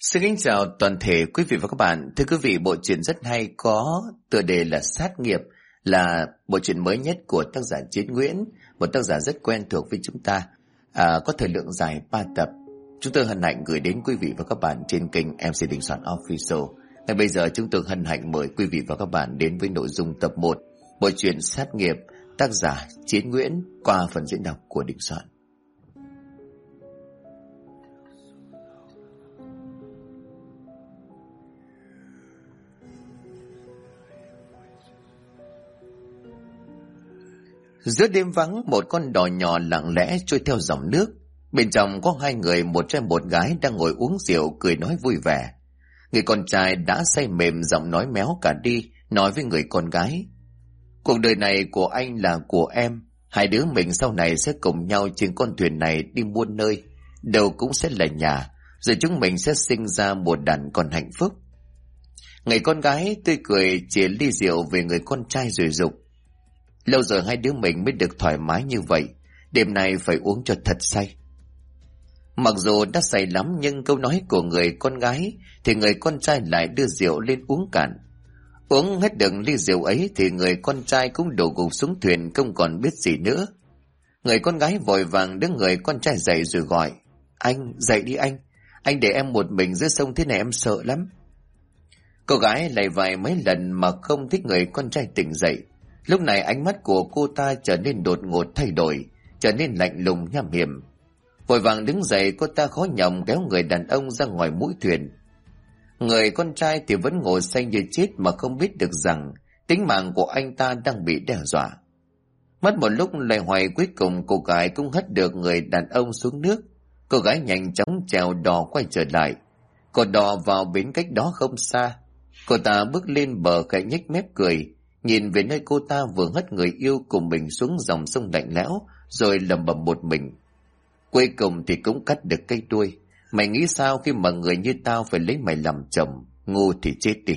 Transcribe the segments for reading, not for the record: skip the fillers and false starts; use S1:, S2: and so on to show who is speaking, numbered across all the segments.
S1: Xin kính chào toàn thể quý vị và các bạn. Thưa quý vị, bộ truyện rất hay có tựa đề là Sát Nghiệp, là bộ truyện mới nhất của tác giả Chiến Nguyễn, một tác giả rất quen thuộc với chúng ta. Có thời lượng dài 3 tập. Chúng tôi hân hạnh gửi đến quý vị và các bạn trên kênh MC Đình Soạn Official. Ngay bây giờ chúng tôi hân hạnh mời quý vị và các bạn đến với nội dung tập 1, bộ truyện Sát Nghiệp, tác giả Chiến Nguyễn, qua phần diễn đọc của Đình Soạn. Giữa đêm vắng, một con đò nhỏ lặng lẽ trôi theo dòng nước. Bên trong có hai người, một trai một gái đang ngồi uống rượu cười nói vui vẻ. Người con trai đã say mềm, giọng nói méo cả đi, nói với người con gái: cuộc đời này của anh là của em, hai đứa mình sau này sẽ cùng nhau trên con thuyền này đi muôn nơi, đâu cũng sẽ là nhà, rồi chúng mình sẽ sinh ra một đàn con hạnh phúc. Người con gái tươi cười chĩa ly rượu về người con trai rồi dục: lâu giờ hai đứa mình mới được thoải mái như vậy, đêm nay phải uống cho thật say. Mặc dù đã say lắm nhưng câu nói của người con gái thì người con trai lại đưa rượu lên uống cạn. Uống hết được ly rượu ấy thì người con trai cũng đổ gục xuống thuyền, không còn biết gì nữa. Người con gái vội vàng đứng người con trai dậy rồi gọi: anh, dậy đi anh để em một mình giữa sông thế này em sợ lắm. Cô gái lạy vài mấy lần mà không thích người con trai tỉnh dậy. Lúc này ánh mắt của cô ta trở nên đột ngột thay đổi, trở nên lạnh lùng nham hiểm. Vội vàng đứng dậy, cô ta khó nhọc kéo người đàn ông ra ngoài mũi thuyền. Người con trai thì vẫn ngồi say như chết mà không biết được rằng tính mạng của anh ta đang bị đe dọa. Mất một lúc loay hoay, cuối cùng cô gái cũng hất được người đàn ông xuống nước. Cô gái nhanh chóng chèo đò quay trở lại. Cô đò vào bến cách đó không xa. Cô ta bước lên bờ khẽ nhếch mép cười, nhìn về nơi cô ta vừa hất người yêu cùng mình xuống dòng sông lạnh lẽo, rồi lẩm bẩm một mình: cuối cùng thì cũng cắt được cây đuôi. Mày nghĩ sao khi mà người như tao phải lấy mày làm chồng? Ngu thì chết đi.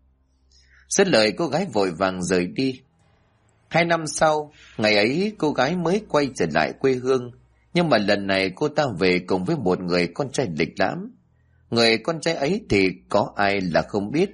S1: Dứt lời, cô gái vội vàng rời đi. 2 năm sau, ngày ấy cô gái mới quay trở lại quê hương, nhưng mà lần này cô ta về cùng với một người con trai lịch lãm. Người con trai ấy thì có ai là không biết.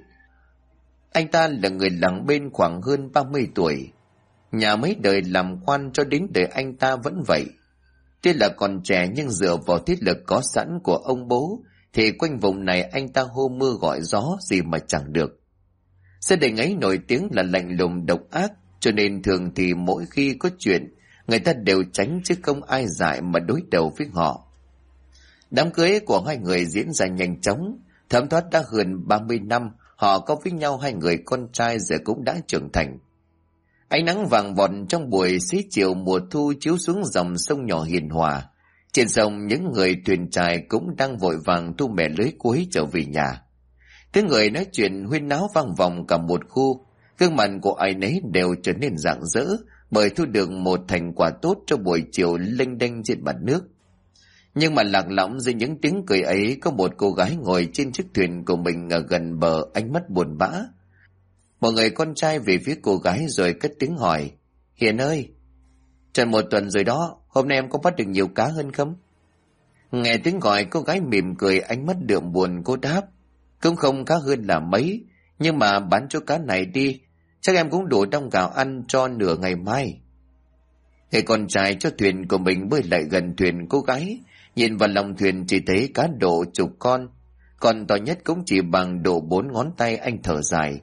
S1: Anh ta là người làng bên, khoảng hơn 30 tuổi. Nhà mấy đời làm quan cho đến đời anh ta vẫn vậy. Tuy là còn trẻ nhưng dựa vào thiết lực có sẵn của ông bố thì quanh vùng này anh ta hô mưa gọi gió gì mà chẳng được. Gia đình ấy nổi tiếng là lạnh lùng độc ác, cho nên thường thì mỗi khi có chuyện người ta đều tránh chứ không ai dại mà đối đầu với họ. Đám cưới của hai người diễn ra nhanh chóng, thấm thoát đã hơn 30 năm. Họ có với nhau hai người con trai giờ cũng đã trưởng thành. Ánh nắng vàng vọt trong buổi xế chiều mùa thu chiếu xuống dòng sông nhỏ hiền hòa. Trên sông những người thuyền chài cũng đang vội vàng thu mẻ lưới cuối trở về nhà. Tiếng người nói chuyện huyên náo vang vọng cả một khu. Gương mặt của ai nấy đều trở nên rạng rỡ bởi thu được một thành quả tốt cho buổi chiều lênh đênh trên mặt nước. Nhưng mà lạc lõng dưới những tiếng cười ấy có một cô gái ngồi trên chiếc thuyền của mình ở gần bờ, ánh mắt buồn bã. Một người con trai về phía cô gái rồi cất tiếng hỏi: Hiền ơi, tròn 1 tuần rồi đó, hôm nay em có bắt được nhiều cá hơn không? Nghe tiếng gọi, cô gái mỉm cười, ánh mắt đượm buồn. Cô đáp: cũng không khá hơn là mấy, nhưng mà bán chỗ cá này đi, chắc em cũng đủ trong gạo ăn cho nửa ngày mai. Người con trai cho thuyền của mình bơi lại gần thuyền cô gái, nhìn vào lòng thuyền chỉ thấy cá độ chục con, còn to nhất cũng chỉ bằng độ 4 ngón tay. Anh thở dài: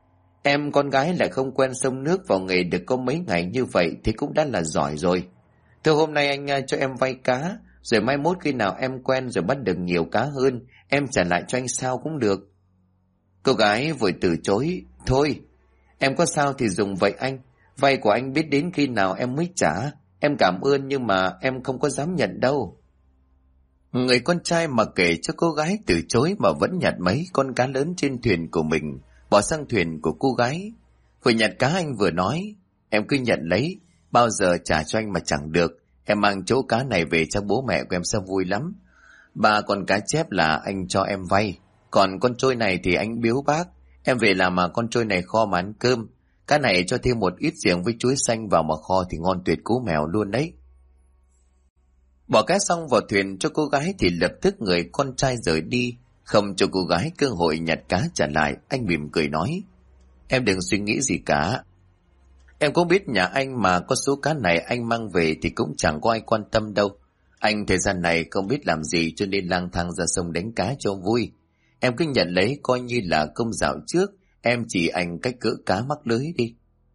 S1: em con gái lại không quen sông nước vào nghề được có mấy ngày như vậy thì cũng đã là giỏi rồi. Thôi hôm nay anh cho em vay cá, rồi mai mốt khi nào em quen rồi bắt được nhiều cá hơn, em trả lại cho anh sao cũng được. Cô gái vội từ chối: thôi, em có sao thì dùng vậy anh, vay của anh biết đến khi nào em mới trả. Em cảm ơn nhưng mà em không có dám nhận đâu. Người con trai mặc kệ cho cô gái từ chối mà vẫn nhặt mấy con cá lớn trên thuyền của mình, bỏ sang thuyền của cô gái. Vừa nhặt cá anh vừa nói: em cứ nhận lấy, bao giờ trả cho anh mà chẳng được. Em mang chỗ cá này về cho bố mẹ của em sẽ vui lắm. 3 con cá chép là anh cho em vay, còn con trôi này thì anh biếu bác. Em về làm mà con trôi này kho mà ăn cơm. Cá này cho thêm một ít riềng với chuối xanh vào mà kho thì ngon tuyệt cú mèo luôn đấy. Bỏ cá xong vào thuyền cho cô gái thì lập tức người con trai rời đi. Không cho cô gái cơ hội nhặt cá trả lại, anh mỉm cười nói: Em đừng suy nghĩ gì cả. Em cũng biết nhà anh mà có số cá này anh mang về thì cũng chẳng có ai quan tâm đâu. Anh thời gian này không biết làm gì cho nên lang thang ra sông đánh cá cho vui. Em cứ nhận lấy coi như là công dạo trước, em chỉ anh cách cỡ cá mắc lưới đi.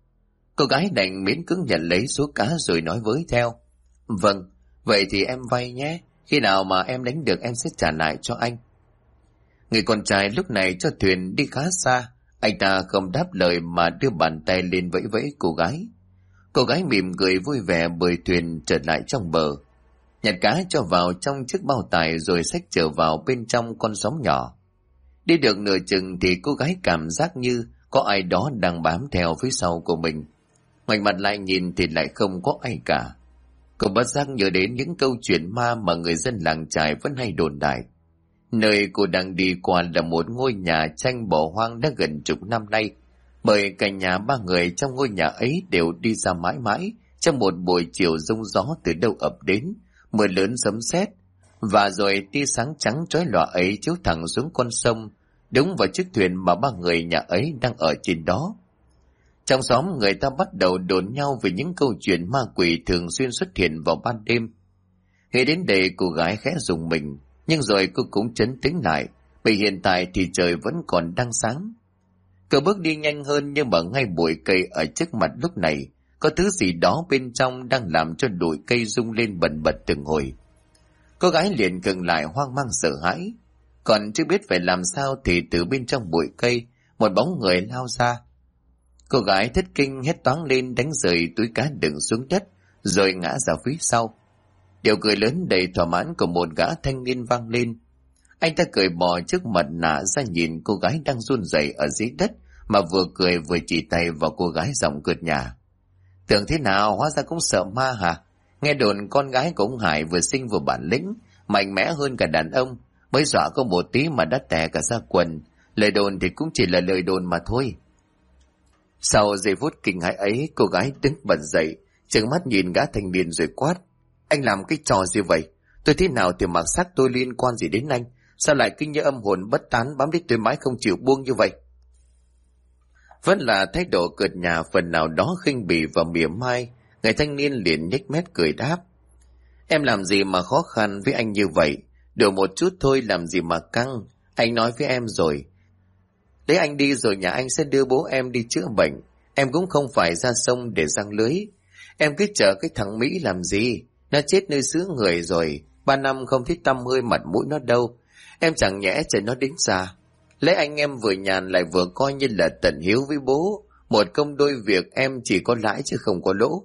S1: Cô gái đành miễn cưỡng nhận lấy số cá rồi nói với theo: Vâng, vậy thì em vay nhé, khi nào mà em đánh được em sẽ trả lại cho anh. Người con trai lúc này cho thuyền đi khá xa, anh ta không đáp lời mà đưa bàn tay lên vẫy vẫy cô gái. Cô gái mỉm cười vui vẻ bơi thuyền trở lại trong bờ, nhặt cá cho vào trong chiếc bao tải rồi xách trở vào bên trong con sóng nhỏ. Đi được nửa chừng thì cô gái cảm giác như có ai đó đang bám theo phía sau của mình. Ngoảnh mặt lại nhìn thì lại không có ai cả. Cô bất giác nhớ đến những câu chuyện ma mà người dân làng chài vẫn hay đồn đại. Nơi cô đang đi qua là một ngôi nhà tranh bỏ hoang đã gần chục năm nay, bởi cả nhà ba người trong ngôi nhà ấy đều đi ra mãi mãi trong một buổi chiều giông gió từ đâu ập đến, mưa lớn sấm sét, và rồi tia sáng trắng chói lòa ấy chiếu thẳng xuống con sông, đúng vào chiếc thuyền mà ba người nhà ấy đang ở trên đó. Trong xóm người ta bắt đầu đồn nhau về những câu chuyện ma quỷ thường xuyên xuất hiện vào ban đêm. Khi đến đây cô gái khẽ rùng mình, nhưng rồi cô cũng trấn tĩnh lại, bởi hiện tại thì trời vẫn còn đang sáng. Cô bước đi nhanh hơn, nhưng mà ngay bụi cây ở trước mặt lúc này có thứ gì đó bên trong đang làm cho bụi cây rung lên bần bật từng hồi. Cô gái liền ngừng lại hoang mang sợ hãi, còn chưa biết phải làm sao thì từ bên trong bụi cây một bóng người lao ra. Cô gái thất kinh hét toáng lên, đánh rơi túi cá đựng xuống đất rồi ngã ra phía sau. Điệu cười lớn đầy thỏa mãn của một gã thanh niên vang lên. Anh ta cười bò trước mặt nạ ra nhìn cô gái đang run rẩy ở dưới đất, mà vừa cười vừa chỉ tay vào cô gái giọng cợt nhả: Tưởng thế nào, hóa ra cũng sợ ma hả? Nghe đồn con gái của ông Hải vừa xinh vừa bản lĩnh, mạnh mẽ hơn cả đàn ông, mới dọa có một tí mà đã tè cả ra quần. Lời đồn thì cũng chỉ là lời đồn mà thôi. Sau giây phút kinh hãi ấy, cô gái đứng bật dậy, trừng mắt nhìn gã thanh niên rồi quát: Anh làm cái trò gì vậy? Tôi thế nào thì mặc xác tôi liên quan gì đến anh? Sao lại cứ như âm hồn bất tán bám đến tôi mãi không chịu buông như vậy? Vẫn là thái độ cợt nhả phần nào đó khinh bỉ và mỉa mai, người thanh niên liền nhếch mép cười đáp: Em làm gì mà khó khăn với anh như vậy? Đùa một chút thôi làm gì mà căng. Anh nói với em rồi, lấy anh đi rồi nhà anh sẽ đưa bố em đi chữa bệnh. Em cũng không phải ra sông để giăng lưới. Em cứ chờ cái thằng Mỹ làm gì? Nó chết nơi xứ người rồi, 3 năm không thấy tăm hơi mặt mũi nó đâu. Em chẳng nhẽ chờ nó đến già. Lấy anh em vừa nhàn lại vừa coi như là tận hiếu với bố. Một công đôi việc, em chỉ có lãi chứ không có lỗ.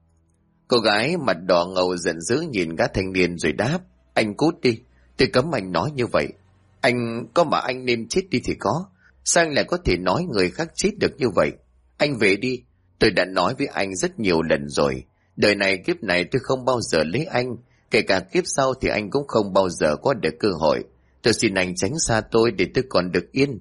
S1: Cô gái mặt đỏ ngầu giận dữ nhìn gã thanh niên rồi đáp: Anh cút đi, tôi cấm anh nói như vậy. Anh có mà anh nên chết đi thì có. Sao anh lại có thể nói người khác chết được như vậy? Anh về đi, tôi đã nói với anh rất nhiều lần rồi. Đời này kiếp này tôi không bao giờ lấy anh, kể cả kiếp sau thì anh cũng không bao giờ có được cơ hội. Tôi xin anh tránh xa tôi để tôi còn được yên.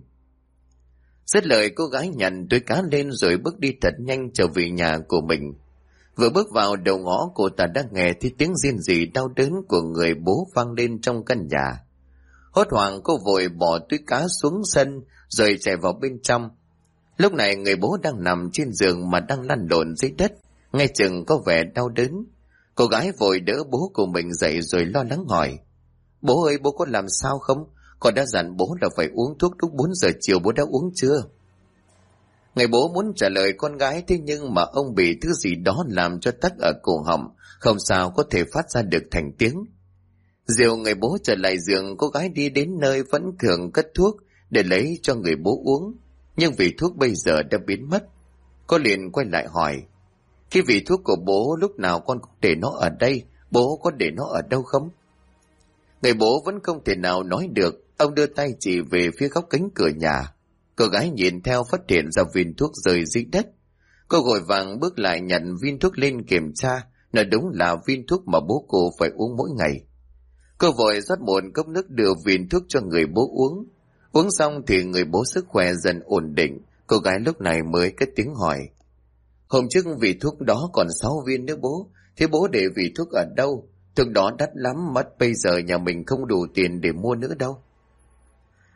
S1: Dứt lời, cô gái nhặt túi cá lên rồi bước đi thật nhanh trở về nhà của mình. Vừa bước vào đầu ngõ, cô ta đã nghe thấy tiếng rên rỉ đau đớn của người bố vang lên trong căn nhà. Hốt hoảng cô vội bỏ túi cá xuống sân rồi chạy vào bên trong. Lúc này người bố đang nằm trên giường mà đang lăn lộn dưới đất, nghe chừng có vẻ đau đớn. Cô gái vội đỡ bố của mình dậy rồi lo lắng hỏi: Bố ơi, bố có làm sao không? Con đã dặn bố là phải uống thuốc lúc 4 giờ chiều, bố đã uống chưa? Người bố muốn trả lời con gái, thế nhưng mà ông bị thứ gì đó làm cho tắc ở cổ họng, không sao có thể phát ra được thành tiếng. Dìu người bố trở lại giường, cô gái đi đến nơi vẫn thường cất thuốc để lấy cho người bố uống, nhưng vị thuốc bây giờ đã biến mất. Cô liền quay lại hỏi: Cái vị thuốc của bố lúc nào con cũng để nó ở đây, bố có để nó ở đâu không? Người bố vẫn không thể nào nói được, ông đưa tay chỉ về phía góc cánh cửa nhà. Cô gái nhìn theo phát hiện ra viên thuốc rơi dưới đất. Cô vội vàng bước lại nhận viên thuốc lên kiểm tra, nó đúng là viên thuốc mà bố cô phải uống mỗi ngày. Cô vội rót một cốc nước đưa viên thuốc cho người bố uống. Uống xong thì người bố sức khỏe dần ổn định, cô gái lúc này mới cất tiếng hỏi: Hôm trước vị thuốc đó còn 6 viên nữa bố, thế bố để vị thuốc ở đâu? Thuốc đó đắt lắm, mất bây giờ nhà mình không đủ tiền để mua nữa đâu.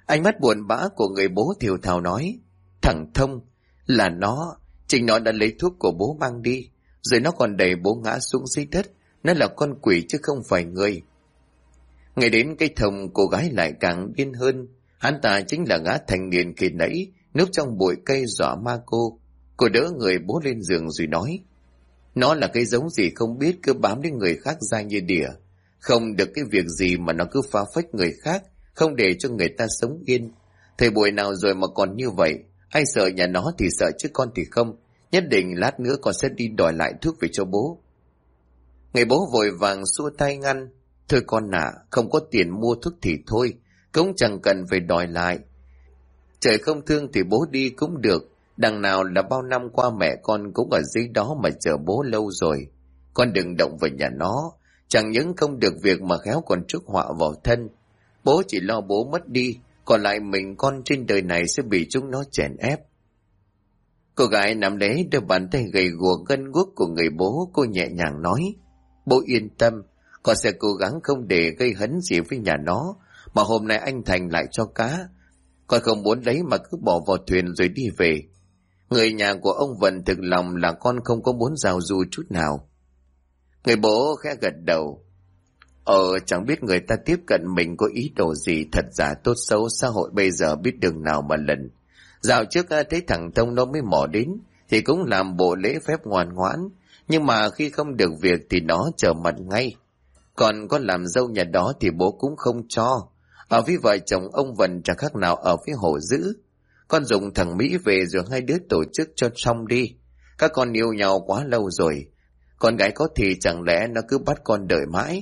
S1: Ánh mắt buồn bã của người bố thều thào nói: Thằng Thông, là nó, chính nó đã lấy thuốc của bố mang đi, rồi nó còn đẩy bố ngã xuống dưới đất. Nó là con quỷ chứ không phải người. Ngày đến cái Thông, cô gái lại càng điên hơn. Hắn ta chính là gã thanh niên khi nãy núp trong bụi cây dọa ma cô. Cô đỡ người bố lên giường rồi nói: Nó là cái giống gì không biết, cứ bám đến người khác ra như đỉa. Không được cái việc gì mà nó cứ phá phách người khác, không để cho người ta sống yên. Thời buổi nào rồi mà còn như vậy. Ai sợ nhà nó thì sợ chứ con thì không. Nhất định lát nữa con sẽ đi đòi lại thuốc về cho bố. Người bố vội vàng xua tay ngăn: Thôi con ạ, không có tiền mua thuốc thì thôi, cũng chẳng cần phải đòi lại. Trời không thương thì bố đi cũng được. Đằng nào là bao năm qua mẹ con cũng ở dưới đó mà chờ bố lâu rồi. Con đừng động vào nhà nó. Chẳng những không được việc mà khéo còn rước họa vào thân. Bố chỉ lo bố mất đi, còn lại mình con trên đời này sẽ bị chúng nó chèn ép. Cô gái nắm lấy đôi bàn tay gầy guộc gân guốc của người bố. Cô nhẹ nhàng nói: Bố yên tâm, con sẽ cố gắng không để gây hấn gì với nhà nó. Mà hôm nay anh Thành lại cho cá, con không muốn lấy mà cứ bỏ vào thuyền rồi đi về. Người nhà của ông Vân thực lòng là con không có muốn giao du chút nào. Người bố khẽ gật đầu. Chẳng biết người ta tiếp cận mình có ý đồ gì, thật giả tốt xấu xã hội bây giờ biết đường nào mà lần. Dạo trước thấy thằng Thông nó mới mò đến thì cũng làm bộ lễ phép ngoan ngoãn, nhưng mà khi không được việc thì nó trở mặt ngay. Còn có làm dâu nhà đó thì bố cũng không cho. Ở với vợ chồng ông Vân chẳng khác nào ở với hổ dữ. Con dùng thằng Mỹ về rồi hai đứa tổ chức cho xong đi. Các con yêu nhau quá lâu rồi. Con gái có thì chẳng lẽ nó cứ bắt con đợi mãi.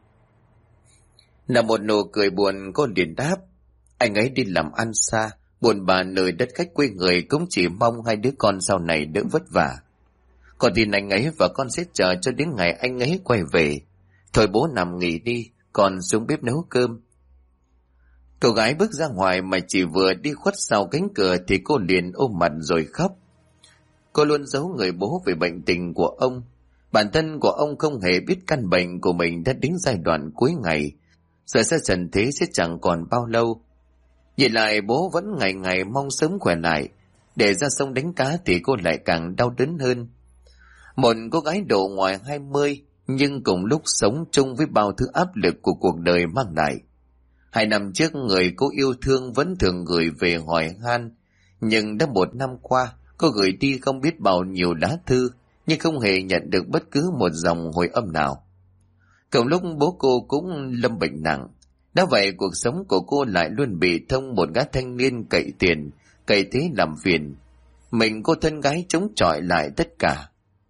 S1: Là một nụ cười buồn, cô liền đáp: Anh ấy đi làm ăn xa, buồn bà nơi đất khách quê người, cũng chỉ mong hai đứa con sau này đỡ vất vả. Còn tin anh ấy và con sẽ chờ cho đến ngày anh ấy quay về. Thôi bố nằm nghỉ đi, con xuống bếp nấu cơm. Cậu gái bước ra ngoài mà chỉ vừa đi khuất sau cánh cửa thì cô liền ôm mặt rồi khóc. Cô luôn giấu người bố về bệnh tình của ông. Bản thân của ông không hề biết căn bệnh của mình đã đến giai đoạn cuối ngày, sợ sẽ trần thế sẽ chẳng còn bao lâu. Nhìn lại bố vẫn ngày ngày mong sớm khỏe lại, để ra sông đánh cá thì cô lại càng đau đớn hơn. Một cô gái độ ngoài 20 nhưng cùng lúc sống chung với bao thứ áp lực của cuộc đời mang lại. 2 năm trước người cô yêu thương vẫn thường gửi về hỏi han, nhưng đã 1 năm qua cô gửi đi không biết bao nhiêu lá thư nhưng không hề nhận được bất cứ một dòng hồi âm nào. Cùng lúc bố cô cũng lâm bệnh nặng, đã vậy cuộc sống của cô lại luôn bị Thông, một gã thanh niên cậy tiền, cậy thế làm phiền. Mình cô thân gái chống chọi lại tất cả.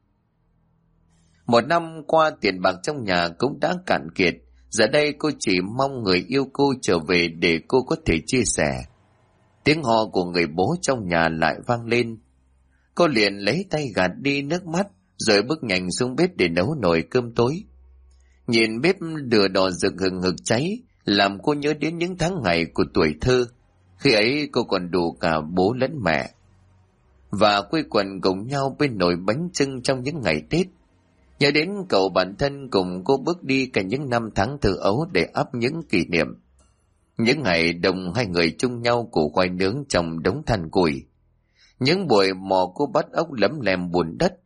S1: 1 năm qua tiền bạc trong nhà cũng đã cạn kiệt. Giờ đây cô chỉ mong người yêu cô trở về để cô có thể chia sẻ. Tiếng ho của người bố trong nhà lại vang lên. Cô liền lấy tay gạt đi nước mắt rồi bước nhanh xuống bếp để nấu nồi cơm tối. Nhìn bếp lửa đỏ rực hừng hực cháy làm cô nhớ đến những tháng ngày của tuổi thơ. Khi ấy cô còn đủ cả bố lẫn mẹ, và quây quần cùng nhau bên nồi bánh chưng trong những ngày Tết. Nhớ đến cậu bạn thân cùng cô bước đi cả những năm tháng thơ ấu để ấp những kỷ niệm. Những ngày đông hai người chung nhau củ khoai nướng trong đống than củi. Những buổi mò cô bắt ốc lấm lem bùn đất.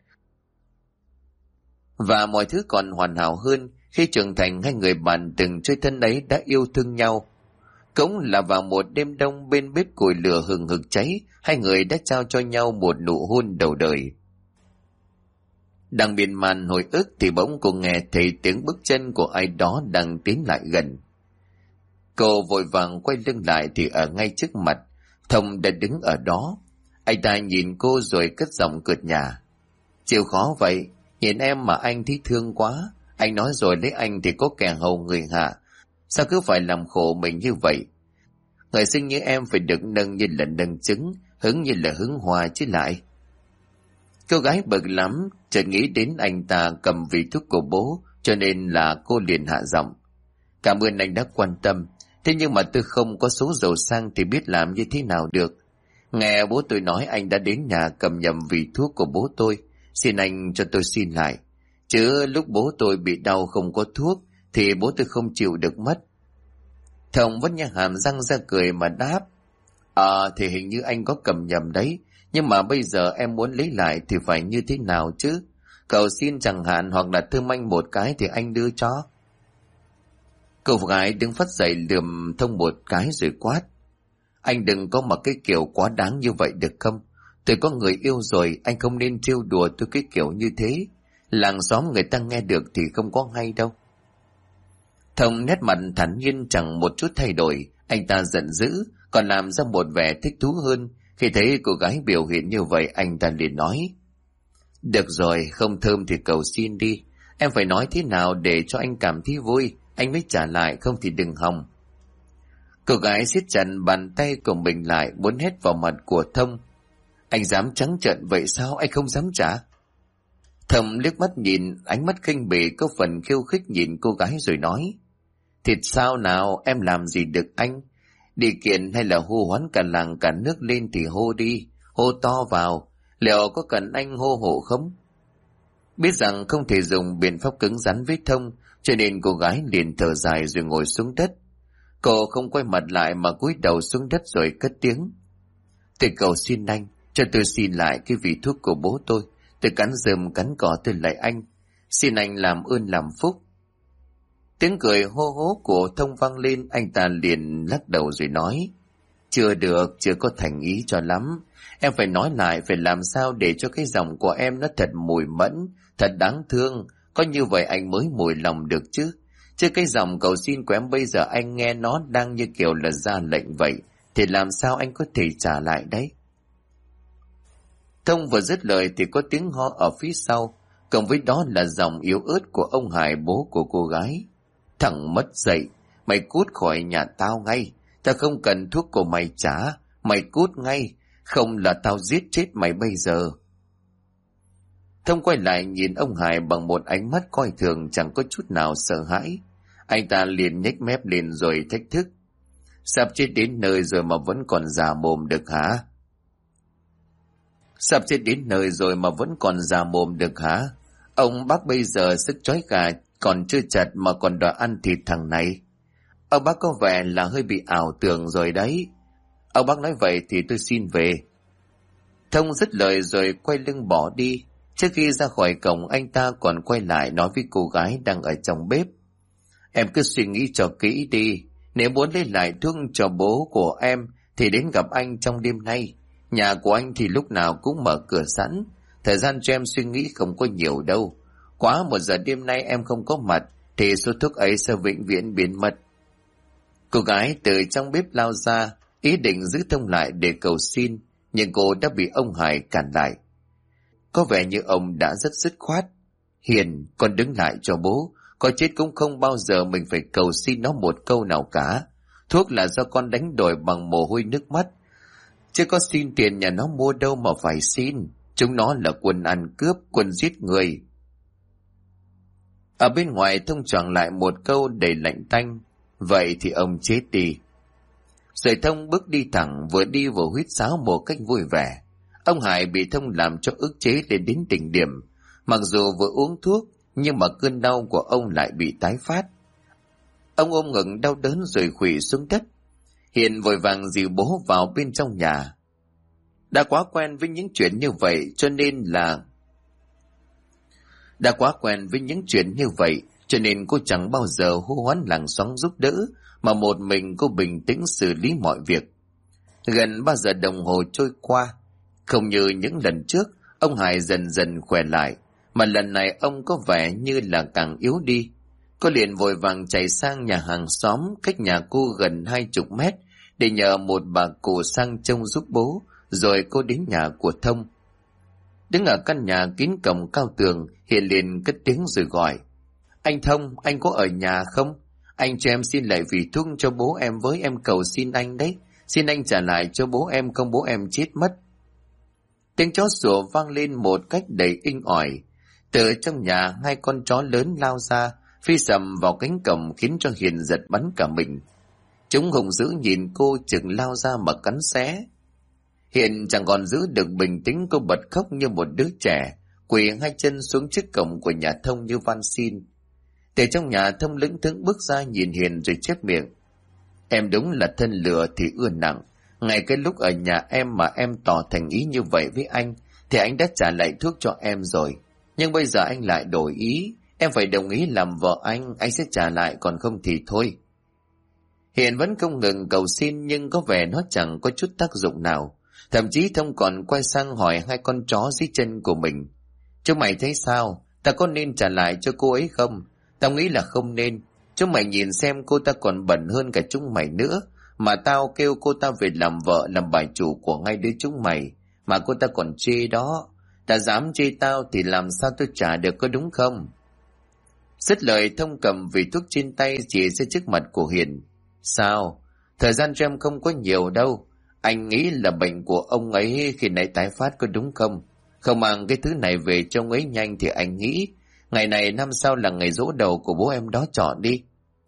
S1: Và mọi thứ còn hoàn hảo hơn khi trưởng thành, hai người bạn từng chơi thân ấy đã yêu thương nhau. Cũng là vào một đêm đông bên bếp củi lửa hừng hực cháy, hai người đã trao cho nhau một nụ hôn đầu đời. Đang miên man hồi ức thì bỗng cô nghe thấy tiếng bước chân của ai đó đang tiến lại gần. Cô vội vàng quay lưng lại thì ở ngay trước mặt Thông đã đứng ở đó. Anh ta nhìn cô rồi cất giọng cợt nhả: Chịu khó vậy, nhìn em mà anh thấy thương quá. Anh nói rồi lấy anh thì có kẻ hầu người hạ, sao cứ phải làm khổ mình như vậy? Người sinh như em phải được nâng như là nâng trứng, hứng như là hứng hoa chứ lại. Cô gái bực lắm, chợt nghĩ đến anh ta cầm vị thuốc của bố, cho nên là cô liền hạ giọng: Cảm ơn anh đã quan tâm, thế nhưng mà tôi không có số giàu sang thì biết làm như thế nào được. Nghe bố tôi nói anh đã đến nhà cầm nhầm vị thuốc của bố tôi, xin anh cho tôi xin lại. Chứ lúc bố tôi bị đau không có thuốc thì bố tôi không chịu được mất. Thông vẫn nhếch hàm răng ra cười mà đáp. Thì hình như anh có cầm nhầm đấy. Nhưng mà bây giờ em muốn lấy lại thì phải như thế nào chứ? Cầu xin chẳng hạn, hoặc là thơm anh một cái thì anh đưa cho. Cô gái đứng phắt dậy lườm Thông một cái rồi quát. Anh đừng có mặc cái kiểu quá đáng như vậy được không? Tôi có người yêu rồi, anh không nên trêu đùa tôi cái kiểu như thế. Làng xóm người ta nghe được thì không có hay đâu. Thông nét mặt thản nhiên chẳng một chút thay đổi. Anh ta giận dữ, còn làm ra một vẻ thích thú hơn. Khi thấy cô gái biểu hiện như vậy, anh ta liền nói. Được rồi, không thơm thì cầu xin đi. Em phải nói thế nào để cho anh cảm thấy vui, anh mới trả lại, không thì đừng hòng. Cô gái siết chặt bàn tay của mình lại, muốn hét vào mặt của Thông. Anh dám trắng trợn vậy sao, anh không dám trả? Thông liếc mắt nhìn, ánh mắt khinh bỉ có phần khiêu khích nhìn cô gái rồi nói. Thịt sao nào, em làm gì được anh? Đi kiện hay là hô hoán cả làng cả nước lên thì hô đi, hô to vào. Liệu có cần anh hô hộ không? Biết rằng không thể dùng biện pháp cứng rắn với Thông, cho nên cô gái liền thở dài rồi ngồi xuống đất. Cô không quay mặt lại mà cúi đầu xuống đất rồi cất tiếng. Tôi cầu xin anh, cho tôi xin lại cái vị thuốc của bố tôi. Tôi cắn rơm cắn cỏ tôi lại anh. Xin anh làm ơn làm phúc. Tiếng cười hô hố của Thông vang lên, anh ta liền lắc đầu rồi nói. Chưa được, chưa có thành ý cho lắm. Em phải nói lại, phải làm sao để cho cái giọng của em nó thật mùi mẫn, thật đáng thương. Có như vậy anh mới mùi lòng được chứ. Chứ cái giọng cầu xin của em bây giờ anh nghe nó đang như kiểu là ra lệnh vậy. Thì làm sao anh có thể trả lại đấy? Thông vừa dứt lời thì có tiếng ho ở phía sau. Cộng với đó là giọng yếu ớt của ông Hải, bố của cô gái. Thằng mất dạy, mày cút khỏi nhà tao ngay. Tao không cần thuốc của mày trả. Mày cút ngay, không là tao giết chết mày bây giờ. Thông quay lại nhìn ông Hải bằng một ánh mắt coi thường, chẳng có chút nào sợ hãi. Anh ta liền nhếch mép lên rồi thách thức. Sắp chết đến nơi rồi mà vẫn còn già mồm được hả? Sắp chết đến nơi rồi mà vẫn còn già mồm được hả? Ông bác bây giờ sức trói gà còn chưa chặt mà còn đòi ăn thịt thằng này. Ông bác có vẻ là hơi bị ảo tưởng rồi đấy. Ông bác nói vậy thì tôi xin về. Thông dứt lời rồi quay lưng bỏ đi. Trước khi ra khỏi cổng, anh ta còn quay lại nói với cô gái đang ở trong bếp. Em cứ suy nghĩ cho kỹ đi. Nếu muốn lấy lại thuốc cho bố của em thì đến gặp anh trong đêm nay. Nhà của anh thì lúc nào cũng mở cửa sẵn. Thời gian cho em suy nghĩ không có nhiều đâu. Quá 1 giờ đêm nay em không có mặt thì số thuốc ấy sẽ vĩnh viễn biến mất. Cô gái từ trong bếp lao ra, ý định giữ Thông lại để cầu xin, nhưng cô đã bị ông Hải cản lại. Có vẻ như ông đã rất dứt khoát. Hiền, con đứng lại cho bố. Có chết cũng không bao giờ mình phải cầu xin nó một câu nào cả. Thuốc là do con đánh đổi bằng mồ hôi nước mắt. Chứ có xin tiền nhà nó mua đâu mà phải xin. Chúng nó là quân ăn cướp, quân giết người. Ở bên ngoài Thông choàng lại một câu đầy lạnh tanh. Vậy thì ông chết đi. Rồi Thông bước đi thẳng, vừa đi vừa huýt sáo một cách vui vẻ. Ông Hải bị Thông làm cho ức chế lên đến đỉnh điểm. Mặc dù vừa uống thuốc, nhưng mà cơn đau của ông lại bị tái phát. Ông ôm ngực đau đớn rồi khuỵu xuống đất. Hiền vội vàng dìu bố vào bên trong nhà. Đã quá quen với những chuyện như vậy cho nên cô chẳng bao giờ hô hoán làng xóm giúp đỡ, mà một mình cô bình tĩnh xử lý mọi việc. Gần 3 giờ đồng hồ trôi qua. Không như những lần trước, ông Hải dần dần khỏe lại, mà lần này ông có vẻ như là càng yếu đi. Cô liền vội vàng chạy sang nhà hàng xóm cách nhà cô gần 20 mét để nhờ một bà cụ sang trông giúp bố, rồi cô đến nhà của Thông. Đứng ở căn nhà kín cổng cao tường, Hiền liền cất tiếng rồi gọi. Anh Thông, anh có ở nhà không? Anh cho em xin lại vị thuốc cho bố em với, em cầu xin anh đấy. Xin anh trả lại cho bố em, không bố em chết mất. Tiếng chó sủa vang lên một cách đầy inh ỏi. Từ trong nhà 2 con chó lớn lao ra, phi sầm vào cánh cổng khiến cho Hiền giật bắn cả mình. Chúng hung dữ nhìn cô chừng lao ra mà cắn xé. Hiền chẳng còn giữ được bình tĩnh, cô bật khóc như một đứa trẻ, quỳ 2 chân xuống trước cổng của nhà Thông như van xin. Từ trong nhà Thông lững thững bước ra nhìn Hiền rồi chép miệng. Em đúng là thân lừa thì ưa nặng. Ngay cái lúc ở nhà em mà em tỏ thành ý như vậy với anh, thì anh đã trả lại thuốc cho em rồi. Nhưng bây giờ anh lại đổi ý, em phải đồng ý làm vợ anh sẽ trả lại, còn không thì thôi. Hiền vẫn không ngừng cầu xin nhưng có vẻ nó chẳng có chút tác dụng nào. Thậm chí Thông còn quay sang hỏi hai con chó dưới chân của mình. Chúng mày thấy sao? Ta có nên trả lại cho cô ấy không? Tao nghĩ là không nên. Chúng mày nhìn xem, cô ta còn bẩn hơn cả chúng mày nữa. Mà tao kêu cô ta về làm vợ, làm bà chủ của ngay đứa chúng mày. Mà cô ta còn chê đó. Đã dám chê tao thì làm sao tôi trả được, có đúng không? Dứt lời, Thông cầm vị thuốc trên tay chỉ ra trước mặt của Hiền. Sao? Thời gian cho em không có nhiều đâu. Anh nghĩ là bệnh của ông ấy khi nãy tái phát, có đúng không? Không mang cái thứ này về cho ông ấy nhanh thì anh nghĩ ngày này năm sau là ngày giỗ đầu của bố em đó, chọn đi.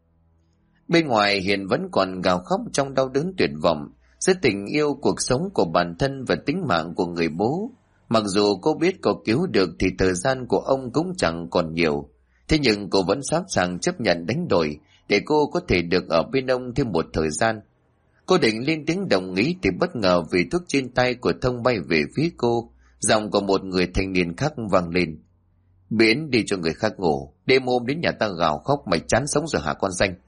S1: Bên ngoài Hiền vẫn còn gào khóc trong đau đớn tuyệt vọng giữa tình yêu cuộc sống của bản thân và tính mạng của người bố. Mặc dù cô biết có cứu được thì thời gian của ông cũng chẳng còn nhiều, thế nhưng cô vẫn sẵn sàng chấp nhận đánh đổi để cô có thể được ở bên ông thêm một thời gian. Cô định lên tiếng đồng ý thì bất ngờ vì thuốc trên tay của Thông bay về phía cô, giọng của một người thanh niên khác vang lên. Biến đi cho người khác ngủ, đêm hôm đến nhà ta gào khóc, mày chán sống rồi hả con danh?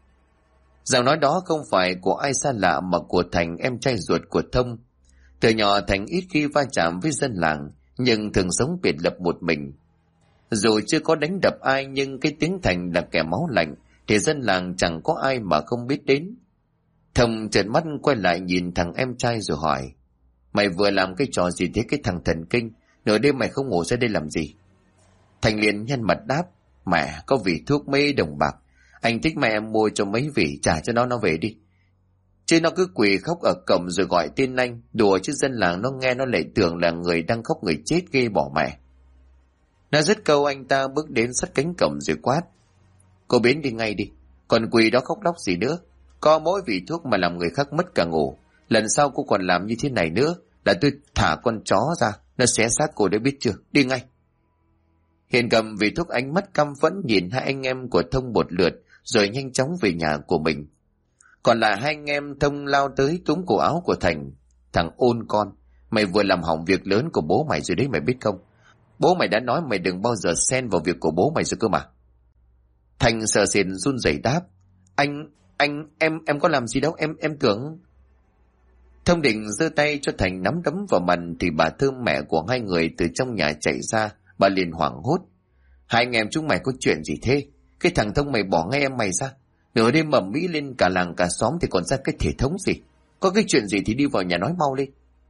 S1: Giọng nói đó không phải của ai xa lạ mà của Thành, em trai ruột của Thông. Từ nhỏ Thành ít khi va chạm với dân làng, nhưng thường sống biệt lập một mình. Dù chưa có đánh đập ai nhưng cái tiếng Thành là kẻ máu lạnh thì dân làng chẳng có ai mà không biết đến. Thông trợn mắt quay lại nhìn thằng em trai rồi hỏi. Mày vừa làm cái trò gì thế cái thằng thần kinh? Nửa đêm mày không ngủ ra đây làm gì? Thành liền nhăn mặt đáp. Mẹ, có vỉ thuốc mấy đồng bạc. Anh thích mẹ em mua cho mấy vỉ, trả cho nó về đi. Chứ nó cứ quỳ khóc ở cổng rồi gọi tên anh. Đùa chứ dân làng nó nghe nó lại tưởng là người đang khóc người chết, ghê bỏ mẹ. Nó dứt câu anh ta bước đến sát cánh cổng rồi quát. Cô biến đi ngay đi. Còn quỳ đó khóc lóc gì nữa? Có mỗi vị thuốc mà làm người khác mất cả ngủ. Lần sau cô còn làm như thế này nữa là tôi thả con chó ra, nó xé xác cô đấy, biết chưa? Đi ngay. Hiền cầm vị thuốc, ánh mắt căm phẫn nhìn hai anh em của Thông một lượt rồi nhanh chóng về nhà của mình. Còn lại hai anh em, Thông lao tới túm cổ áo của Thành. Thằng ôn con, mày vừa làm hỏng việc lớn của bố mày rồi đấy, mày biết không? Bố mày đã nói mày đừng bao giờ xen vào việc của bố mày rồi cơ mà. Thành sợ sệt run rẩy đáp. Em có làm gì đâu, em tưởng. Thông định giơ tay cho Thành nắm đấm vào mặt thì bà Thơm, mẹ của hai người, từ trong nhà chạy ra. Bà liền hoảng hốt. Hai anh em chúng mày có chuyện gì thế? Cái thằng Thông mày bỏ ngay em mày ra. Nửa đêm mầm mỹ lên cả làng cả xóm thì còn ra cái thể thống gì? Có cái chuyện gì thì đi vào nhà nói mau lên.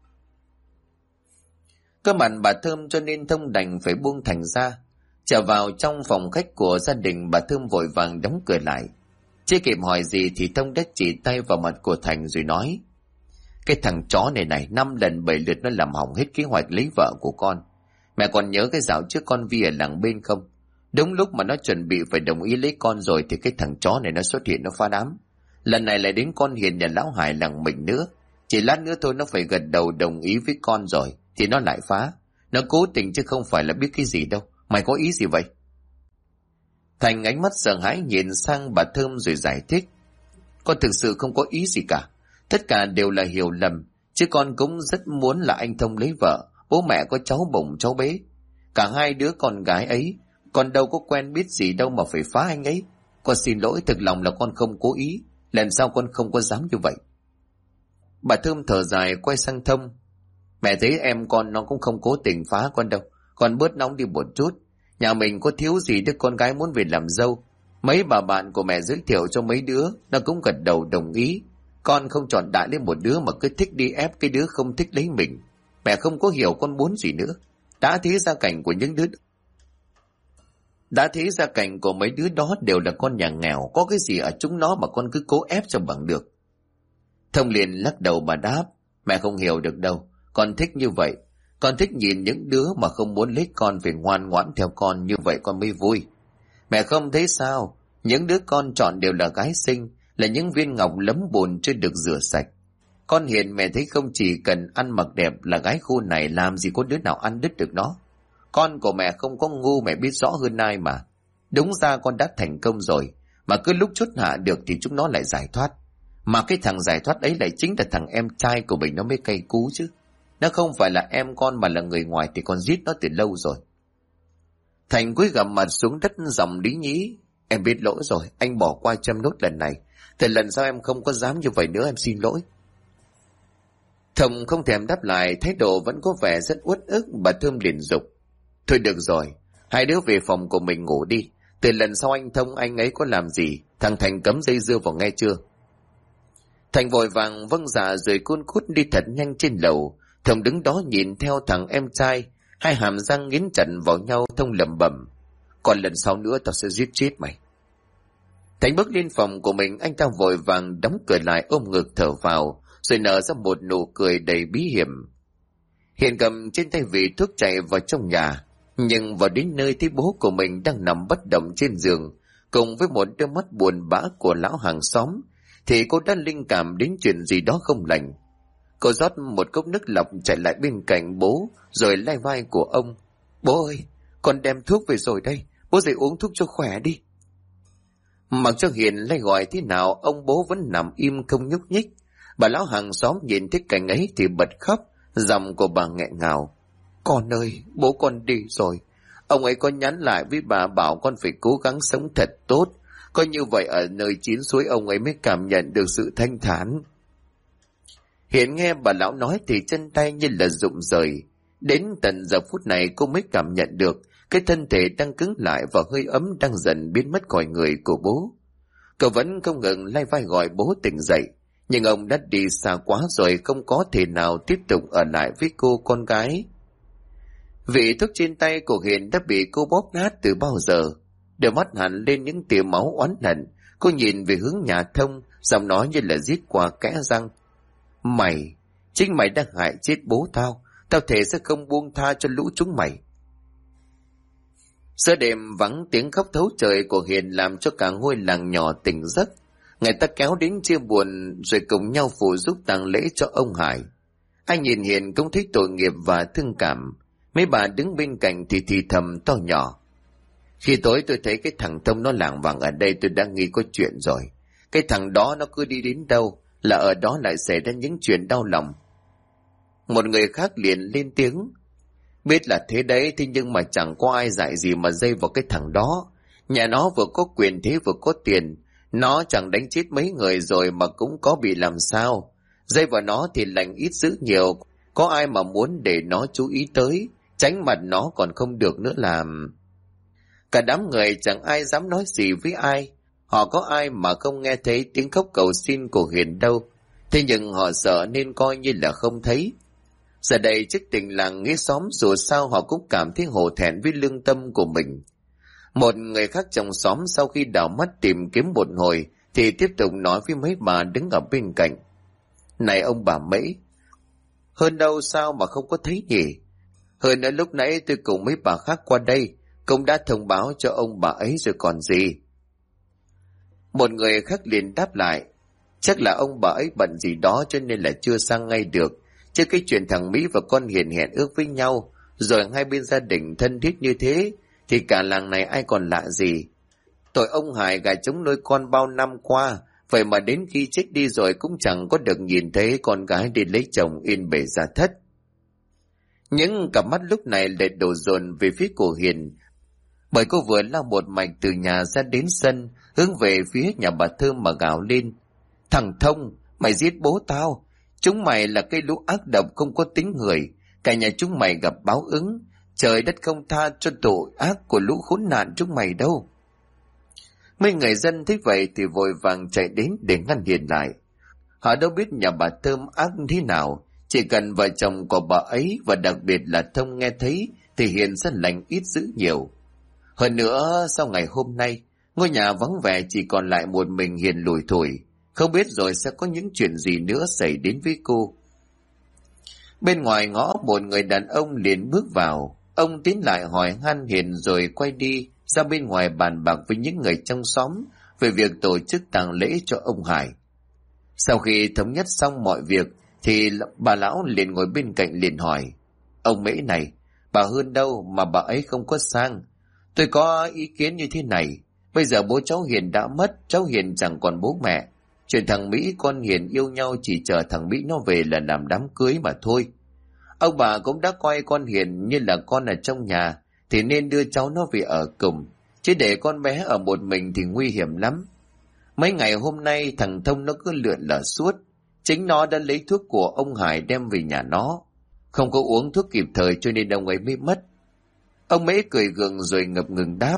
S1: Cơ mặt bà Thơm cho nên Thông đành phải buông Thành ra. Trở vào trong phòng khách của gia đình, bà Thơm vội vàng đóng cửa lại. Chưa kịp hỏi gì thì Thông đã chỉ tay vào mặt của Thành rồi nói. Cái thằng chó này 5 lần 7 lượt nó làm hỏng hết kế hoạch lấy vợ của con. Mẹ còn nhớ cái dạo trước con Vi ở làng bên không? Đúng lúc mà nó chuẩn bị phải đồng ý lấy con rồi thì cái thằng chó này nó xuất hiện, nó phá đám. Lần này lại đến con Hiền nhà lão Hải làng mình nữa. Chỉ lát nữa thôi nó phải gật đầu đồng ý với con rồi thì nó lại phá. Nó cố tình chứ không phải là biết cái gì đâu. Mày có ý gì vậy? Thành ánh mắt sợ hãi nhìn sang bà Thơm rồi giải thích. Con thực sự không có ý gì cả. Tất cả đều là hiểu lầm. Chứ con cũng rất muốn là anh Thông lấy vợ. Bố mẹ có cháu bồng cháu bế. Cả hai đứa con gái ấy, con đâu có quen biết gì đâu mà phải phá anh ấy. Con xin lỗi, thực lòng là con không cố ý. Lần sau con không có dám như vậy. Bà Thơm thở dài quay sang Thông. Mẹ thấy em con nó cũng không cố tình phá con đâu. Con bớt nóng đi một chút. Nhà mình có thiếu gì đứa con gái muốn về làm dâu. Mấy bà bạn của mẹ giới thiệu cho mấy đứa, nó cũng gật đầu đồng ý. Con không chọn đại lên một đứa mà cứ thích đi ép cái đứa không thích lấy mình. Mẹ không có hiểu con muốn gì nữa. Đã thế gia cảnh của mấy đứa đó đều là con nhà nghèo. Có cái gì ở chúng nó mà con cứ cố ép cho bằng được. Thông liền lắc đầu mà đáp. Mẹ không hiểu được đâu. Con thích như vậy. Con thích nhìn những đứa mà không muốn lấy con phải ngoan ngoãn theo con, như vậy con mới vui. Mẹ không thấy sao? Những đứa con chọn đều là gái xinh, là những viên ngọc lấm bùn chưa được rửa sạch. Con Hiền mẹ thấy không chỉ cần ăn mặc đẹp là gái khu này làm gì có đứa nào ăn đứt được nó. Con của mẹ không có ngu, mẹ biết rõ hơn ai mà. Đúng ra con đã thành công rồi, mà cứ lúc chốt hạ được thì chúng nó lại giải thoát. Mà cái thằng giải thoát ấy lại chính là thằng em trai của mình, nó mới cay cú chứ. Nó không phải là em con mà là người ngoài thì con giết nó từ lâu rồi. Thành cúi gằm mặt xuống đất giọng lý nhí. Em biết lỗi rồi, anh bỏ qua cho em nốt lần này. Từ lần sau em không có dám như vậy nữa, em xin lỗi. Thông không thèm đáp lại, thái độ vẫn có vẻ rất uất ức. Bà Thơm liền giục. Thôi được rồi, hai đứa về phòng của mình ngủ đi. Từ lần sau anh Thông anh ấy có làm gì, thằng Thành cấm dây dưa vào nghe chưa? Thành vội vàng vâng dạ rồi cun cút đi thật nhanh trên lầu. Thông đứng đó nhìn theo thằng em trai, hai hàm răng nghiến chặt vào nhau. Thông lẩm bẩm. Còn lần sau nữa tao sẽ giết chết mày. Thành bước lên phòng của mình, anh ta vội vàng đóng cửa lại, ôm ngực thở vào, rồi nở ra một nụ cười đầy bí hiểm. Hiền cầm trên tay vị thuốc chạy vào trong nhà, nhưng vào đến nơi thấy bố của mình đang nằm bất động trên giường, cùng với một đôi mắt buồn bã của lão hàng xóm, thì cô đã linh cảm đến chuyện gì đó không lành. Cô rót một cốc nước lọc chạy lại bên cạnh bố, rồi lay vai của ông. Bố ơi, con đem thuốc về rồi đây, bố dậy uống thuốc cho khỏe đi. Mặc cho Hiền lay gọi thế nào, ông bố vẫn nằm im không nhúc nhích. Bà lão hàng xóm nhìn thấy cảnh ấy thì bật khóc, giọng của bà nghẹn ngào. Con ơi, bố con đi rồi. Ông ấy có nhắn lại với bà bảo con phải cố gắng sống thật tốt. Coi như vậy ở nơi chín suối ông ấy mới cảm nhận được sự thanh thản. Hiền nghe bà lão nói thì chân tay như là rụng rời. Đến tận giờ phút này cô mới cảm nhận được cái thân thể đang cứng lại và hơi ấm đang dần biến mất khỏi người của bố. Cậu vẫn không ngừng lay vai gọi bố tỉnh dậy, nhưng ông đã đi xa quá rồi, không có thể nào tiếp tục ở lại với cô con gái. Vị thuốc trên tay của Hiền đã bị cô bóp nát từ bao giờ. Đôi mắt hẳn lên những tia máu oán hận, cô nhìn về hướng nhà Thông, giọng nói như là rít qua kẽ răng. Mày, chính mày đã hại chết bố tao, tao thề sẽ không buông tha cho lũ chúng mày. Giữa đêm vắng tiếng khóc thấu trời của Hiền làm cho cả ngôi làng nhỏ tỉnh giấc. Người ta kéo đến chia buồn rồi cùng nhau phụ giúp tang lễ cho ông Hải. Anh nhìn Hiền cũng thấy tội nghiệp và thương cảm. Mấy bà đứng bên cạnh thì thầm to nhỏ. Khi tối tôi thấy cái thằng Thông nó lảng vảng ở đây, tôi đã nghi có chuyện rồi. Cái thằng đó nó cứ đi đến đâu là ở đó lại xảy ra những chuyện đau lòng. Một người khác liền lên tiếng. Biết là thế đấy, thế nhưng mà chẳng có ai dạy gì mà dây vào cái thằng đó. Nhà nó vừa có quyền thế vừa có tiền. Nó chẳng đánh chết mấy người rồi mà cũng có bị làm sao. Dây vào nó thì lành ít dữ nhiều. Có ai mà muốn để nó chú ý tới, tránh mặt nó còn không được nữa làm. Cả đám người chẳng ai dám nói gì với ai. Họ có ai mà không nghe thấy tiếng khóc cầu xin của Hiền đâu. Thế nhưng họ sợ nên coi như là không thấy. Giờ đây trước tình làng nghĩa xóm, dù sao họ cũng cảm thấy hổ thẹn với lương tâm của mình. Một người khác trong xóm sau khi đảo mắt tìm kiếm một hồi thì tiếp tục nói với mấy bà đứng ở bên cạnh. Này ông bà Mễ, hơn đâu sao mà không có thấy nhỉ? Hơn nữa lúc nãy tôi cùng mấy bà khác qua đây cũng đã thông báo cho ông bà ấy rồi còn gì. Một người khác liền đáp lại. Chắc là ông bà ấy bận gì đó cho nên là chưa sang ngay được. Chứ cái chuyện thằng Mỹ và con Hiền hẹn ước với nhau, rồi hai bên gia đình thân thiết như thế, thì cả làng này ai còn lạ gì. Tội ông Hải gà trống nuôi con bao năm qua, vậy mà đến khi chết đi rồi cũng chẳng có được nhìn thấy con gái đi lấy chồng yên bề gia thất. Những cặp mắt lúc này lại đổ dồn về phía của Hiền, bởi cô vừa lao một mạch từ nhà ra đến sân, hướng về phía nhà bà Thơm mà gào lên. Thằng Thông, mày giết bố tao! Chúng mày là cây lũ ác độc không có tính người, cả nhà chúng mày gặp báo ứng, trời đất không tha cho tội ác của lũ khốn nạn chúng mày đâu. Mấy người dân thấy vậy thì vội vàng chạy đến để ngăn Hiền lại. Họ đâu biết nhà bà Thơm ác thế nào, chỉ cần vợ chồng của bà ấy và đặc biệt là Thông nghe thấy thì Hiền sẽ lành ít dữ nhiều. Hơn nữa sau ngày hôm nay, ngôi nhà vắng vẻ chỉ còn lại một mình Hiền lủi thủi, không biết rồi sẽ có những chuyện gì nữa xảy đến với cô. Bên ngoài ngõ một người đàn ông liền bước vào. Ông tiến lại hỏi han Hiền rồi quay đi ra bên ngoài bàn bạc với những người trong xóm về việc tổ chức tang lễ cho ông Hải. Sau khi thống nhất xong mọi việc thì bà lão liền ngồi bên cạnh liền hỏi. Ông Mễ này, bà Hơn đâu mà bà ấy không có sang? Tôi có ý kiến như thế này. Bây giờ bố cháu Hiền đã mất, cháu Hiền chẳng còn bố mẹ. Chuyện thằng Mỹ con Hiền yêu nhau chỉ chờ thằng Mỹ nó về là làm đám cưới mà thôi. Ông bà cũng đã coi con Hiền như là con ở trong nhà, thì nên đưa cháu nó về ở cùng, chứ để con bé ở một mình thì nguy hiểm lắm. Mấy ngày hôm nay thằng Thông nó cứ lượn lờ suốt, chính nó đã lấy thuốc của ông Hải đem về nhà nó, không có uống thuốc kịp thời cho nên ông ấy mới mất. Ông Mễ cười gượng rồi ngập ngừng đáp: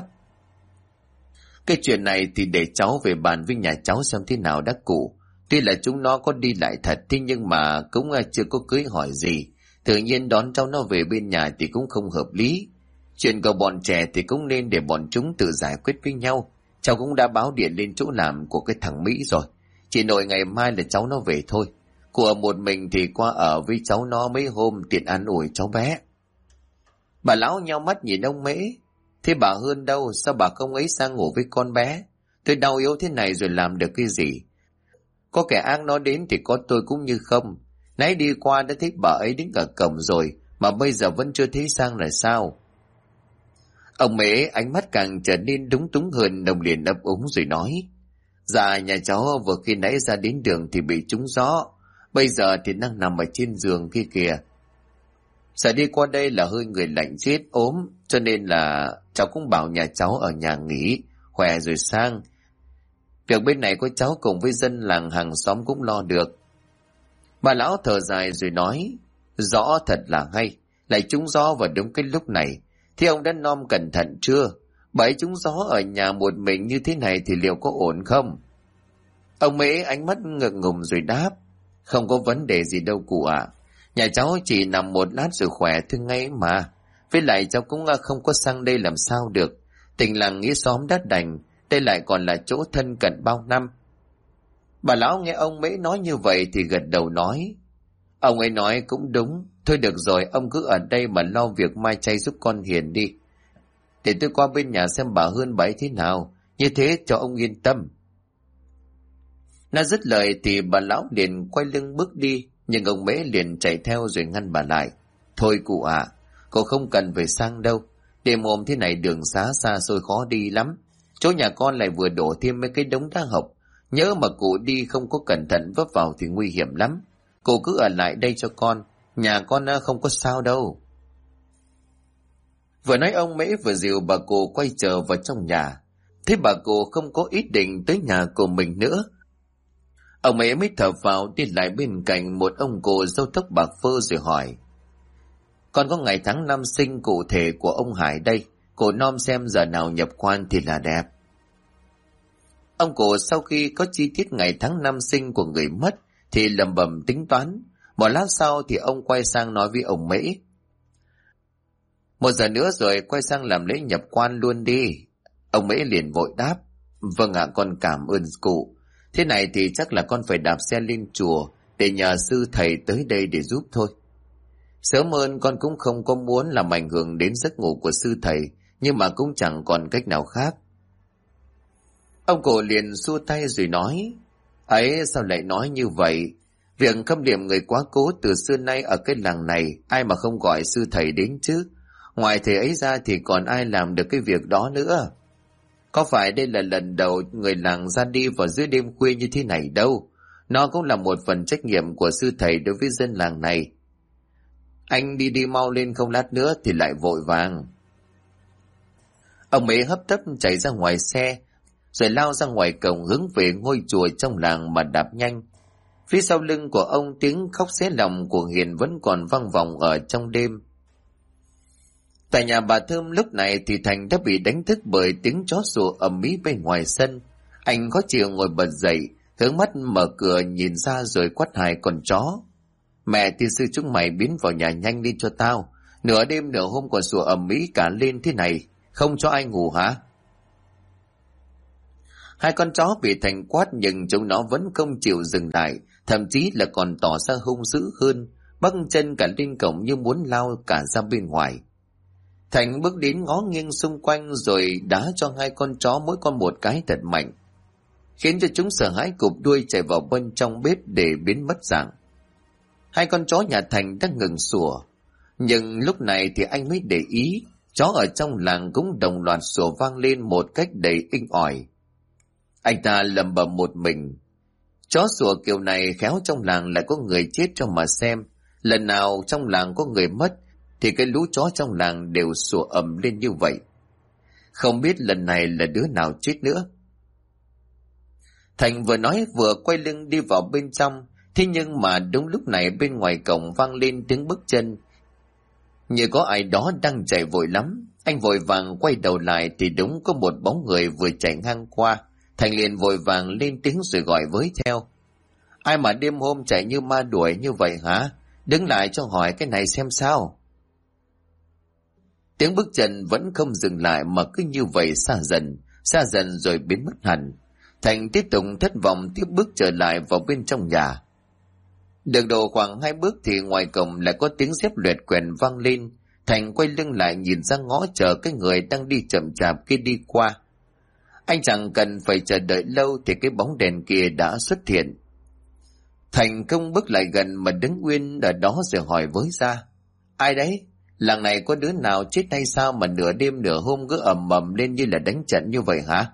S1: Cái chuyện này thì để cháu về bàn với nhà cháu xem thế nào đã cụ. Tuy là chúng nó có đi lại thật, thế nhưng mà cũng chưa có cưới hỏi gì, tự nhiên đón cháu nó về bên nhà thì cũng không hợp lý. Chuyện của bọn trẻ thì cũng nên để bọn chúng tự giải quyết với nhau. Cháu cũng đã báo điện lên chỗ làm của cái thằng Mỹ rồi, chỉ nội ngày mai là cháu nó về thôi. Cô ở một mình thì qua ở với cháu nó mấy hôm tiện an ủi cháu bé. Bà lão nhao mắt nhìn ông Mễ: Thế bà Hương đâu, sao bà không ấy sang ngủ với con bé? Tôi đau yếu thế này rồi làm được cái gì? Có kẻ ác nó đến thì có tôi cũng như không. Nãy đi qua đã thấy bà ấy đến cả cổng rồi, mà bây giờ vẫn chưa thấy sang là sao? Ông Mễ ánh mắt càng trở nên đúng túng hơn, đồng liền ấp úng rồi nói: Dạ, nhà cháu vừa khi nãy ra đến đường thì bị trúng gió, bây giờ thì đang nằm ở trên giường kia kìa. Sợ đi qua đây là hơi người lạnh chết ốm, cho nên là cháu cũng bảo nhà cháu ở nhà nghỉ, khỏe rồi sang. Việc bên này có cháu cùng với dân làng hàng xóm cũng lo được. Bà lão thở dài rồi nói: Rõ thật là hay, lại trúng gió vào đúng cái lúc này. Thế ông đã nom cẩn thận chưa? Bà ấy trúng gió ở nhà một mình như thế này thì liệu có ổn không? Ông Mễ ánh mắt ngượng ngùng rồi đáp: Không có vấn đề gì đâu cụ ạ. Nhà cháu chỉ nằm một lát rồi khỏe thôi ngay mà. Với lại cháu cũng không có sang đây làm sao được. Tình làng nghĩa xóm đã đành, đây lại còn là chỗ thân cận bao năm. Bà lão nghe ông Mễ nói như vậy thì gật đầu nói: Ông ấy nói cũng đúng. Thôi được rồi, ông cứ ở đây mà lo việc mai chay giúp con Hiền đi. Để tôi qua bên nhà xem bà Hương bà ấy thế nào, như thế cho ông yên tâm. Nó dứt lời thì bà lão liền quay lưng bước đi, nhưng ông Mễ liền chạy theo rồi ngăn bà lại: Thôi cụ ạ, cô không cần phải sang đâu. Đêm hôm thế này đường xá xa xôi khó đi lắm. Chỗ nhà con lại vừa đổ thêm mấy cái đống đá hộc, nhớ mà cụ đi không có cẩn thận vấp vào thì nguy hiểm lắm. Cô cứ ở lại đây cho con, nhà con không có sao đâu. Vừa nói ông Mễ vừa dìu bà cụ quay trở vào trong nhà. Thế bà cụ không có ý định tới nhà của mình nữa. Ông Mễ mới thở vào đi lại bên cạnh một ông cụ râu tóc bạc phơ rồi hỏi: Con có ngày tháng năm sinh cụ thể của ông Hải đây, cụ nom xem giờ nào nhập quan thì là đẹp. Ông cụ sau khi có chi tiết ngày tháng năm sinh của người mất thì lẩm bẩm tính toán. Một lát sau thì ông quay sang nói với ông Mễ: 1 giờ nữa rồi quay sang làm lễ nhập quan luôn đi. Ông Mễ liền vội đáp: Vâng ạ, con cảm ơn cụ. Thế này thì chắc là con phải đạp xe lên chùa để nhờ sư thầy tới đây để giúp thôi. Sớm hơn con cũng không có muốn làm ảnh hưởng đến giấc ngủ của sư thầy, nhưng mà cũng chẳng còn cách nào khác. Ông cụ liền xua tay rồi nói: Ấy, sao lại nói như vậy? Việc khâm điểm người quá cố từ xưa nay ở cái làng này, ai mà không gọi sư thầy đến chứ? Ngoài thầy ấy ra thì còn ai làm được cái việc đó nữa? Có phải đây là lần đầu người làng ra đi vào giữa đêm khuya như thế này đâu. Nó cũng là một phần trách nhiệm của sư thầy đối với dân làng này. Anh đi mau lên, không lát nữa thì lại vội vàng. Ông Mễ hấp tấp chạy ra ngoài xe, rồi lao ra ngoài cổng hướng về ngôi chùa trong làng mà đạp nhanh. Phía sau lưng của ông tiếng khóc xé lòng của Hiền vẫn còn vang vọng ở trong đêm. Tại nhà bà Thơm lúc này thì Thành đã bị đánh thức bởi tiếng chó sủa ầm ĩ bên ngoài sân. Anh khó chịu ngồi bật dậy, hướng mắt mở cửa nhìn ra rồi quát hai con chó: Mẹ tiên sư chúng mày biến vào nhà nhanh đi cho tao. Nửa đêm nửa hôm còn sủa ầm ĩ cả lên thế này, không cho ai ngủ hả? Hai con chó bị Thành quát nhưng chúng nó vẫn không chịu dừng lại, thậm chí là còn tỏ ra hung dữ hơn, bắc chân cả lên cổng như muốn lao cả ra bên ngoài. Thành bước đến ngó nghiêng xung quanh rồi đá cho hai con chó mỗi con một cái thật mạnh, khiến cho chúng sợ hãi cụp đuôi chạy vào bên trong bếp để biến mất dạng. Hai con chó nhà Thành đã ngừng sủa, nhưng lúc này thì anh mới để ý chó ở trong làng cũng đồng loạt sủa vang lên một cách đầy inh ỏi. Anh ta lẩm bẩm một mình: Chó sủa kiểu này khéo trong làng lại có người chết cho mà xem. Lần nào trong làng có người mất thì cái lũ chó trong làng đều sủa ầm lên như vậy. Không biết lần này là đứa nào chết nữa. Thành vừa nói vừa quay lưng đi vào bên trong. Thế nhưng mà đúng lúc này bên ngoài cổng vang lên tiếng bước chân, như có ai đó đang chạy vội lắm. Anh vội vàng quay đầu lại thì đúng có một bóng người vừa chạy ngang qua. Thành liền vội vàng lên tiếng rồi gọi với theo. Ai mà đêm hôm chạy như ma đuổi như vậy hả? Đứng lại cho hỏi cái này xem sao. Tiếng bước chân vẫn không dừng lại mà cứ như vậy xa dần rồi biến mất hẳn. Thành tiếp tục thất vọng tiếp bước trở lại vào bên trong nhà. Được độ khoảng 2 bước thì ngoài cổng lại có tiếng dép luyện quèn vang lên. Thành quay lưng lại nhìn ra ngõ chờ cái người đang đi chậm chạp kia đi qua. Anh chẳng cần phải chờ đợi lâu thì cái bóng đèn kia đã xuất hiện. Thành không bước lại gần mà đứng nguyên ở đó rồi hỏi với ra. Ai đấy? Làng này có đứa nào chết hay sao mà nửa đêm nửa hôm cứ ầm ầm lên như là đánh trận như vậy hả?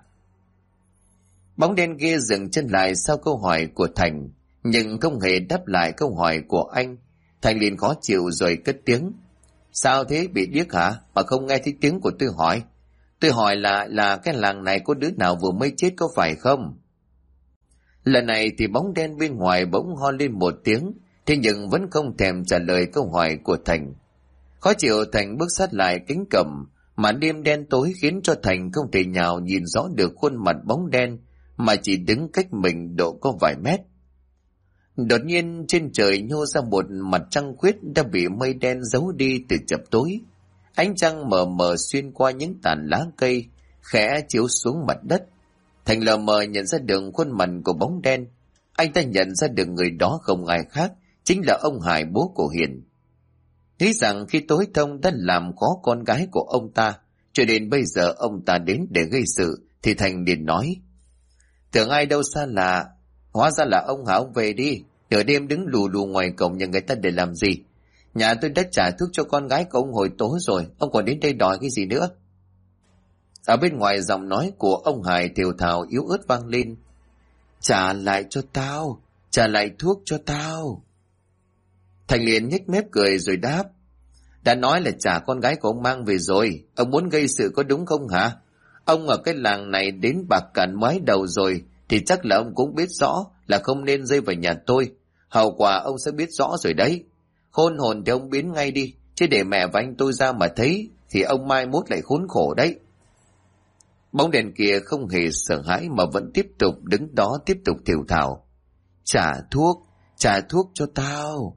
S1: Bóng đen kia dừng chân lại sau câu hỏi của Thành, nhưng không hề đáp lại câu hỏi của anh. Thành liền khó chịu rồi cất tiếng. Sao thế, bị điếc hả? Mà không nghe thấy tiếng của tôi hỏi. Tôi hỏi là cái làng này có đứa nào vừa mới chết có phải không? Lần này thì bóng đen bên ngoài bỗng ho lên một tiếng, thế nhưng vẫn không thèm trả lời câu hỏi của Thành. Khó chịu, Thành bước sát lại cánh cổng, mà đêm đen tối khiến cho Thành không thể nào nhìn rõ được khuôn mặt bóng đen, mà chỉ đứng cách mình độ có vài mét. Đột nhiên trên trời nhô ra một mặt trăng khuyết đã bị mây đen giấu đi từ chập tối. Ánh trăng mờ mờ xuyên qua những tàn lá cây, khẽ chiếu xuống mặt đất. Thành lờ mờ nhận ra được khuôn mặt của bóng đen. Anh ta nhận ra được người đó không ai khác, chính là ông Hải, bố của Hiền. Nghĩ rằng khi tối thông đã làm khó con gái của ông ta, cho đến bây giờ ông ta đến để gây sự, thì Thành liền nói. Tưởng ai đâu xa lạ, hóa ra là ông hả? Ông về đi, nửa đêm đứng lù lù ngoài cổng nhà người ta để làm gì? Nhà tôi đã trả thuốc cho con gái của ông hồi tối rồi, ông còn đến đây đòi cái gì nữa? Ở bên ngoài giọng nói của ông Hải thều thào yếu ớt vang lên. Trả lại cho tao, trả lại thuốc cho tao. Thành liền nhếch mép cười rồi đáp. Đã nói là trả con gái của ông mang về rồi, ông muốn gây sự có đúng không hả? Ông ở cái làng này đến bạc cạn mái đầu rồi, thì chắc là ông cũng biết rõ là không nên rơi vào nhà tôi. Hậu quả ông sẽ biết rõ rồi đấy. Khôn hồn thì ông biến ngay đi, chứ để mẹ và anh tôi ra mà thấy thì ông mai mốt lại khốn khổ đấy. Bóng đèn kia không hề sợ hãi mà vẫn tiếp tục đứng đó tiếp tục thều thào. Trả thuốc cho tao.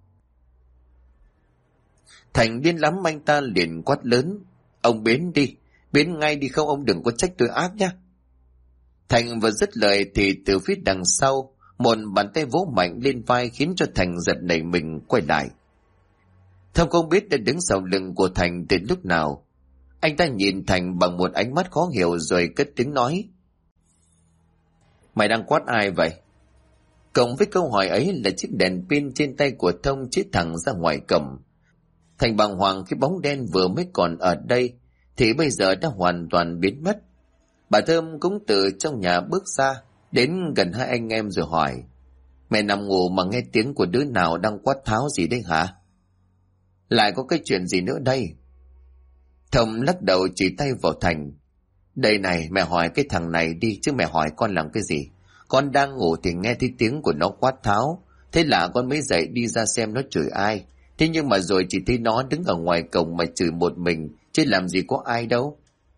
S1: Thành điên lắm, anh ta liền quát lớn. Ông biến đi, biến ngay đi, không ông đừng có trách tôi ác nhé. Thành vừa dứt lời thì từ phía đằng sau, một bàn tay vỗ mạnh lên vai khiến cho Thành giật nảy mình quay lại. Thông không biết đã đứng sau lưng của Thành từ lúc nào. Anh ta nhìn Thành bằng một ánh mắt khó hiểu rồi cất tiếng nói. Mày đang quát ai vậy? Cộng với câu hỏi ấy là chiếc đèn pin trên tay của Thông chiết thẳng ra ngoài cổng. Thành bàng hoàng khi bóng đen vừa mới còn ở đây thì bây giờ đã hoàn toàn biến mất. Bà Thơm cũng từ trong nhà bước ra, đến gần hai anh em rồi hỏi. Mẹ nằm ngủ mà nghe tiếng của đứa nào đang quát tháo gì đấy hả? Lại có cái chuyện gì nữa đây? Thông lắc đầu chỉ tay vào Thành. Đây này, mẹ hỏi cái thằng này đi chứ mẹ hỏi con làm cái gì? Con đang ngủ thì nghe thấy tiếng của nó quát tháo. Thế là con mới dậy đi ra xem nó chửi ai. Thế nhưng mà rồi chỉ thấy nó đứng ở ngoài cổng mà chửi một mình, chứ làm gì có ai đâu.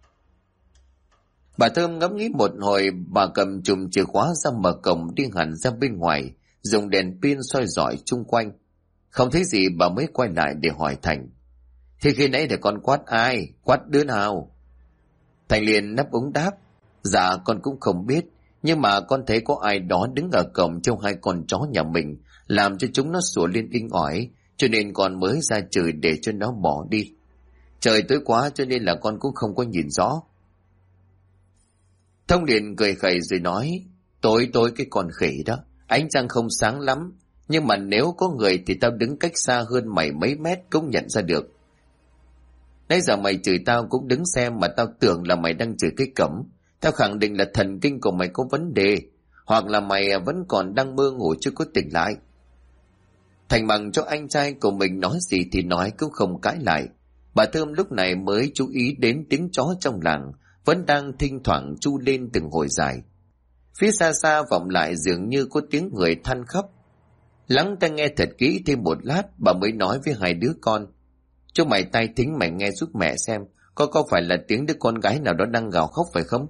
S1: Bà Thơm ngẫm nghĩ một hồi, bà cầm chùm chìa khóa ra mở cổng đi hẳn ra bên ngoài, dùng đèn pin soi rọi chung quanh. Không thấy gì bà mới quay lại để hỏi Thành. Thế khi nãy để con quát ai? Quát đứa nào? Thành liền nấp úng đáp. Dạ con cũng không biết, nhưng mà con thấy có ai đó đứng ở cổng trông hai con chó nhà mình, làm cho chúng nó sủa lên inh ỏi, cho nên con mới ra chửi để cho nó bỏ đi. Trời tối quá cho nên là con cũng không có nhìn rõ. Thông liền cười khẩy rồi nói. Tối cái con khỉ đó, ánh trăng không sáng lắm, nhưng mà nếu có người thì tao đứng cách xa hơn mày mấy mét cũng nhận ra được. Nãy giờ mày chửi tao cũng đứng xem mà tao tưởng là mày đang chửi cái cẩm. Tao khẳng định là thần kinh của mày có vấn đề. hoặc là mày vẫn còn đang mơ ngủ chưa có tỉnh lại. Thành bằng cho anh trai của mình nói gì thì nói, cũng không cãi lại. Bà Thơm lúc này mới chú ý đến tiếng chó trong làng vẫn đang thỉnh thoảng tru lên từng hồi dài. Phía xa xa vọng lại dường như có tiếng người than khóc. Lắng tai nghe thật kỹ thêm một lát, bà mới nói với hai đứa con: "Cho mày tai thính mày nghe giúp mẹ xem, có phải là tiếng đứa con gái nào đó đang gào khóc phải không?"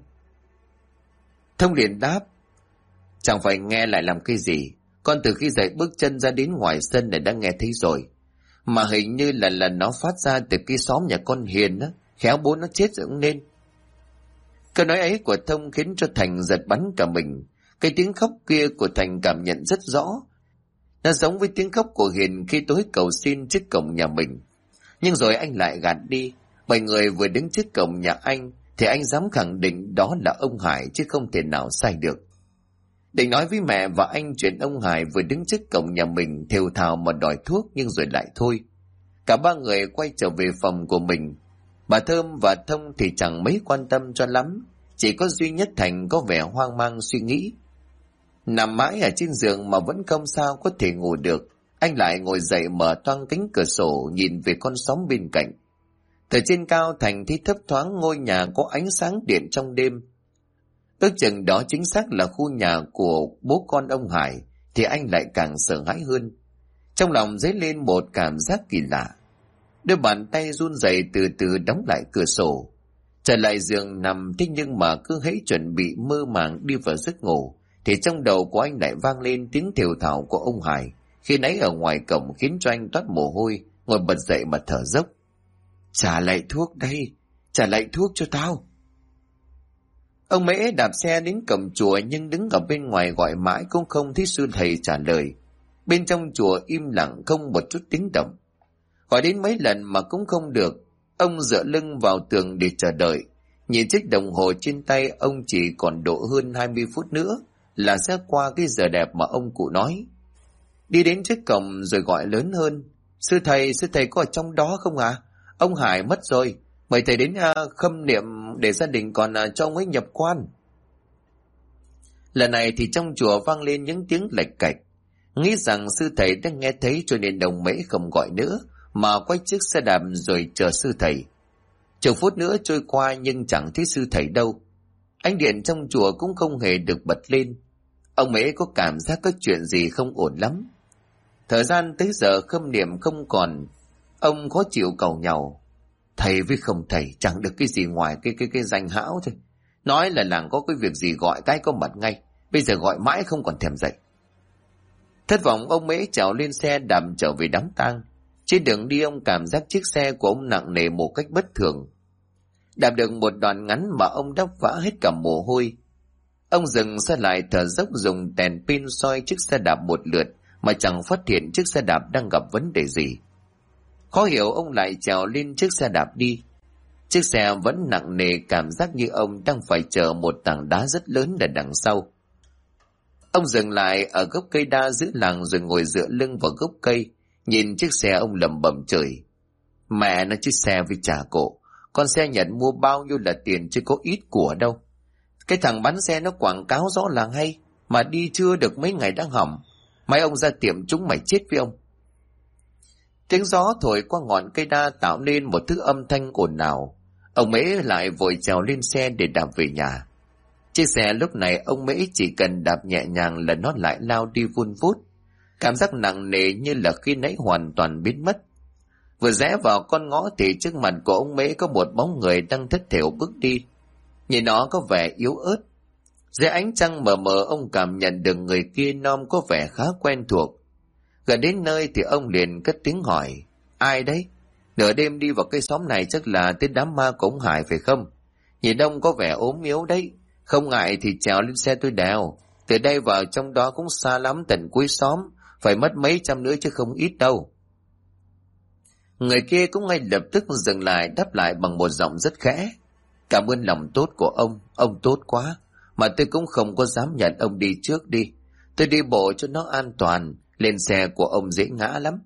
S1: Thông liền đáp: "Chẳng phải nghe lại làm cái gì, con từ khi dậy bước chân ra đến ngoài sân này đã nghe thấy rồi. Mà hình như là nó phát ra từ cái xóm nhà con Hiền á, khéo bố nó chết rồi cũng nên." Câu nói ấy của Thông khiến cho Thành giật bắn cả mình. Cái tiếng khóc kia của Thành cảm nhận rất rõ. Nó giống với tiếng khóc của Hiền khi tối cầu xin trước cổng nhà mình. Nhưng rồi anh lại gạt đi, bởi người vừa đứng trước cổng nhà anh thì anh dám khẳng định đó là ông Hải, chứ không thể nào sai được. Định nói với mẹ và anh chuyện ông Hải vừa đứng trước cổng nhà mình thều thào mà đòi thuốc, nhưng rồi lại thôi. Cả ba người quay trở về phòng của mình. Bà Thơm và Thông thì chẳng mấy quan tâm cho lắm, chỉ có duy nhất Thành có vẻ hoang mang suy nghĩ. Nằm mãi ở trên giường mà vẫn không sao có thể ngủ được, anh lại ngồi dậy mở toang cánh cửa sổ nhìn về con xóm bên cạnh. Từ trên cao Thành thấy thấp thoáng ngôi nhà có ánh sáng điện trong đêm. Ước chừng đó chính xác là khu nhà của bố con ông Hải, thì anh lại càng sợ hãi hơn. Trong lòng dấy lên một cảm giác kỳ lạ. Đôi bàn tay run rẩy từ từ đóng lại cửa sổ. Trở lại giường nằm, thế nhưng mà cứ hễ chuẩn bị mơ màng đi vào giấc ngủ, thì trong đầu của anh lại vang lên tiếng thều thào của ông Hải khi nãy ở ngoài cổng, khiến cho anh toát mồ hôi, ngồi bật dậy mà thở dốc. "Trả lại thuốc đây, trả lại thuốc cho tao." Ông Mễ đạp xe đến cổng chùa, nhưng đứng ở bên ngoài gọi mãi cũng không thấy sư thầy trả lời. Bên trong chùa im lặng không một chút tiếng động. Gọi đến mấy lần mà cũng không được. Ông dựa lưng vào tường để chờ đợi. Nhìn chiếc đồng hồ trên tay, ông chỉ còn độ hơn 20 phút nữa là sẽ qua cái giờ đẹp mà ông cụ nói. Đi đến trước cổng rồi gọi lớn hơn: sư thầy có ở trong đó không à? Ông Hải mất rồi, mời thầy đến khâm niệm để gia đình còn cho ông ấy nhập quan." Lần này thì trong chùa vang lên những tiếng lạch cạch. Nghĩ rằng sư thầy đã nghe thấy cho nên đồng Mễ không gọi nữa, mà quay chiếc xe đạp rồi chờ sư thầy. Chục phút nữa trôi qua nhưng chẳng thấy sư thầy đâu. Ánh điện trong chùa cũng không hề được bật lên. Ông Mễ có cảm giác có chuyện gì không ổn lắm. Thời gian tới giờ khâm niệm không còn, ông khó chịu cầu nhàu: "Thầy với không thầy chẳng được cái gì ngoài cái danh hão thôi. Nói là làng có cái việc gì gọi cái có mặt ngay, bây giờ gọi mãi không còn thèm dậy." Thất vọng, ông Mễ trèo lên xe đạp trở về đám tang. Trên đường đi ông cảm giác chiếc xe của ông nặng nề một cách bất thường. Đạp được một đoạn ngắn mà ông đã vã hết cả mồ hôi. Ông dừng xe lại thở dốc, dùng đèn pin soi chiếc xe đạp một lượt mà chẳng phát hiện chiếc xe đạp đang gặp vấn đề gì. Khó hiểu, ông lại trèo lên chiếc xe đạp đi. Chiếc xe vẫn nặng nề, cảm giác như ông đang phải chở một tảng đá rất lớn ở đằng sau. Ông dừng lại ở gốc cây đa giữa làng rồi ngồi dựa lưng vào gốc cây, nhìn chiếc xe ông lẩm bẩm chửi: "Mẹ nó chứ xe với trả cổ, con xe nhận mua bao nhiêu là tiền chứ có ít của đâu. Cái thằng bán xe nó quảng cáo rõ ràng hay, mà đi chưa được mấy ngày đã hỏng. Mấy ông ra tiệm chúng mày chết với ông." Tiếng gió thổi qua ngọn cây đa tạo nên một thứ âm thanh ồn ào. Ông Mễ lại vội trèo lên xe để đạp về nhà. Chiếc xe lúc này ông Mễ chỉ cần đạp nhẹ nhàng là nó lại lao đi vun vút. Cảm giác nặng nề như là khi nãy hoàn toàn biến mất. Vừa rẽ vào con ngõ thì trước mặt của ông Mễ có một bóng người đang thất thểu bước đi. Nhìn nó có vẻ yếu ớt. Dưới ánh trăng mờ mờ, ông cảm nhận được người kia nom có vẻ khá quen thuộc. Gần đến nơi thì ông liền cất tiếng hỏi: "Ai đấy? Nửa đêm đi vào cái xóm này chắc là tới đám ma của ông Hải phải không? Nhìn ông có vẻ ốm yếu đấy. Không ngại thì trèo lên xe tôi đèo. Từ đây vào trong đó cũng xa lắm, tận cuối xóm, phải mất mấy trăm nữa chứ không ít đâu." Người kia cũng ngay lập tức dừng lại, đáp lại bằng một giọng rất khẽ: "Cảm ơn lòng tốt của ông tốt quá. Mà tôi cũng không có dám nhận ông đi trước đi. Tôi đi bộ cho nó an toàn, lên xe của ông dễ ngã lắm."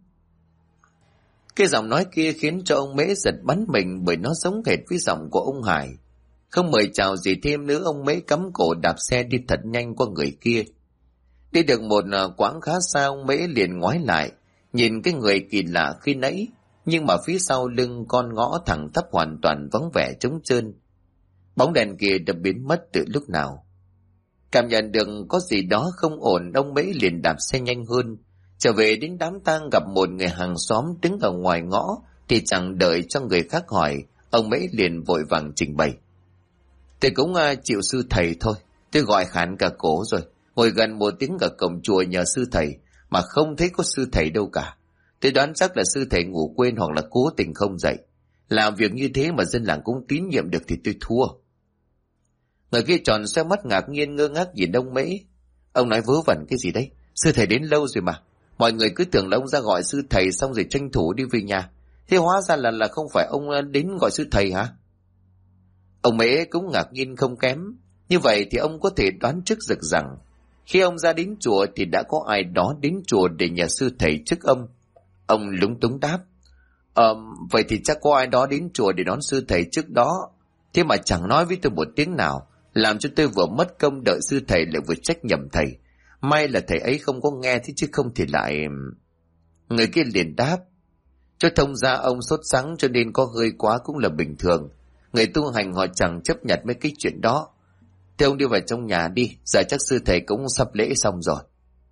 S1: Cái giọng nói kia khiến cho ông Mễ giật bắn mình, bởi nó giống hệt với giọng của ông Hải. Không mời chào gì thêm nữa, ông Mễ cắm cổ đạp xe đi thật nhanh qua người kia. Đi được một quãng khá xa, ông Mễ liền ngoái lại, nhìn cái người kỳ lạ khi nãy, nhưng mà phía sau lưng con ngõ thẳng tắp hoàn toàn vắng vẻ trống trơn. Bóng đèn kia đã biến mất từ lúc nào. Cảm nhận được có gì đó không ổn, ông Mễ liền đạp xe nhanh hơn. Trở về đến đám tang gặp một người hàng xóm đứng ở ngoài ngõ, thì chẳng đợi cho người khác hỏi, ông Mễ liền vội vàng trình bày. Tôi cũng chịu sư thầy thôi, tôi gọi khản cả cổ rồi, ngồi gần một tiếng ở cổng chùa nhờ sư thầy, mà không thấy có sư thầy đâu cả. Tôi đoán chắc là sư thầy ngủ quên hoặc là cố tình không dậy. Làm việc như thế mà dân làng cũng tín nhiệm được thì tôi thua. Người kia tròn xoe mắt ngạc nhiên ngơ ngác nhìn ông Mễ. Ông nói vớ vẩn cái gì đấy? Sư thầy đến lâu rồi mà. Mọi người cứ tưởng là ông ra gọi sư thầy xong rồi tranh thủ đi về nhà. Thế hóa ra là không phải ông đến gọi sư thầy hả? Ông Mễ cũng ngạc nhiên không kém. Như vậy thì ông có thể đoán trước được rằng khi ông ra đến chùa thì đã có ai đó đến chùa để nhờ sư thầy trước ông. Ông lúng túng đáp. Vậy thì chắc có ai đó đến chùa để đón sư thầy trước đó. Thế mà chẳng nói với tôi một tiếng nào, làm cho tôi vừa mất công đợi sư thầy lại vừa trách nhầm thầy. May là thầy ấy không có nghe thế chứ không thì lại... Người kia liền đáp. Cho thông ra ông sốt sắng cho nên có hơi quá cũng là bình thường. Người tu hành họ chẳng chấp nhận mấy cái chuyện đó. Thế ông đi vào trong nhà đi, giờ chắc sư thầy cũng sắp lễ xong rồi.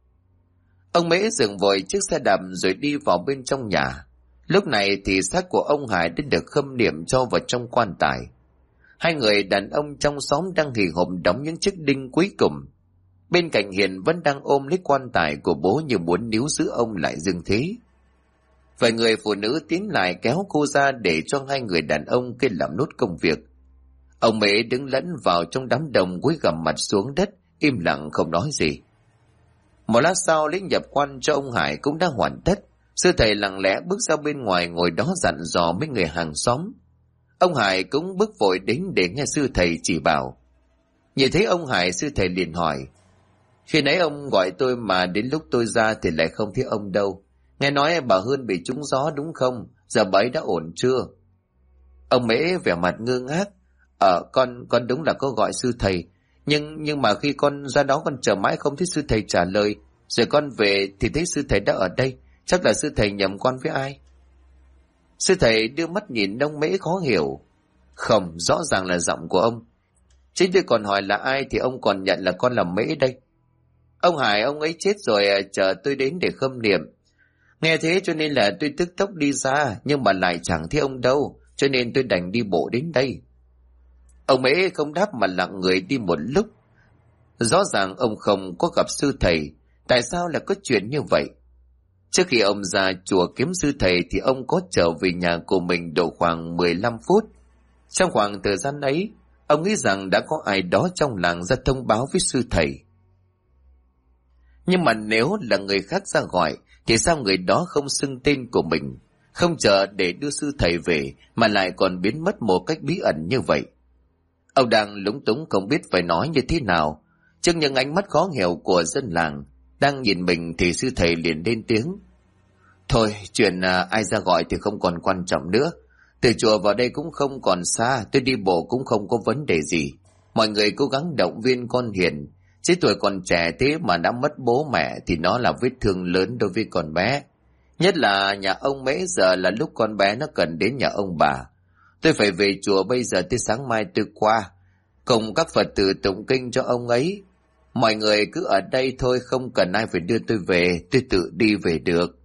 S1: Ông Mễ dừng vội chiếc xe đạp rồi đi vào bên trong nhà. Lúc này thì xác của ông Hải đã được khâm niệm cho vào trong quan tài. Hai người đàn ông trong xóm đang hì hục đóng những chiếc đinh cuối cùng. Bên cạnh Hiền vẫn đang ôm lấy quan tài của bố như muốn níu giữ ông lại dương thế. Vài người phụ nữ tiến lại kéo cô ra để cho hai người đàn ông kia làm nốt công việc. Ông Mễ đứng lẫn vào trong đám đông, cúi gằm mặt xuống đất, im lặng không nói gì. Một lát sau lễ nhập quan cho ông Hải cũng đã hoàn tất. Sư thầy lặng lẽ bước ra bên ngoài ngồi đó dặn dò mấy người hàng xóm. Ông Hải cũng bước vội đến để nghe sư thầy chỉ bảo. Nhìn thấy ông Hải, sư thầy liền hỏi. Khi nãy ông gọi tôi mà đến lúc tôi ra thì lại không thấy ông đâu. Nghe nói bà Hương bị trúng gió đúng không? Giờ bà ấy đã ổn chưa? Ông Mễ vẻ mặt ngơ ngác. Con đúng là có gọi sư thầy. Nhưng mà khi con ra đó con chờ mãi không thấy sư thầy trả lời. Rồi con về thì thấy sư thầy đã ở đây. Chắc là sư thầy nhầm con với ai? Sư thầy đưa mắt nhìn ông Mễ khó hiểu. Không, rõ ràng là giọng của ông. Chính tôi còn hỏi là ai thì ông còn nhận là con là Mễ đây. Ông Hải ông ấy chết rồi, chờ tôi đến để khâm niệm. Nghe thế cho nên là tôi tức tốc đi ra, nhưng mà lại chẳng thấy ông đâu, cho nên tôi đành đi bộ đến đây. Ông Mễ không đáp mà lặng người đi một lúc. Rõ ràng ông không có gặp sư thầy, tại sao lại có chuyện như vậy? Trước khi ông ra chùa kiếm sư thầy thì ông có trở về nhà của mình độ khoảng 15 phút. Trong khoảng thời gian ấy, ông nghĩ rằng đã có ai đó trong làng ra thông báo với sư thầy. Nhưng mà nếu là người khác ra gọi, thì sao người đó không xưng tên của mình, không chờ để đưa sư thầy về, mà lại còn biến mất một cách bí ẩn như vậy? Ông đang lúng túng không biết phải nói như thế nào. Trước những ánh mắt khó hiểu của dân làng đang nhìn mình thì sư thầy liền lên tiếng. Thôi, chuyện ai ra gọi thì không còn quan trọng nữa. Từ chùa vào đây cũng không còn xa, tôi đi bộ cũng không có vấn đề gì. Mọi người cố gắng động viên con Hiền. Chứ tuổi còn trẻ thế mà đã mất bố mẹ thì nó là vết thương lớn đối với con bé. Nhất là nhà ông Mễ giờ là lúc con bé nó cần đến nhà ông bà. Tôi phải về chùa bây giờ, tới sáng mai tôi qua, cùng các Phật tử tụng kinh cho ông ấy. Mọi người cứ ở đây thôi, không cần ai phải đưa tôi về, tôi tự đi về được.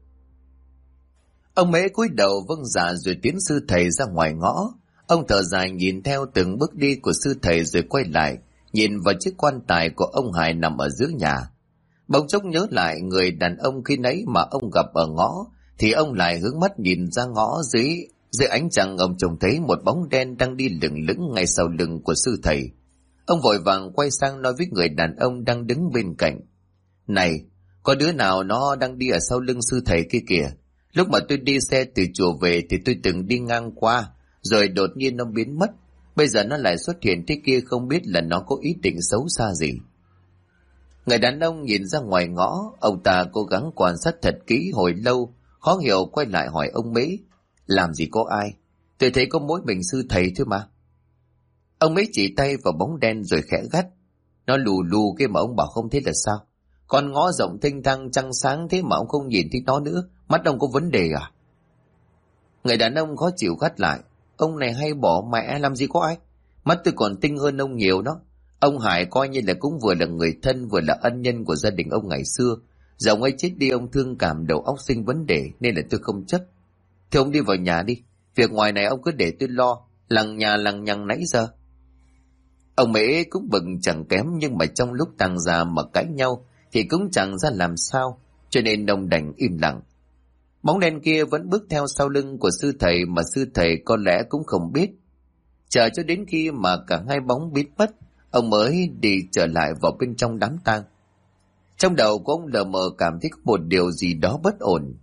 S1: Ông Mễ cúi đầu vâng dạ rồi tiến sư thầy ra ngoài ngõ. Ông thở dài nhìn theo từng bước đi của sư thầy rồi quay lại, nhìn vào chiếc quan tài của ông Hải nằm ở giữa nhà. Bỗng chốc nhớ lại người đàn ông khi nãy mà ông gặp ở ngõ, thì ông lại hướng mắt nhìn ra ngõ dưới ánh trăng. Ông trông thấy một bóng đen đang đi lững lững ngay sau lưng của sư thầy. Ông vội vàng quay sang nói với người đàn ông đang đứng bên cạnh. Này, có đứa nào nó đang đi ở sau lưng sư thầy kia kìa. Lúc mà tôi đi xe từ chùa về thì tôi từng đi ngang qua, rồi đột nhiên nó biến mất. Bây giờ nó lại xuất hiện thế kia, không biết là nó có ý định xấu xa gì. Người đàn ông nhìn ra ngoài ngõ, ông ta cố gắng quan sát thật kỹ hồi lâu, khó hiểu quay lại hỏi ông Mễ. Làm gì có ai? Tôi thấy có mỗi mình sư thầy thôi mà. Ông ấy chỉ tay vào bóng đen rồi khẽ gắt. Nó lù lù kia mà ông bảo không thế là sao? Con ngõ rộng thênh thang trăng sáng thế mà ông không nhìn thấy nó nữa, mắt ông có vấn đề à? Người đàn ông khó chịu gắt lại. Ông này hay bỏ mẹ, làm gì có ai. Mắt tôi còn tinh hơn ông nhiều đó. Ông Hải coi như là cũng vừa là người thân vừa là ân nhân của gia đình ông ngày xưa. Giờ ông ấy chết đi ông thương cảm đầu óc sinh vấn đề nên là tôi không chấp. Thì ông đi vào nhà đi. Việc ngoài này ông cứ để tôi lo. Lằng nhà lằng nhằng nãy giờ. Ông Mễ cũng bừng chẳng kém, nhưng mà trong lúc tàng già mà cãi nhau thì cũng chẳng ra làm sao, cho nên ông đành im lặng. Bóng đen kia vẫn bước theo sau lưng của sư thầy mà sư thầy có lẽ cũng không biết. Chờ cho đến khi mà cả hai bóng biến mất, ông mới đi trở lại vào bên trong đám tang. Trong đầu của ông lờ mờ cảm thấy có một điều gì đó bất ổn.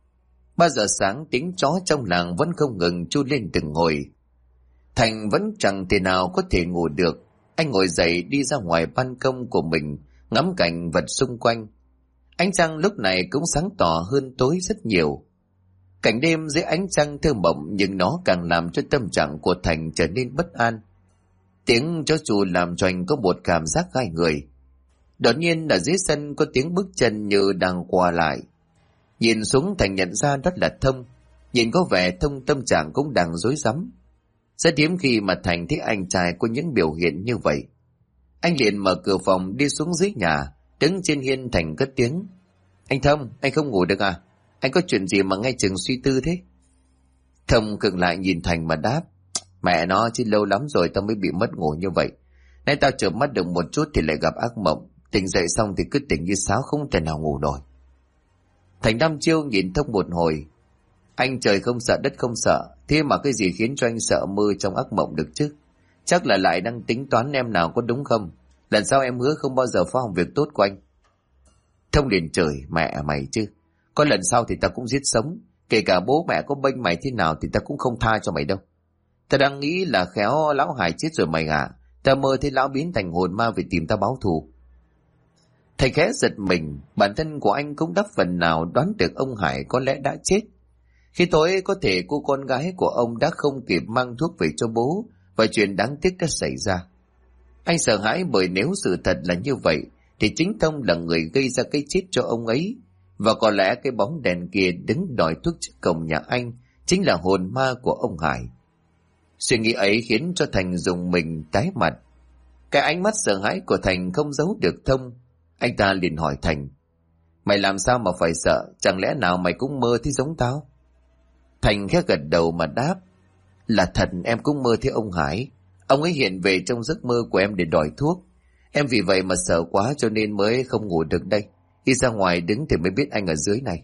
S1: 3 giờ sáng tiếng chó trong làng vẫn không ngừng tru lên từng hồi. Thành vẫn chẳng thể nào có thể ngủ được. Anh ngồi dậy đi ra ngoài ban công của mình, ngắm cảnh vật xung quanh. Ánh trăng lúc này cũng sáng tỏ hơn tối rất nhiều. Cảnh đêm dưới ánh trăng thơ mộng, nhưng nó càng làm cho tâm trạng của Thành trở nên bất an. Tiếng chó chù làm cho anh có một cảm giác gai người. Đột nhiên ở dưới sân có tiếng bước chân như đang qua lại. Nhìn xuống Thành nhận ra đó là Thông. Nhìn có vẻ Thông tâm trạng cũng đang rối rắm. Rất hiếm khi mà Thành thấy anh trai có những biểu hiện như vậy. Anh liền mở cửa phòng đi xuống dưới nhà, đứng trên hiên. Thành cất tiếng. Anh Thông, anh không ngủ được à? Anh có chuyện gì mà ngay chừng suy tư thế? Thông khựng lại nhìn Thành mà đáp. Mẹ nó chứ lâu lắm rồi tao mới bị mất ngủ như vậy. Nay tao chợp mắt được một chút thì lại gặp ác mộng. Tỉnh dậy xong thì cứ tỉnh như sáo, không thể nào ngủ nổi. Thành đăm chiêu nhìn Thông một hồi. Anh trời không sợ đất không sợ, thế mà cái gì khiến cho anh sợ mơ trong ác mộng được chứ? Chắc là lại đang tính toán em nào có đúng không? Lần sau em hứa không bao giờ phá hỏng việc tốt của anh. Thông liền trời, mẹ mày chứ. Có lần sau thì ta cũng giết sống. Kể cả bố mẹ có bênh mày thế nào thì ta cũng không tha cho mày đâu. Ta đang nghĩ là khéo lão Hải chết rồi mày à. Ta mơ thấy lão biến thành hồn ma về tìm ta báo thù. Thầy khẽ giật mình. Bản thân của anh cũng đắp phần nào đoán được ông Hải có lẽ đã chết. Khi tối có thể cô con gái của ông đã không kịp mang thuốc về cho bố, và chuyện đáng tiếc đã xảy ra. Anh sợ hãi bởi nếu sự thật là như vậy thì chính Thông là người gây ra cái chết cho ông ấy, và có lẽ cái bóng đèn kia đứng đòi thuốc trước cổng nhà anh chính là hồn ma của ông Hải. Suy nghĩ ấy khiến cho Thành dùng mình tái mặt. Cái ánh mắt sợ hãi của Thành không giấu được Thông. Anh ta liền hỏi Thành. Mày làm sao mà phải sợ? Chẳng lẽ nào mày cũng mơ thấy giống tao? Thành khẽ gật đầu mà đáp. Là thật, em cũng mơ thấy ông Hải. Ông ấy hiện về trong giấc mơ của em để đòi thuốc. Em vì vậy mà sợ quá cho nên mới không ngủ được đây. Đi ra ngoài đứng thì mới biết anh ở dưới này.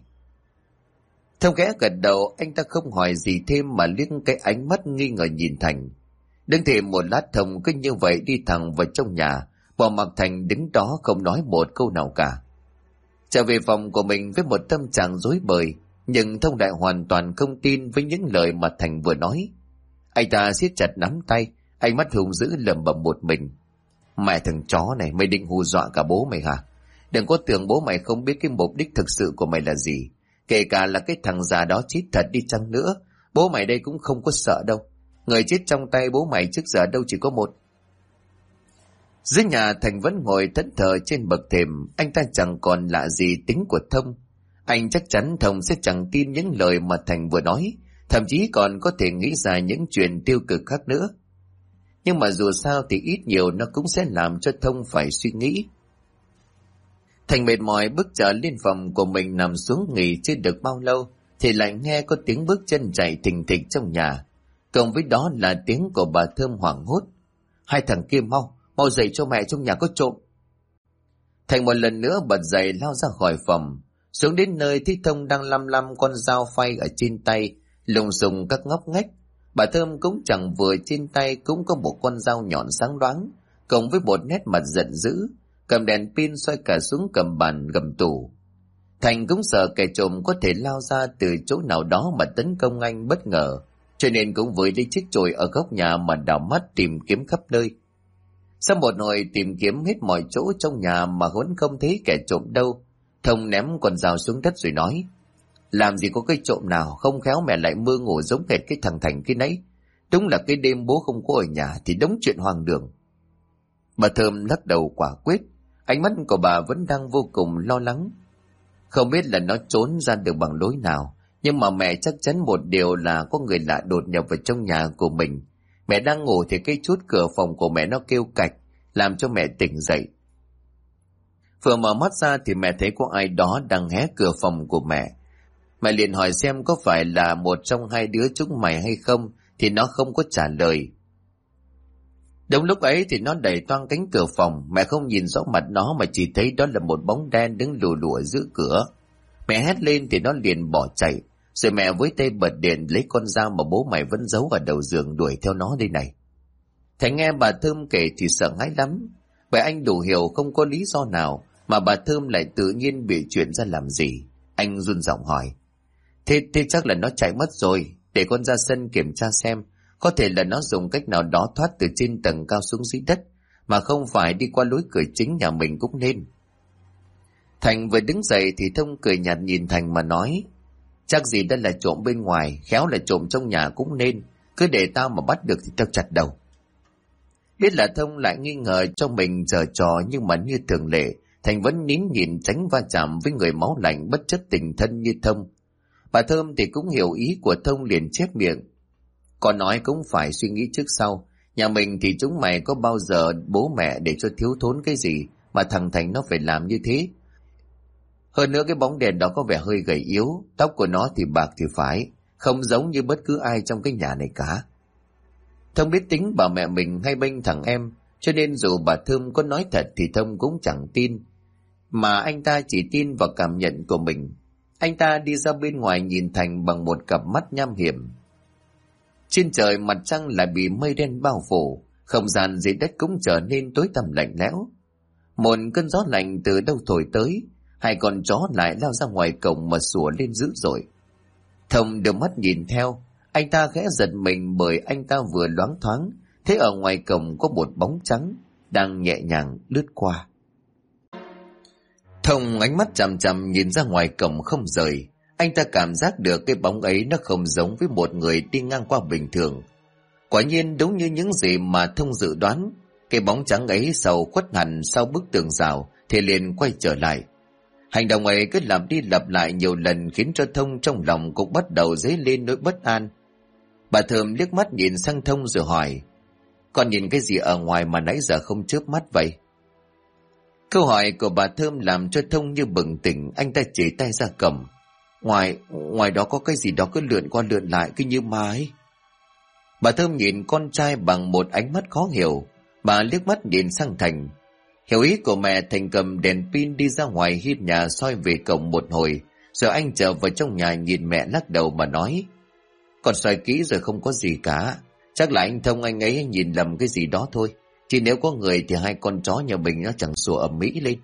S1: Thông khẽ gật đầu, anh ta không hỏi gì thêm mà liếc cái ánh mắt nghi ngờ nhìn Thành. Đứng thêm một lát Thông cứ như vậy đi thẳng vào trong nhà, bỏ mặc Thành đứng đó không nói một câu nào cả. Trở về phòng của mình với một tâm trạng rối bời, nhưng Thông lại hoàn toàn không tin với những lời mà Thành vừa nói. Anh ta siết chặt nắm tay, ánh mắt hung dữ lẩm bẩm một mình. Mẹ thằng chó này, mày định hù dọa cả bố mày hả? Đừng có tưởng bố mày không biết cái mục đích thực sự của mày là gì. Kể cả là cái thằng già đó chết thật đi chăng nữa, bố mày đây cũng không có sợ đâu. Người chết trong tay bố mày trước giờ đâu chỉ có một. Dưới nhà Thành vẫn ngồi thẫn thờ trên bậc thềm. Anh ta chẳng còn lạ gì tính của Thông. Anh chắc chắn Thông sẽ chẳng tin những lời mà Thành vừa nói, thậm chí còn có thể nghĩ ra những chuyện tiêu cực khác nữa. Nhưng mà dù sao thì ít nhiều nó cũng sẽ làm cho Thông phải suy nghĩ. Thành mệt mỏi bước trở lên phòng của mình nằm xuống nghỉ chưa được bao lâu thì lại nghe có tiếng bước chân chạy thình thịch trong nhà, cộng với đó là tiếng của bà Thơm hoảng hốt. Hai thằng kia mau dậy cho mẹ, trong nhà có trộm. Thành một lần nữa bật dậy lao ra khỏi phòng, xuống đến nơi thấy Thông đang lăm lăm con dao phay ở trên tay, lùng xùng các ngóc ngách. Bà Thơm cũng chẳng vừa trên tay cũng có một con dao nhọn sáng loáng, cộng với một nét mặt giận dữ, cầm đèn pin xoay cả xuống cầm bàn gầm tủ. Thành cũng sợ kẻ trộm có thể lao ra từ chỗ nào đó mà tấn công anh bất ngờ, cho nên cũng với lấy chiếc chổi ở góc nhà mà đảo mắt tìm kiếm khắp nơi. Sau một hồi tìm kiếm hết mọi chỗ trong nhà mà vẫn không thấy kẻ trộm đâu, Thông ném con dao xuống đất rồi nói. Làm gì có cái trộm nào, không khéo mẹ lại mơ ngủ giống hệt cái thằng Thành kia nấy. Đúng là cái đêm bố không có ở nhà thì đống chuyện hoang đường. Bà Thơm lắc đầu quả quyết. Ánh mắt của bà vẫn đang vô cùng lo lắng. Không biết là nó trốn ra được bằng lối nào, nhưng mà mẹ chắc chắn một điều là có người lạ đột nhập vào trong nhà của mình. Mẹ đang ngủ thì cái chốt cửa phòng của mẹ nó kêu cạch, làm cho mẹ tỉnh dậy. Vừa mở mắt ra thì mẹ thấy có ai đó đang hé cửa phòng của mẹ. Mẹ liền hỏi xem có phải là một trong hai đứa chúng mày hay không, thì nó không có trả lời. Đúng lúc ấy thì nó đẩy toang cánh cửa phòng, mẹ không nhìn rõ mặt nó mà chỉ thấy đó là một bóng đen đứng lù lù ở giữa cửa. Mẹ hét lên thì nó liền bỏ chạy, rồi mẹ với tay bật điện lấy con dao mà bố mày vẫn giấu ở đầu giường đuổi theo nó đây này. Thành nghe bà Thơm kể thì sợ hãi lắm, bởi anh đủ hiểu không có lý do nào mà bà Thơm lại tự nhiên bị chuyện ra làm gì. Anh run giọng hỏi, thế chắc là nó chạy mất rồi, để con ra sân kiểm tra xem. Có thể là nó dùng cách nào đó thoát từ trên tầng cao xuống dưới đất, mà không phải đi qua lối cửa chính nhà mình cũng nên. Thành vừa đứng dậy thì Thông cười nhạt nhìn Thành mà nói, chắc gì đây là trộm bên ngoài, khéo là trộm trong nhà cũng nên. Cứ để tao mà bắt được thì tao chặt đầu. Biết là Thông lại nghi ngờ cho mình giở trò, nhưng mà như thường lệ, Thành vẫn nín nhìn tránh va chạm với người máu lạnh bất chấp tình thân như Thông. Bà Thơm thì cũng hiểu ý của Thông liền chép miệng, con nói cũng phải suy nghĩ trước sau. Nhà mình thì chúng mày có bao giờ bố mẹ để cho thiếu thốn cái gì mà thằng Thành nó phải làm như thế. Hơn nữa cái bóng đèn đó có vẻ hơi gầy yếu, tóc của nó thì bạc thì phải, không giống như bất cứ ai trong cái nhà này cả. Thông biết tính bà mẹ mình hay bênh thằng em, cho nên dù bà Thơm có nói thật thì Thông cũng chẳng tin, mà anh ta chỉ tin vào cảm nhận của mình. Anh ta đi ra bên ngoài nhìn Thành bằng một cặp mắt nham hiểm. Trên trời mặt trăng lại bị mây đen bao phủ, không gian dưới đất cũng trở nên tối tăm lạnh lẽo. Một cơn gió lạnh từ đâu thổi tới, hai con chó lại lao ra ngoài cổng mà sủa lên dữ dội. Thông đưa mắt nhìn theo, anh ta khẽ giật mình bởi anh ta vừa loáng thoáng thấy ở ngoài cổng có một bóng trắng đang nhẹ nhàng lướt qua. Thông ánh mắt chằm chằm nhìn ra ngoài cổng không rời. Anh ta cảm giác được cái bóng ấy nó không giống với một người đi ngang qua bình thường. Quả nhiên đúng như những gì mà Thông dự đoán, cái bóng trắng ấy sau khuất hẳn sau bức tường rào thì liền quay trở lại. Hành động ấy cứ lặp đi lặp lại nhiều lần khiến cho Thông trong lòng cũng bắt đầu dấy lên nỗi bất an. Bà Thơm liếc mắt nhìn sang Thông rồi hỏi, con nhìn cái gì ở ngoài mà nãy giờ không chớp mắt vậy? Câu hỏi của bà Thơm làm cho Thông như bừng tỉnh. Anh ta chỉ tay ra cổng. Ngoài đó có cái gì đó cứ lượn qua lượn lại cứ như ma ấy. Bà Thơm nhìn con trai bằng một ánh mắt khó hiểu. Bà liếc mắt nhìn sang Thành. Hiểu ý của mẹ, Thành cầm đèn pin đi ra ngoài hiên nhà soi về cổng một hồi, rồi anh trở vào trong nhà nhìn mẹ lắc đầu mà nói, con soi kỹ rồi không có gì cả, chắc là anh Thông anh ấy nhìn lầm cái gì đó thôi, chứ nếu có người thì hai con chó nhà mình nó chẳng sủa ầm ĩ lên.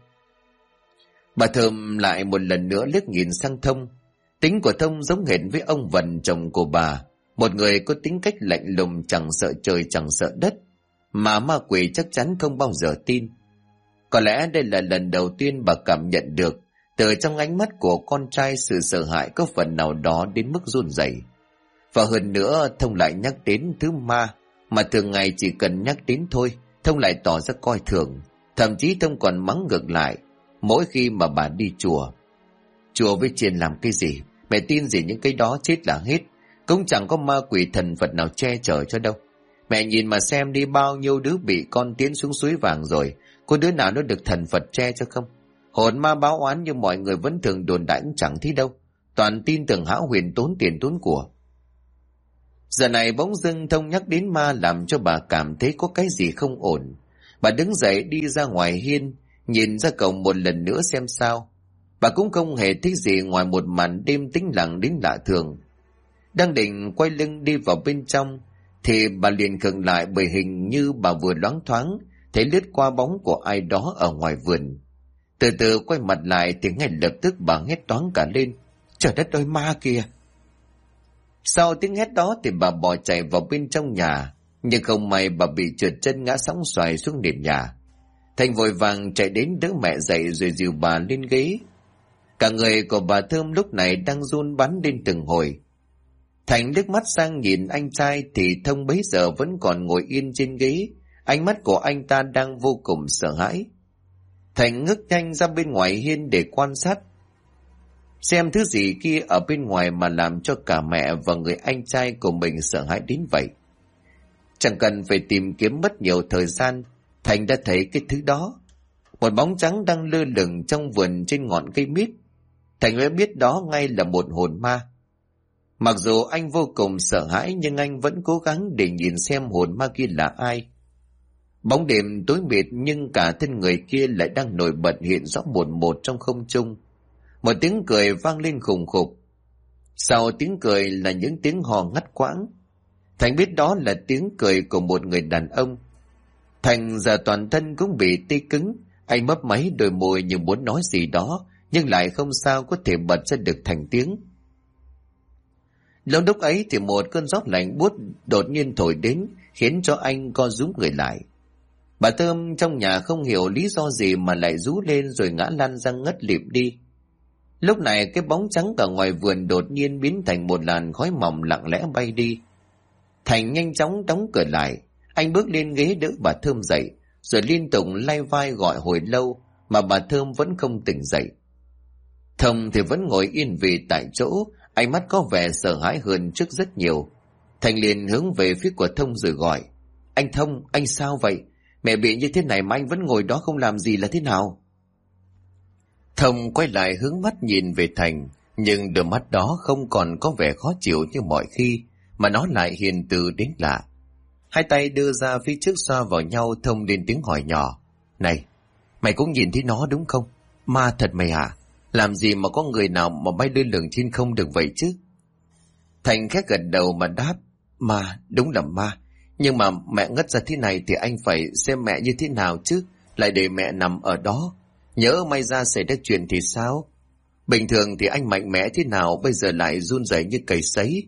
S1: Bà Thơm lại một lần nữa liếc nhìn sang Thông. Tính của Thông giống hệt với ông Vần chồng của bà, một người có tính cách lạnh lùng, chẳng sợ trời chẳng sợ đất, mà ma quỷ chắc chắn không bao giờ tin. Có lẽ đây là lần đầu tiên bà cảm nhận được từ trong ánh mắt của con trai sự sợ hãi có phần nào đó đến mức run rẩy. Và hơn nữa, Thông lại nhắc đến thứ ma mà thường ngày chỉ cần nhắc đến thôi, Thông lại tỏ ra coi thường. Thậm chí Thông còn mắng ngược lại mỗi khi mà bà đi chùa. Chùa với chiền làm cái gì? Mẹ tin gì những cái đó chết là hết. Cũng chẳng có ma quỷ thần Phật nào che chở cho đâu. Mẹ nhìn mà xem đi, bao nhiêu đứa bị con tiến xuống suối vàng rồi, có đứa nào nó được thần Phật che cho không? Hồn ma báo oán như mọi người vẫn thường đồn đại cũng chẳng thấy đâu. Toàn tin tưởng hão huyền, tốn tiền tốn của. Giờ này bỗng dưng Thông nhắc đến ma làm cho bà cảm thấy có cái gì không ổn. Bà đứng dậy đi ra ngoài hiên, nhìn ra cổng một lần nữa xem sao. Bà cũng không hề thấy gì ngoài một màn đêm tĩnh lặng đến lạ thường. Đang định quay lưng đi vào bên trong thì bà liền khựng lại, bởi hình như bà vừa loáng thoáng thấy lướt qua bóng của ai đó ở ngoài vườn. Từ từ quay mặt lại thì ngay lập tức bà hét toáng cả lên, trời đất ơi, ma kìa! Sau tiếng hét đó thì bà bỏ chạy vào bên trong nhà, nhưng không may bà bị trượt chân ngã sóng xoài xuống nền nhà. Thành vội vàng chạy đến đỡ mẹ dậy rồi dìu bà lên ghế. Cả người của bà Thơm lúc này đang run bắn lên từng hồi. Thành liếc mắt sang nhìn anh trai thì Thông bấy giờ vẫn còn ngồi yên trên ghế. Ánh mắt của anh ta đang vô cùng sợ hãi. Thành ngước nhanh ra bên ngoài hiên để quan sát xem thứ gì kia ở bên ngoài mà làm cho cả mẹ và người anh trai của mình sợ hãi đến vậy. Chẳng cần phải tìm kiếm mất nhiều thời gian, Thành đã thấy cái thứ đó. Một bóng trắng đang lơ lửng trong vườn trên ngọn cây mít. Thành đã biết đó ngay là một hồn ma. Mặc dù anh vô cùng sợ hãi nhưng anh vẫn cố gắng để nhìn xem hồn ma kia là ai. Bóng đêm tối mịt nhưng cả thân người kia lại đang nổi bật hiện rõ một trong không trung. Một tiếng cười vang lên khùng khục. Sau tiếng cười là những tiếng hò ngắt quãng. Thành biết đó là tiếng cười của một người đàn ông. Thành giờ toàn thân cũng bị tê cứng. Anh mấp máy đôi môi như muốn nói gì đó, nhưng lại không sao có thể bật ra được thành tiếng. Lúc lúc ấy thì một cơn gió lạnh buốt đột nhiên thổi đến, khiến cho anh co rúm người lại. Bà Thơm trong nhà không hiểu lý do gì mà lại rú lên rồi ngã lăn ra ngất lịm đi. Lúc này cái bóng trắng ở ngoài vườn đột nhiên biến thành một làn khói mỏng lặng lẽ bay đi. Thành nhanh chóng đóng cửa lại, anh bước lên ghế đỡ bà Thơm dậy, rồi liên tục lay vai gọi hồi lâu mà bà Thơm vẫn không tỉnh dậy. Thông thì vẫn ngồi yên vì tại chỗ, ánh mắt có vẻ sợ hãi hơn trước rất nhiều. Thành liền hướng về phía của Thông rồi gọi: Anh Thông, anh sao vậy? Mẹ bị như thế này mà anh vẫn ngồi đó không làm gì là thế nào? Thông quay lại hướng mắt nhìn về Thành, nhưng đôi mắt đó không còn có vẻ khó chịu như mọi khi, mà nó lại hiền từ đến lạ. Hai tay đưa ra phía trước xoa vào nhau. Thông lên tiếng hỏi nhỏ: Này, mày cũng nhìn thấy nó đúng không? Ma thật mày hả? Làm gì mà có người nào mà bay lơ lửng trên không được vậy chứ? Thành khẽ gật đầu mà đáp: Ma, đúng là ma. Nhưng mà mẹ ngất ra thế này thì anh phải xem mẹ như thế nào chứ, lại để mẹ nằm ở đó. Nhớ may ra xảy ra chuyện thì sao? Bình thường thì anh mạnh mẽ thế nào, bây giờ lại run rẩy như cầy sấy.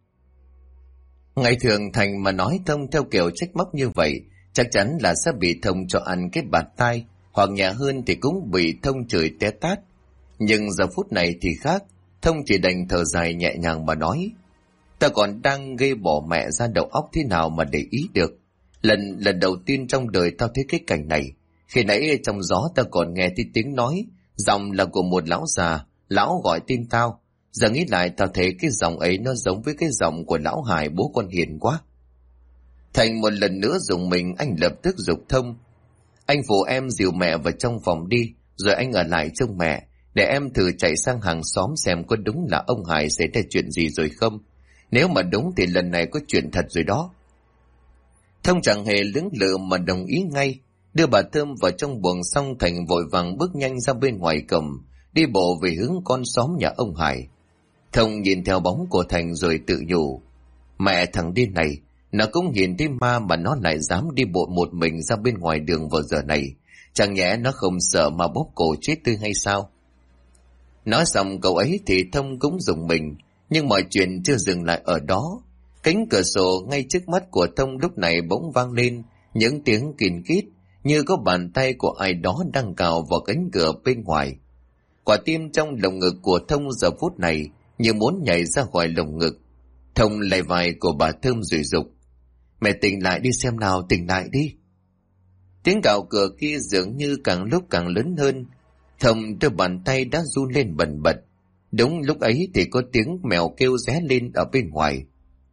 S1: Ngày thường Thành mà nói Thông theo kiểu trách móc như vậy, chắc chắn là sẽ bị Thông cho ăn cái bạt tai, hoặc nhẹ hơn thì cũng bị Thông chửi té tát. Nhưng giờ phút này thì khác, Thông chỉ đành thở dài nhẹ nhàng mà nói: Ta còn đang ghê bỏ mẹ ra đầu óc thế nào mà để ý được. Lần đầu tiên trong đời tao thấy cái cảnh này. Khi nãy trong gió ta còn nghe thấy tiếng nói, giọng là của một lão già, lão gọi tên tao. Giờ nghĩ lại tao thấy cái giọng ấy nó giống với cái giọng của lão Hải, bố con Hiền quá. Thành một lần nữa dùng mình, anh lập tức giục Thông: Anh phụ em dìu mẹ vào trong phòng đi, rồi anh ở lại trông mẹ, để em thử chạy sang hàng xóm xem có đúng là ông Hải xảy ra chuyện gì rồi không. Nếu mà đúng thì lần này có chuyện thật rồi đó. Thông chẳng hề lưỡng lự mà đồng ý ngay. Đưa bà Thơm vào trong buồng xong, Thành vội vàng bước nhanh ra bên ngoài cổng, đi bộ về hướng con xóm nhà ông Hải. Thông nhìn theo bóng của Thành rồi tự nhủ: Mẹ thằng điên này, nó cũng nhìn thấy ma mà nó lại dám đi bộ một mình ra bên ngoài đường vào giờ này. Chẳng nhẽ nó không sợ mà bóp cổ chết tươi hay sao? Nói xong câu ấy thì Thông cũng rùng mình, nhưng mọi chuyện chưa dừng lại ở đó. Cánh cửa sổ ngay trước mắt của Thông lúc này bỗng vang lên những tiếng kìn kít, như có bàn tay của ai đó đang cào vào cánh cửa bên ngoài. Quả tim trong lồng ngực của Thông giờ phút này như muốn nhảy ra khỏi lồng ngực. Thông lay vai của bà Thơm rồi giục: Mẹ tỉnh lại đi xem nào, tỉnh lại đi. Tiếng cào cửa kia dường như càng lúc càng lớn hơn. Thông đôi bàn tay đã run lên bần bật. Đúng lúc ấy thì có tiếng mèo kêu ré lên ở bên ngoài.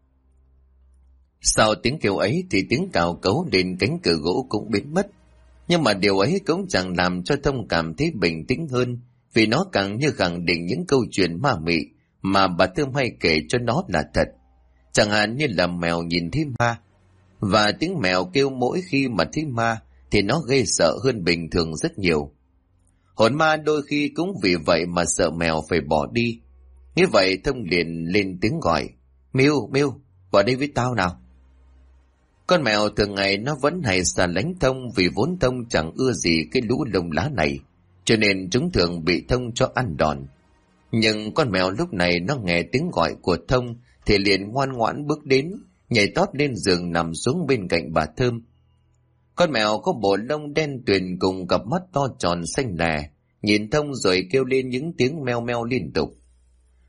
S1: Sau tiếng kêu ấy thì tiếng cào cấu lên cánh cửa gỗ cũng biến mất. Nhưng mà điều ấy cũng chẳng làm cho Thông cảm thấy bình tĩnh hơn, vì nó càng như khẳng định những câu chuyện ma mị mà bà Thơm hay kể cho nó là thật. Chẳng hạn như là mèo nhìn thấy ma, và tiếng mèo kêu mỗi khi mà thấy ma thì nó ghê sợ hơn bình thường rất nhiều. Hồn ma đôi khi cũng vì vậy mà sợ mèo phải bỏ đi. Như vậy Thông liền lên tiếng gọi: Miu, Miu, vào đây với tao nào. Con mèo thường ngày nó vẫn hay xa lánh Thông, vì vốn Thông chẳng ưa gì cái lũ lông lá này, cho nên chúng thường bị Thông cho ăn đòn. Nhưng con mèo lúc này nó nghe tiếng gọi của Thông thì liền ngoan ngoãn bước đến, nhảy tót lên giường nằm xuống bên cạnh bà Thơm. Con mèo có bộ lông đen tuyền cùng cặp mắt to tròn xanh lè, nhìn Thông rồi kêu lên những tiếng meo meo liên tục.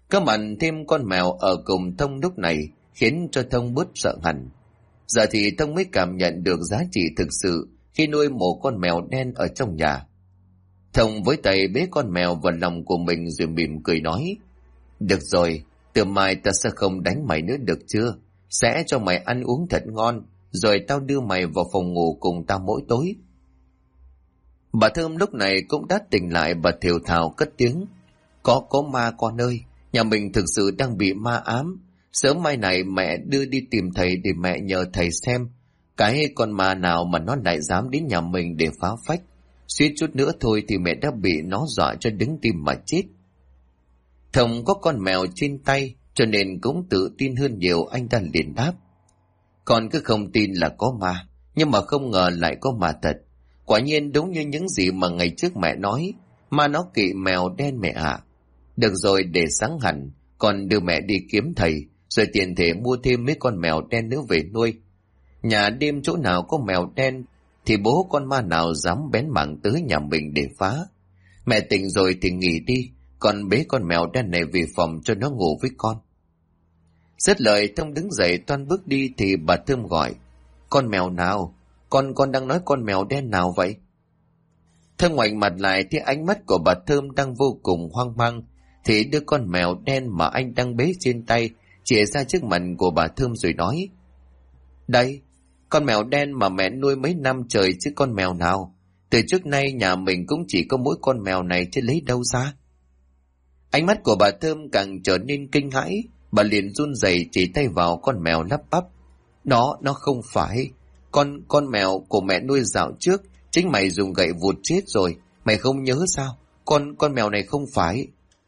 S1: Có mặt thêm con mèo ở cùng Thông lúc này khiến cho Thông bớt sợ hẳn. Giờ thì Thông mới cảm nhận được giá trị thực sự khi nuôi một con mèo đen ở trong nhà. Thông với tay bế con mèo vào lòng của mình rồi mỉm cười nói: Được rồi, từ mai ta sẽ không đánh mày nữa được chưa? Sẽ cho mày ăn uống thật ngon, rồi tao đưa mày vào phòng ngủ cùng tao mỗi tối. Bà Thơm lúc này cũng đã tỉnh lại và thều thào cất tiếng: Có ma con ơi, nhà mình thực sự đang bị ma ám. Sớm mai này mẹ đưa đi tìm thầy để mẹ nhờ thầy xem cái con ma nào mà nó lại dám đến nhà mình để phá phách. Suýt chút nữa thôi thì mẹ đã bị nó dọa cho đứng tim mà chết. Thông có con mèo trên tay cho nên cũng tự tin hơn nhiều. Anh ta liền đáp: Con cứ không tin là có ma, nhưng mà không ngờ lại có ma thật. Quả nhiên đúng như những gì mà ngày trước mẹ nói, ma nó kỵ mèo đen mẹ ạ. Được rồi, để sáng hẳn con đưa mẹ đi kiếm thầy, rồi tiền thể mua thêm mấy con mèo đen nữa về nuôi. Nhà đêm chỗ nào có mèo đen thì bố con ma nào dám bén mảng tới nhà mình để phá. Mẹ tỉnh rồi thì nghỉ đi, con bế con mèo đen này về phòng cho nó ngủ với con. Dứt lời, Thông đứng dậy toan bước đi thì bà Thơm gọi: Con mèo nào? Con đang nói con mèo đen nào vậy? Thông ngoảnh mặt lại thì ánh mắt của bà Thơm đang vô cùng hoang mang, thì đưa con mèo đen mà anh đang bế trên tay chìa ra trước mặt của bà Thơm rồi nói: Đây, con mèo đen mà mẹ nuôi mấy năm trời chứ con mèo nào. Từ trước nay nhà mình cũng chỉ có mỗi con mèo này chứ lấy đâu ra. Ánh mắt của bà Thơm càng trở nên kinh hãi, bà liền run rẩy chỉ tay vào con mèo lắp bắp: Nó không phải. Con mèo của mẹ nuôi dạo trước, chính mày dùng gậy vụt chết rồi, mày không nhớ sao? Con mèo này không phải.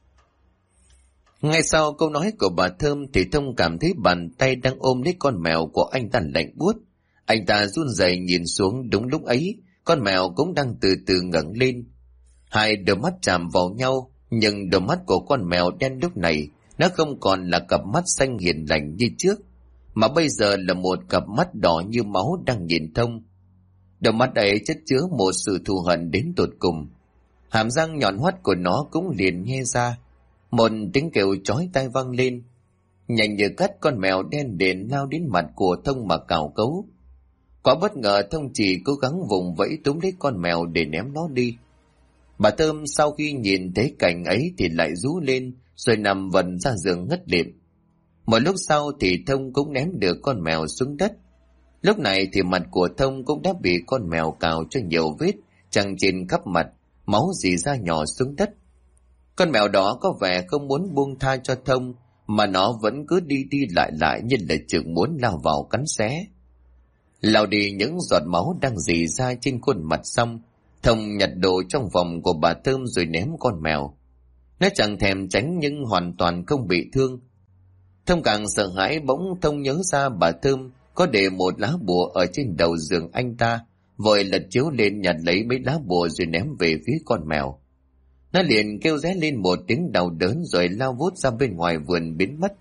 S1: Ngay sau câu nói của bà Thơm thì Thông cảm thấy bàn tay đang ôm lấy con mèo của anh ta lạnh buốt. Anh ta run rẩy nhìn xuống. Đúng lúc ấy, con mèo cũng đang từ từ ngẩng lên. Hai đôi mắt chạm vào nhau, nhưng đôi mắt của con mèo đen lúc này nó không còn là cặp mắt xanh hiền lành như trước, mà bây giờ là một cặp mắt đỏ như máu đang nhìn Thông. Đôi mắt ấy chất chứa một sự thù hận đến tột cùng. Hàm răng nhọn hoắt của nó cũng liền nhe ra. Một tiếng kêu chói tai vang lên. Nhanh như cắt, con mèo đen đền lao đến mặt của Thông mà cào cấu. Quá bất ngờ, Thông chỉ cố gắng vùng vẫy túm lấy con mèo để ném nó đi. Bà Thơm sau khi nhìn thấy cảnh ấy thì lại rú lên rồi nằm vần ra giường ngất lịm. Một lúc sau thì Thông cũng ném được con mèo xuống đất. Lúc này thì mặt của Thông cũng đã bị con mèo cào cho nhiều vết chằng trên khắp mặt, máu rỉ ra nhỏ xuống đất. Con mèo đó có vẻ không muốn buông tha cho Thông, mà nó vẫn cứ đi đi lại như là chừng muốn lao vào cắn xé. Lau đi những giọt máu đang rỉ ra trên khuôn mặt xong, Thông nhặt đồ trong vòng của bà Thơm rồi ném con mèo. Nó chẳng thèm tránh nhưng hoàn toàn không bị thương. Thông càng sợ hãi, bỗng Thông nhớ ra bà Thơm có để một lá bùa ở trên đầu giường anh ta, vội lật chiếu lên nhặt lấy mấy lá bùa rồi ném về phía con mèo. Nó liền kêu ré lên một tiếng đau đớn rồi lao vút ra bên ngoài vườn biến mất.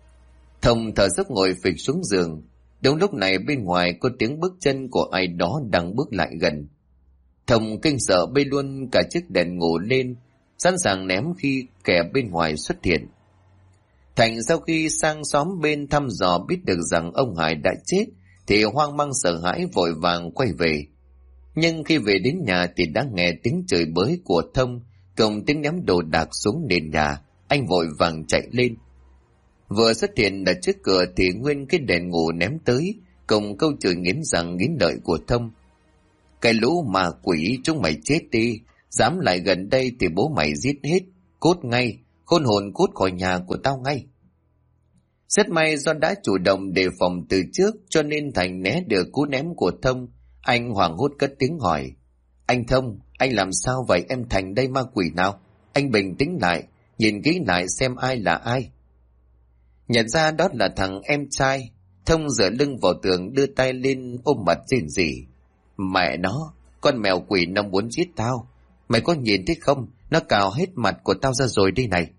S1: Thông thở dốc ngồi phịch xuống giường. Đúng lúc này bên ngoài có tiếng bước chân của ai đó đang bước lại gần. Thông kinh sợ bê luôn cả chiếc đèn ngủ lên, sẵn sàng ném khi kẻ bên ngoài xuất hiện. Thành sau khi sang xóm bên thăm dò biết được rằng ông Hải đã chết thì hoang mang sợ hãi vội vàng quay về. Nhưng khi về đến nhà thì đã nghe tiếng chửi bới của Thông cùng tiếng ném đồ đạc xuống nền nhà. Anh vội vàng chạy lên. Vừa xuất hiện ở trước cửa thì nguyên cái đèn ngủ ném tới cùng câu chửi nghiến răng nghiến lợi của Thông: Cái lũ ma quỷ, chúng mày chết đi, dám lại gần đây thì bố mày giết hết, cút ngay, khôn hồn cút khỏi nhà của tao ngay. Rất may do đã chủ động đề phòng từ trước cho nên Thành né được cú ném của Thông. Anh hoảng hốt cất tiếng hỏi: Anh Thông, anh làm sao vậy? Em Thành đây ma quỷ nào? Anh bình tĩnh lại, nhìn kỹ lại xem ai là ai. Nhận ra đó là thằng em trai. Thông dựa lưng vào tường đưa tay lên ôm mặt rên rỉ: Mẹ nó, con mèo quỷ nó muốn giết tao. Mày có nhìn thấy không? Nó cào hết mặt của tao ra rồi đây này.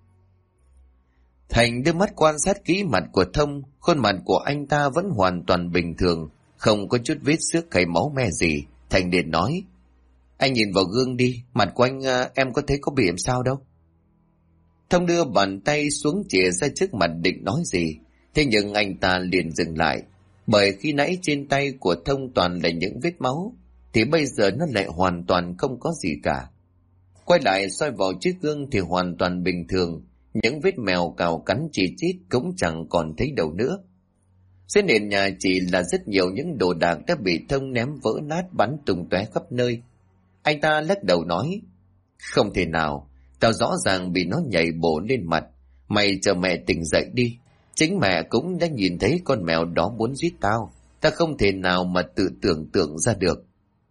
S1: Thành đưa mắt quan sát kỹ mặt của Thông. Khuôn mặt của anh ta vẫn hoàn toàn bình thường, không có chút vết xước hay máu me gì. Thành liền nói: Anh nhìn vào gương đi, mặt của anh em có thấy có bị làm sao đâu. Thông đưa bàn tay xuống chìa ra trước mặt định nói gì, thế nhưng anh ta liền dừng lại, bởi khi nãy trên tay của Thông toàn là những vết máu, thì bây giờ nó lại hoàn toàn không có gì cả. Quay lại soi vào chiếc gương thì hoàn toàn bình thường, những vết mèo cào cắn chỉ chít cũng chẳng còn thấy đâu nữa. Trên nền nhà chỉ là rất nhiều những đồ đạc đã bị Thông ném vỡ nát bắn tung tóe khắp nơi. Anh ta lắc đầu nói, không thể nào, tao rõ ràng bị nó nhảy bổ lên mặt, mày chờ mẹ tỉnh dậy đi, chính mẹ cũng đã nhìn thấy con mèo đó muốn giết tao, ta không thể nào mà tự tưởng tượng ra được.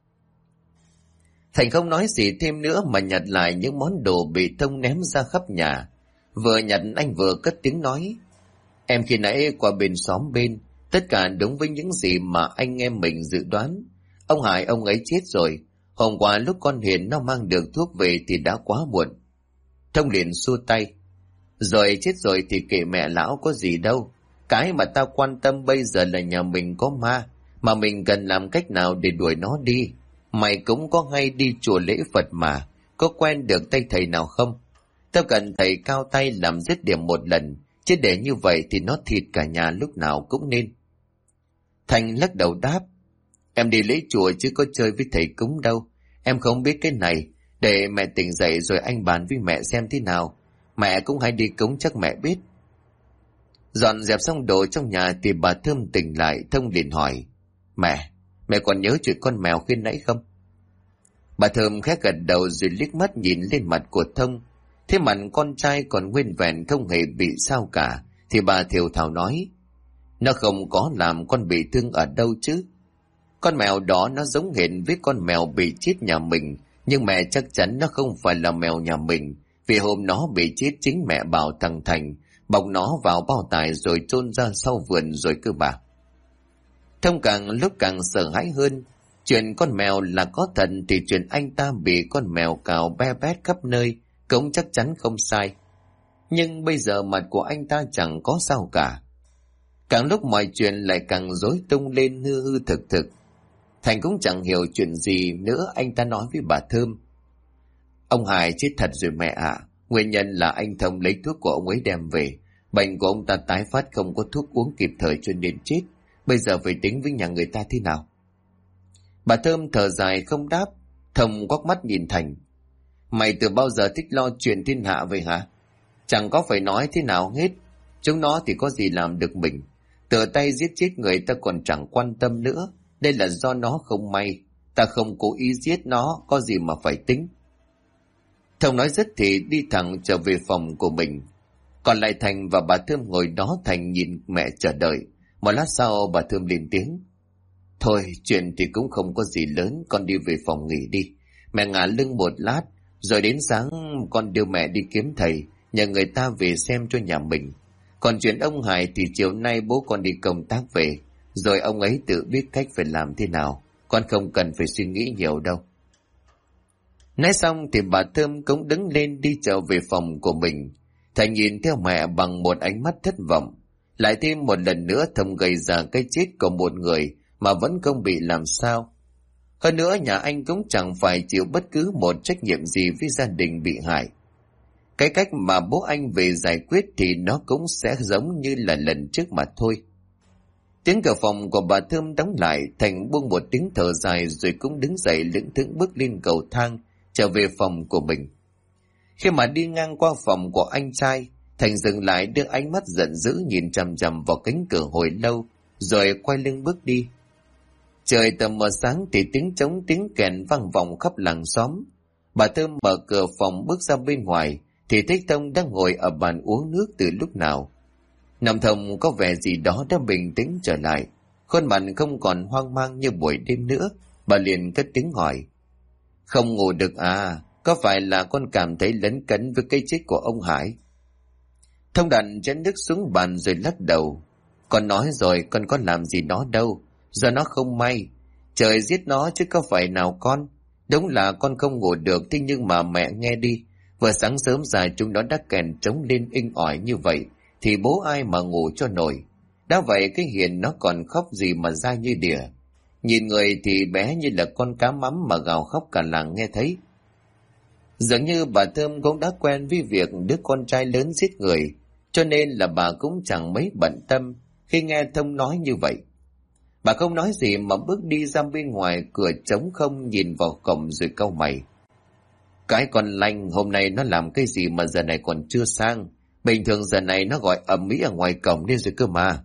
S1: Thành không nói gì thêm nữa mà nhặt lại những món đồ bị Thông ném ra khắp nhà. Vừa nhặt anh vừa cất tiếng nói, em khi nãy qua bên xóm bên, tất cả đúng với những gì mà anh em mình dự đoán. Ông Hải ông ấy chết rồi, hôm qua lúc con Hiền nó mang được thuốc về thì đã quá muộn. Thông liền xua tay, rồi chết rồi thì kệ mẹ lão có gì đâu, cái mà tao quan tâm bây giờ là nhà mình có ma, mà mình cần làm cách nào để đuổi nó đi. Mày cũng có hay đi chùa lễ Phật mà, có quen được tay thầy nào không? Tao cần thầy cao tay làm dứt điểm một lần, chứ để như vậy thì nó thịt cả nhà lúc nào cũng nên. Thành lắc đầu đáp, em đi lễ chùa chứ có chơi với thầy cúng đâu, em không biết cái này, để mẹ tỉnh dậy rồi anh bàn với mẹ xem thế nào, mẹ cũng hay đi cúng chắc mẹ biết. Dọn dẹp xong đồ trong nhà thì bà Thơm tỉnh lại. Thông liền hỏi, mẹ còn nhớ chuyện con mèo khi nãy không? Bà Thơm khẽ gật đầu rồi liếc mắt nhìn lên mặt của Thông, thế mặt con trai còn nguyên vẹn không hề bị sao cả, thì bà thều thào nói, nó không có làm con bị thương ở đâu chứ. Con mèo đó nó giống hệt với con mèo bị chết nhà mình, nhưng mẹ chắc chắn nó không phải là mèo nhà mình, vì hôm nó bị chết chính mẹ bảo thằng Thành bọc nó vào bao tải rồi chôn ra sau vườn rồi cơ bà. Thông càng lúc càng sợ hãi hơn, chuyện con mèo là có thật thì chuyện anh ta bị con mèo cào be bét khắp nơi cũng chắc chắn không sai. Nhưng bây giờ mặt của anh ta chẳng có sao cả. Càng lúc mọi chuyện lại càng rối tung lên hư hư thực thực. Thành cũng chẳng hiểu chuyện gì nữa, anh ta nói với bà Thơm, ông Hải chết thật rồi mẹ ạ. Nguyên nhân là anh Thông lấy thuốc của ông ấy đem về, bệnh của ông ta tái phát không có thuốc uống kịp thời cho nên chết. Bây giờ phải tính với nhà người ta thế nào? Bà Thơm thở dài không đáp. Thông quắc mắt nhìn Thành, mày từ bao giờ thích lo chuyện thiên hạ vậy hả? Chẳng có phải nói thế nào hết, chúng nó thì có gì làm được mình, tự tay giết chết người ta còn chẳng quan tâm nữa. Đây là do nó không may, ta không cố ý giết nó, có gì mà phải tính. Thông nói dứt thì đi thẳng trở về phòng của mình. Còn lại Thành và bà Thơm ngồi đó. Thành nhìn mẹ chờ đợi. Một lát sau bà Thơm lên tiếng, thôi chuyện thì cũng không có gì lớn, con đi về phòng nghỉ đi. Mẹ ngả lưng một lát, rồi đến sáng con đưa mẹ đi kiếm thầy, nhờ người ta về xem cho nhà mình. Còn chuyện ông Hải thì chiều nay bố con đi công tác về, rồi ông ấy tự biết cách phải làm thế nào, con không cần phải suy nghĩ nhiều đâu. Nói xong thì bà Thơm cũng đứng lên đi trở về phòng của mình. Thành nhìn theo mẹ bằng một ánh mắt thất vọng. Lại thêm một lần nữa Thông gây ra cái chết của một người mà vẫn không bị làm sao. Hơn nữa nhà anh cũng chẳng phải chịu bất cứ một trách nhiệm gì với gia đình bị hại. Cái cách mà bố anh về giải quyết thì nó cũng sẽ giống như là lần trước mà thôi. Tiếng cửa phòng của bà Thơm đóng lại. Thành buông một tiếng thở dài rồi cũng đứng dậy lững thững bước lên cầu thang trở về phòng của mình. Khi mà đi ngang qua phòng của anh trai, Thành dừng lại đưa ánh mắt giận dữ nhìn chằm chằm vào cánh cửa hồi lâu, rồi quay lưng bước đi. Trời tờ mờ sáng thì tiếng trống tiếng kèn vang vọng khắp làng xóm. Bà Thơm mở cửa phòng bước ra bên ngoài thì thấy Thông đang ngồi ở bàn uống nước từ lúc nào. Nam Thông có vẻ gì đó đã bình tĩnh trở lại, khuôn mặt không còn hoang mang như buổi đêm nữa. Bà liền cất tiếng hỏi, không ngủ được à? Có phải là con cảm thấy lấn cấn với cái chết của ông Hải? Thông đặt chén nước xuống bàn rồi lắc đầu. Con nói rồi, con có làm gì nó đâu, giờ nó không may, trời giết nó chứ có phải nào con. Đúng là con không ngủ được, thế nhưng mà mẹ nghe đi, vừa sáng sớm dài chúng nó đã kèn trống lên inh ỏi như vậy thì bố ai mà ngủ cho nổi. Đã vậy cái Hiền nó còn khóc gì mà dai như đỉa, nhìn người thì bé như là con cá mắm mà gào khóc cả làng nghe thấy. Dường như bà Thơm cũng đã quen với việc đứa con trai lớn giết người, cho nên là bà cũng chẳng mấy bận tâm khi nghe Thông nói như vậy. Bà không nói gì mà bước đi ra bên ngoài cửa trống không, nhìn vào cổng rồi cau mày. Cái con Lanh hôm nay nó làm cái gì mà giờ này còn chưa sang? Bình thường giờ này nó gọi ầm ĩ ở ngoài cổng đi rồi cơ mà.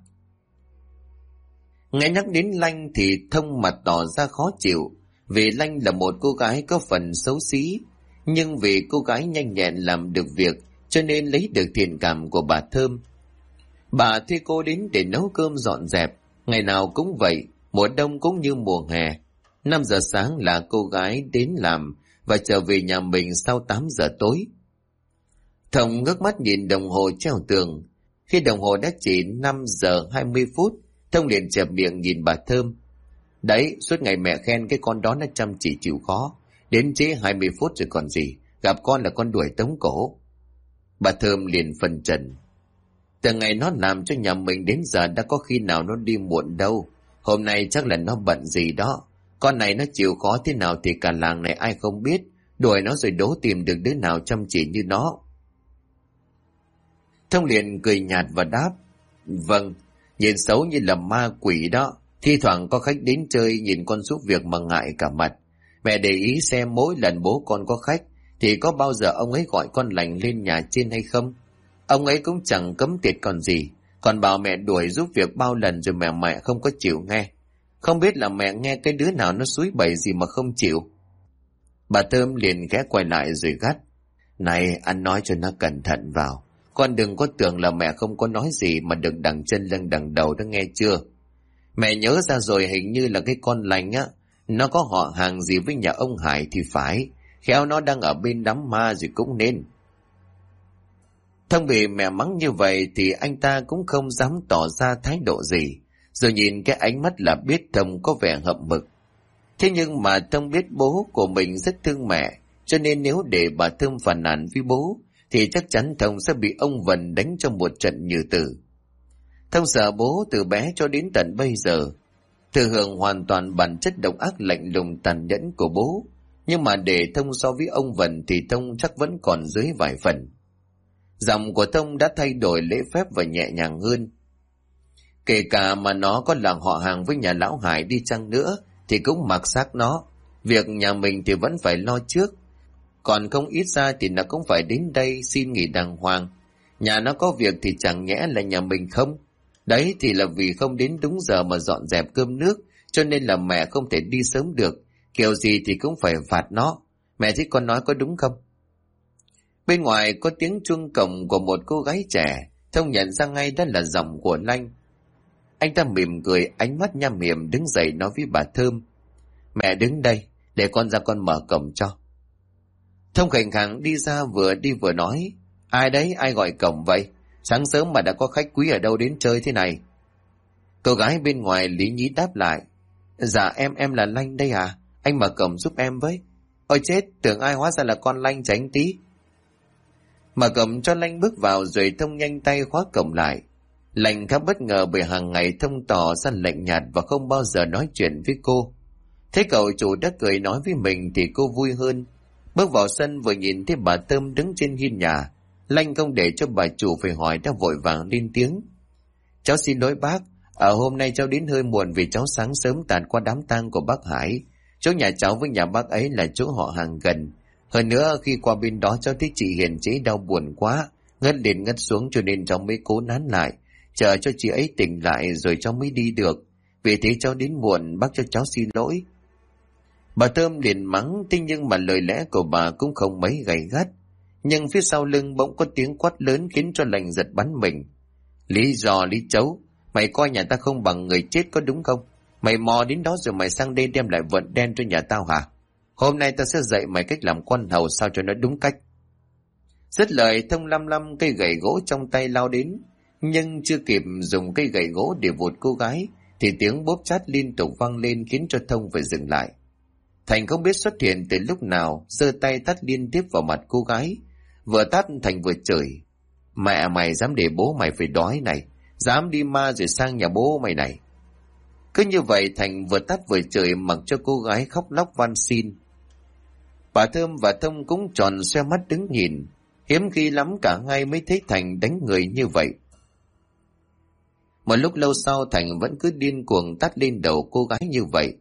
S1: Nghe nhắc đến Lanh thì Thông mặt tỏ ra khó chịu, vì Lanh là một cô gái có phần xấu xí, nhưng vì cô gái nhanh nhẹn làm được việc cho nên lấy được thiện cảm của bà Thơm. Bà thuê cô đến để nấu cơm dọn dẹp, ngày nào cũng vậy, mùa đông cũng như mùa hè. 5 giờ sáng là cô gái đến làm và trở về nhà mình sau 8 giờ tối. Thông ngước mắt nhìn đồng hồ treo tường. Khi đồng hồ đã chỉ 5 giờ 20 phút, Thông liền chẹp miệng nhìn bà Thơm. Đấy, suốt ngày mẹ khen cái con đó nó chăm chỉ chịu khó. Đến trễ 20 phút rồi còn gì, gặp con là con đuổi tống cổ. Bà Thơm liền phân trần. Từ ngày nó làm cho nhà mình đến giờ đã có khi nào nó đi muộn đâu. Hôm nay chắc là nó bận gì đó. Con này nó chịu khó thế nào thì cả làng này ai không biết. Đuổi nó rồi đố tìm được đứa nào chăm chỉ như nó. Thông liền cười nhạt và đáp. Vâng, nhìn xấu như là ma quỷ đó. Thi thoảng có khách đến chơi nhìn con giúp việc mà ngại cả mặt. Mẹ để ý xem mỗi lần bố con có khách thì có bao giờ ông ấy gọi con Lành lên nhà trên hay không? Ông ấy cũng chẳng cấm tiệt còn gì. Còn bảo mẹ đuổi giúp việc bao lần rồi mẹ không có chịu nghe. Không biết là mẹ nghe cái đứa nào nó xúi bày gì mà không chịu. Bà Thơm liền ghé quay lại rồi gắt. Này, anh nói cho nó cẩn thận vào. Con đừng có tưởng là mẹ không có nói gì mà đừng đằng chân lưng đằng đầu đó, nghe chưa? Mẹ nhớ ra rồi, hình như là cái con Lành á, nó có họ hàng gì với nhà ông Hải thì phải. Khéo nó đang ở bên đám ma rồi cũng nên. Thông bị mẹ mắng như vậy thì anh ta cũng không dám tỏ ra thái độ gì, rồi nhìn cái ánh mắt là biết Thông có vẻ hậm hực. Thế nhưng mà Thông biết bố của mình rất thương mẹ, cho nên nếu để bà Thơm phàn nàn với bố thì chắc chắn Thông sẽ bị ông Vần đánh trong một trận như tử. Thông sợ bố từ bé cho đến tận bây giờ thừa hưởng hoàn toàn bản chất độc ác lạnh lùng tàn nhẫn của bố, nhưng mà để Thông so với ông Vần thì Thông chắc vẫn còn dưới vài phần. Giọng của Thông đã thay đổi lễ phép và nhẹ nhàng hơn. Kể cả mà nó có là họ hàng với nhà lão Hải đi chăng nữa thì cũng mặc xác nó. Việc nhà mình thì vẫn phải lo trước. Còn không ít ra thì nó cũng phải đến đây xin nghỉ đàng hoàng. Nhà nó có việc thì chẳng nhẽ là nhà mình không? Đấy thì là vì không đến đúng giờ mà dọn dẹp cơm nước, cho nên là mẹ không thể đi sớm được. Kiểu gì thì cũng phải phạt nó. Mẹ thấy con nói có đúng không? Bên ngoài có tiếng chuông cổng của một cô gái trẻ. Thông nhận ra ngay đó là giọng của Lanh. Anh ta mỉm cười, ánh mắt nham hiểm đứng dậy nói với bà Thơm. Mẹ đứng đây, để con ra con mở cổng cho. Thông khảnh khẳng đi ra vừa đi vừa nói. Ai đấy, ai gọi cổng vậy? Sáng sớm mà đã có khách quý ở đâu đến chơi thế này? Cô gái bên ngoài lý nhí đáp lại. Dạ em là Lanh đây à? Anh mở cổng giúp em với. Ôi chết, tưởng ai hóa ra là con Lanh, tránh tí. Mở cổng cho Lanh bước vào rồi Thông nhanh tay khóa cổng lại. Lanh khá bất ngờ bởi hàng ngày Thông tỏ ra lạnh nhạt và không bao giờ nói chuyện với cô. Thấy cậu chủ đã cười nói với mình thì cô vui hơn. Bước vào sân vừa nhìn thấy bà Thơm đứng trên hiên nhà, Lanh không để cho bà chủ phải hỏi đã vội vàng lên tiếng. Cháu xin lỗi bác, hôm nay cháu đến hơi muộn vì cháu sáng sớm tạt qua đám tang của bác Hải. Chỗ nhà cháu với nhà bác ấy là chỗ họ hàng gần. Hơn nữa khi qua bên đó cháu thấy chị Hiền chị đau buồn quá, ngất lên ngất xuống cho nên cháu mới cố nán lại, chờ cho chị ấy tỉnh lại rồi cháu mới đi được. Vì thế cháu đến muộn, bác cho cháu xin lỗi. Bà Thơm liền mắng, thế nhưng mà lời lẽ của bà cũng không mấy gay gắt. Nhưng phía sau lưng bỗng có tiếng quát lớn khiến cho Lành giật bắn mình. Lý chấu, mày coi nhà ta không bằng người chết có đúng không? Mày mò đến đó rồi mày sang đây đem lại vận đen cho nhà tao hả? Hôm nay ta sẽ dạy mày cách làm con hầu sao cho nó đúng cách. Dứt lời, Thông lăm lăm cây gậy gỗ trong tay lao đến, nhưng chưa kịp dùng cây gậy gỗ để vụt cô gái thì tiếng bốp chát liên tục vang lên khiến cho Thông phải dừng lại. Thành không biết xuất hiện từ lúc nào, giơ tay tát liên tiếp vào mặt cô gái. Vừa tát Thành vừa chửi. Mẹ mày dám để bố mày phải đói này, dám đi ma rồi sang nhà bố mày này. Cứ như vậy Thành vừa tát vừa chửi mặc cho cô gái khóc lóc van xin. Bà Thơm và Thông cũng tròn xoe mắt đứng nhìn. Hiếm khi lắm cả hai mới thấy Thành đánh người như vậy. Một lúc lâu sau Thành vẫn cứ điên cuồng tát lên đầu cô gái như vậy.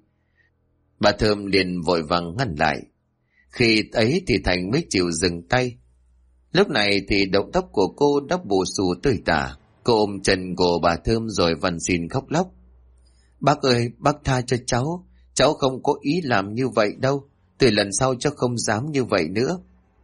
S1: Bà Thơm liền vội vàng ngăn lại. Khi ấy thì Thành mới chịu dừng tay. Lúc này thì động tóc của cô đã bù xù tơi tả. Cô ôm chân của bà Thơm rồi van xin khóc lóc. Bác ơi, bác tha cho cháu. Cháu không có ý làm như vậy đâu. Từ lần sau cháu không dám như vậy nữa.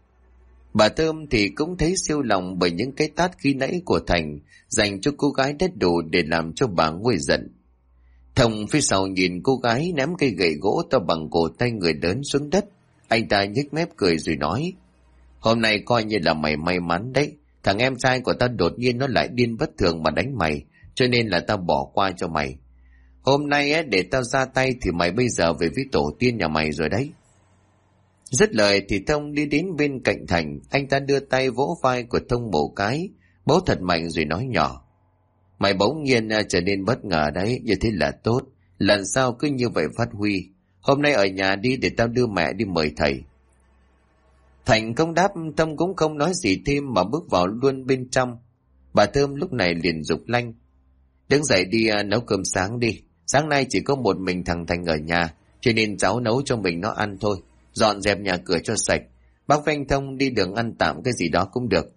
S1: Bà Thơm thì cũng thấy siêu lòng bởi những cái tát khi nãy của Thành dành cho cô gái đã đủ để làm cho bà nguôi giận. Thông phía sau nhìn cô gái ném cây gậy gỗ to bằng cổ tay người lớn xuống đất. Anh ta nhếch mép cười rồi nói: Hôm nay coi như là mày may mắn đấy. Thằng em trai của tao đột nhiên nó lại điên bất thường mà đánh mày, cho nên là tao bỏ qua cho mày. Hôm nay á, để tao ra tay thì mày bây giờ về với tổ tiên nhà mày rồi đấy. Dứt lời thì Thông đi đến bên cạnh Thành. Anh ta đưa tay vỗ vai của Thông một cái, bấu thật mạnh rồi nói nhỏ: Mày bỗng nhiên trở nên bất ngờ đấy, như thế là tốt. Lần sau cứ như vậy phát huy. Hôm nay ở nhà đi để tao đưa mẹ đi mời thầy. Thành không đáp, Thông cũng không nói gì thêm mà bước vào luôn bên trong. Bà Thơm lúc này liền giục Lanh: Đứng dậy đi nấu cơm sáng đi. Sáng nay chỉ có một mình thằng Thành ở nhà, cho nên cháu nấu cho mình nó ăn thôi. Dọn dẹp nhà cửa cho sạch. Bác với anh Thông đi đường ăn tạm cái gì đó cũng được.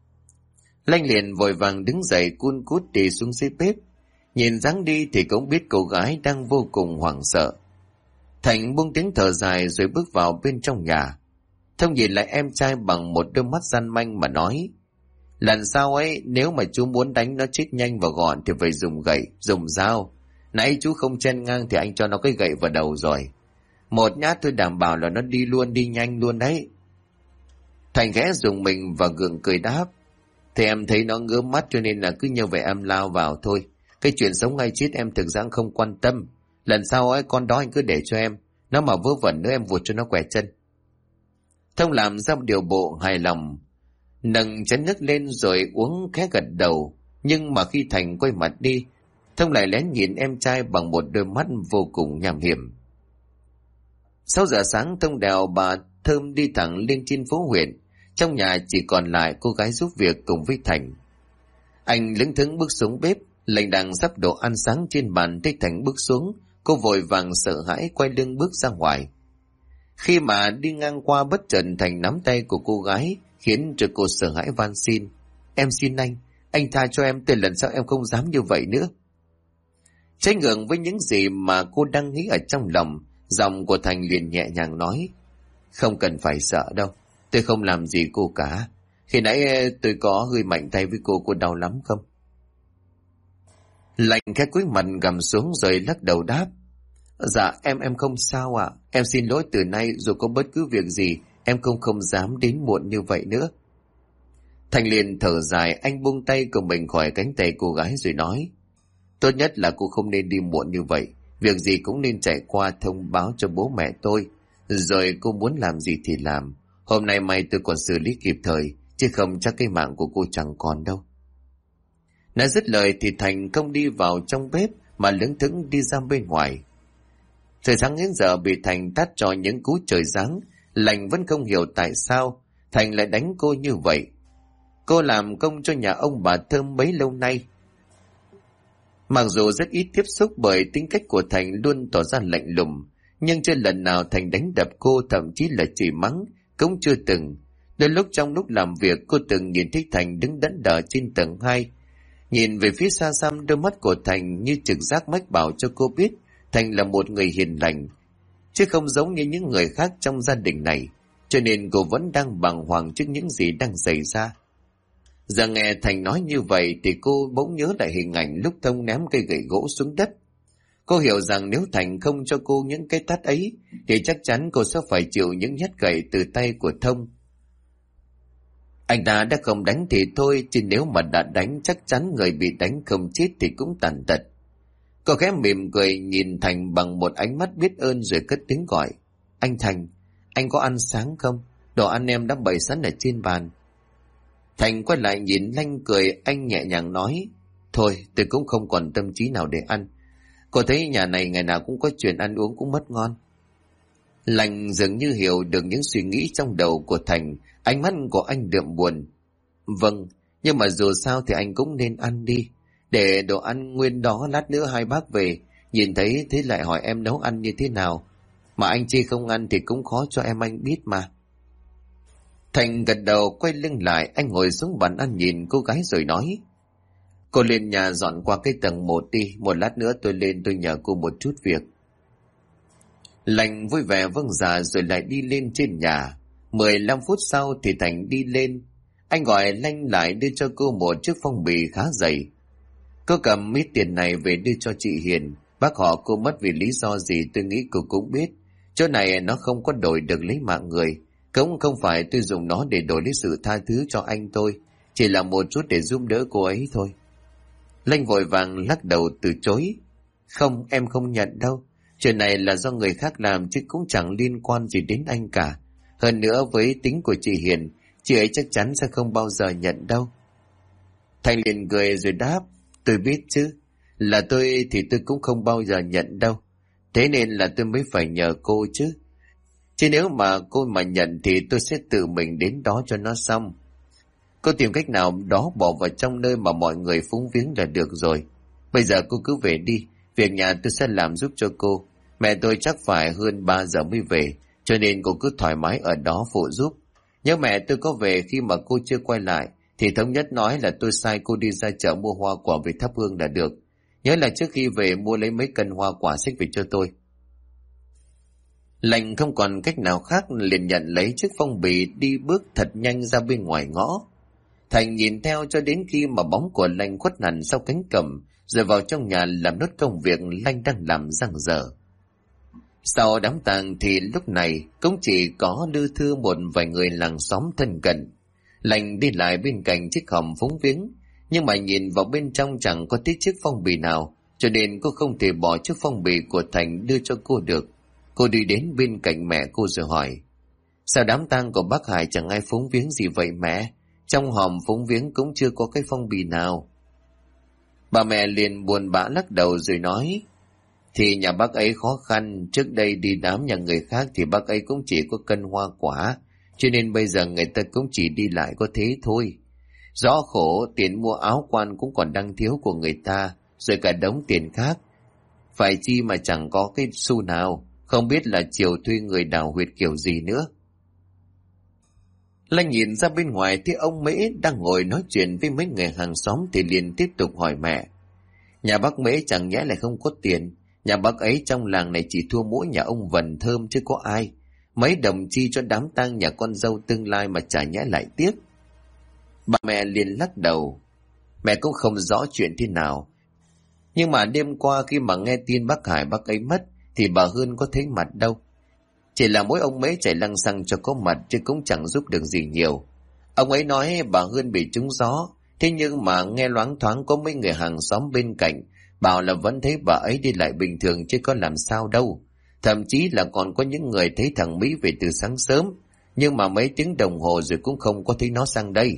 S1: Lanh liền vội vàng đứng dậy cun cút đi xuống dưới bếp. Nhìn dáng đi thì cũng biết cô gái đang vô cùng hoảng sợ. Thành buông tiếng thở dài rồi bước vào bên trong nhà. Thông nhìn lại em trai bằng một đôi mắt gian manh mà nói: Lần sau ấy, nếu mà chú muốn đánh nó chết nhanh và gọn thì phải dùng gậy, dùng dao. Nãy chú không chen ngang thì anh cho nó cái gậy vào đầu rồi. Một nhát tôi đảm bảo là nó đi luôn, đi nhanh luôn đấy. Thành khẽ dùng mình và gượng cười đáp: Thì em thấy nó ngứa mắt cho nên là cứ như vậy em lao vào thôi. Cái chuyện sống hay chết em thực ra không quan tâm. Lần sau ấy con đó anh cứ để cho em. Nó mà vớ vẩn nữa em vụt cho nó quẻ chân. Thông làm ra một điều bộ hài lòng, nâng chén nước lên rồi uống khẽ gật đầu. Nhưng mà khi Thành quay mặt đi, Thông lại lén nhìn em trai bằng một đôi mắt vô cùng nham hiểm. 6 giờ sáng Thông đèo bà Thơm đi thẳng lên trên phố huyện. Trong nhà chỉ còn lại cô gái giúp việc cùng với Thành. Anh lững thững bước xuống bếp, lệnh đang sắp đồ ăn sáng trên bàn thấy Thành bước xuống, cô vội vàng sợ hãi quay lưng bước ra ngoài. Khi mà đi ngang qua bất chợt Thành nắm tay của cô gái, khiến cho cô sợ hãi van xin: Em xin anh tha cho em, từ lần sau em không dám như vậy nữa. Trái ngược với những gì mà cô đang nghĩ ở trong lòng, giọng của Thành liền nhẹ nhàng nói: Không cần phải sợ đâu, tôi không làm gì cô cả. Khi nãy tôi có hơi mạnh tay với cô đau lắm không? Lạnh khẽ cúi mặt gằm xuống rồi lắc đầu đáp: Dạ em không sao ạ. Em xin lỗi, từ nay dù có bất cứ việc gì em không dám đến muộn như vậy nữa. Thành liền thở dài, anh buông tay của mình khỏi cánh tay cô gái rồi nói: Tốt nhất là cô không nên đi muộn như vậy. Việc gì cũng nên chạy qua thông báo cho bố mẹ tôi, rồi cô muốn làm gì thì làm. Hôm nay may tôi còn xử lý kịp thời, chứ không chắc cái mạng của cô chẳng còn đâu. Nói dứt lời thì Thành không đi vào trong bếp mà lững thững đi ra bên ngoài. Thời sáng đến giờ bị Thành tát cho những cú trời giáng. Lành vẫn không hiểu tại sao Thành lại đánh cô như vậy. Cô làm công cho nhà ông bà Thơm bấy lâu nay. Mặc dù rất ít tiếp xúc bởi tính cách của Thành luôn tỏ ra lạnh lùng, nhưng chưa lần nào Thành đánh đập cô, thậm chí là chửi mắng cũng chưa từng. Đôi trong lúc làm việc cô từng nhìn thấy Thành đứng đắn đờ trên tầng 2. Nhìn về phía xa xăm, đôi mắt của Thành như trực giác mách bảo cho cô biết Thành là một người hiền lành, chứ không giống như những người khác trong gia đình này, cho nên cô vẫn đang bàng hoàng trước những gì đang xảy ra. Giờ nghe Thành nói như vậy thì cô bỗng nhớ lại hình ảnh lúc Thông ném cây gậy gỗ xuống đất. Cô hiểu rằng nếu Thành không cho cô những cái tát ấy thì chắc chắn cô sẽ phải chịu những nhát gậy từ tay của Thông. Anh ta đã không đánh thì thôi, chứ nếu mà đã đánh chắc chắn người bị đánh không chết thì cũng tàn tật. Cô khẽ mỉm cười nhìn Thành bằng một ánh mắt biết ơn rồi cất tiếng gọi: Anh Thành, anh có ăn sáng không? Đồ ăn em đã bày sẵn ở trên bàn. Thành quay lại nhìn Lanh cười, anh nhẹ nhàng nói: Thôi tôi cũng không còn tâm trí nào để ăn. Cô thấy nhà này ngày nào cũng có chuyện ăn uống cũng mất ngon. Lành dường như hiểu được những suy nghĩ trong đầu của Thành, ánh mắt của anh đượm buồn. Vâng, nhưng mà dù sao thì anh cũng nên ăn đi. Để đồ ăn nguyên đó lát nữa hai bác về, nhìn thấy thế lại hỏi em nấu ăn như thế nào. Mà anh chê không ăn thì cũng khó cho em anh biết mà. Thành gật đầu quay lưng lại, anh ngồi xuống bàn ăn nhìn cô gái rồi nói. Cô lên nhà dọn qua cái tầng 1 đi, một lát nữa tôi lên tôi nhờ cô một chút việc. Lành vui vẻ vâng dạ rồi lại đi lên trên nhà. 15 phút sau thì Thành đi lên. Anh gọi Lanh lại đưa cho cô một chiếc phong bì khá dày. Cô cầm ít tiền này về đưa cho chị Hiền. Bác họ cô mất vì lý do gì tôi nghĩ cô cũng biết. Chỗ này nó không có đổi được lấy mạng người. Cũng không phải tôi dùng nó để đổi lấy sự tha thứ cho anh tôi. Chỉ là một chút để giúp đỡ cô ấy thôi. Lanh vội vàng lắc đầu từ chối. Không, em không nhận đâu. Chuyện này là do người khác làm chứ cũng chẳng liên quan gì đến anh cả. Hơn nữa với tính của chị Hiền, chị ấy chắc chắn sẽ không bao giờ nhận đâu. Thành liền cười rồi đáp. Tôi biết chứ. Là tôi thì tôi cũng không bao giờ nhận đâu. Thế nên là tôi mới phải nhờ cô chứ. Chứ nếu mà cô mà nhận thì tôi sẽ tự mình đến đó cho nó xong. Cô tìm cách nào đó bỏ vào trong nơi mà mọi người phúng viếng là được rồi. Bây giờ cô cứ về đi. Việc nhà tôi sẽ làm giúp cho cô. Mẹ tôi chắc phải hơn 3 giờ mới về. Cho nên cô cứ thoải mái ở đó phụ giúp. Nhớ mẹ tôi có về khi mà cô chưa quay lại thì thống nhất nói là tôi sai cô đi ra chợ mua hoa quả về thắp hương là được. Nhớ là trước khi về mua lấy mấy cân hoa quả xách về cho tôi. Lành không còn cách nào khác liền nhận lấy chiếc phong bì đi bước thật nhanh ra bên ngoài ngõ. Thành nhìn theo cho đến khi mà bóng của Lành khuất hẳn sau cánh cẩm rồi vào trong nhà làm nốt công việc Lành đang làm dang dở. Sau đám tang thì lúc này cũng chỉ có lư thưa một vài người làng xóm thân cận. Lành đi lại bên cạnh chiếc hòm phúng viếng, nhưng mà nhìn vào bên trong chẳng có thấy chiếc phong bì nào, cho nên cô không thể bỏ chiếc phong bì của Thành đưa cho cô được. Cô đi đến bên cạnh mẹ cô rồi hỏi. Sao đám tang của bác Hải chẳng ai phúng viếng gì vậy mẹ? Trong hòm phúng viếng cũng chưa có cái phong bì nào. Bà mẹ liền buồn bã lắc đầu rồi nói. Thì nhà bác ấy khó khăn, trước đây đi đám nhà người khác thì bác ấy cũng chỉ có cân hoa quả, cho nên bây giờ người ta cũng chỉ đi lại có thế thôi. Rõ khổ, tiền mua áo quan cũng còn đang thiếu của người ta, rồi cả đống tiền khác. Phải chi mà chẳng có cái xu nào, không biết là chiều thuê người đào huyệt kiểu gì nữa. Lanh nhìn ra bên ngoài thấy ông Mễ đang ngồi nói chuyện với mấy người hàng xóm thì liền tiếp tục hỏi mẹ. Nhà bác Mễ chẳng nhẽ lại không có tiền. Nhà bác ấy trong làng này chỉ thua mỗi nhà ông Vần Thơm chứ có ai. Mấy đồng chi cho đám tang nhà con dâu tương lai mà chả nhẽ lại tiếc. Bà mẹ liền lắc đầu. Mẹ cũng không rõ chuyện thế nào. Nhưng mà đêm qua khi mà nghe tin bác Hải bác ấy mất thì bà Hương có thấy mặt đâu. Chỉ là mỗi ông Mễ chạy lăng xăng cho có mặt chứ cũng chẳng giúp được gì nhiều. Ông ấy nói bà Hương bị trúng gió. Thế nhưng mà nghe loáng thoáng có mấy người hàng xóm bên cạnh bảo là vẫn thấy bà ấy đi lại bình thường chứ có làm sao đâu. Thậm chí là còn có những người thấy thằng Mỹ về từ sáng sớm, nhưng mà mấy tiếng đồng hồ rồi cũng không có thấy nó sang đây.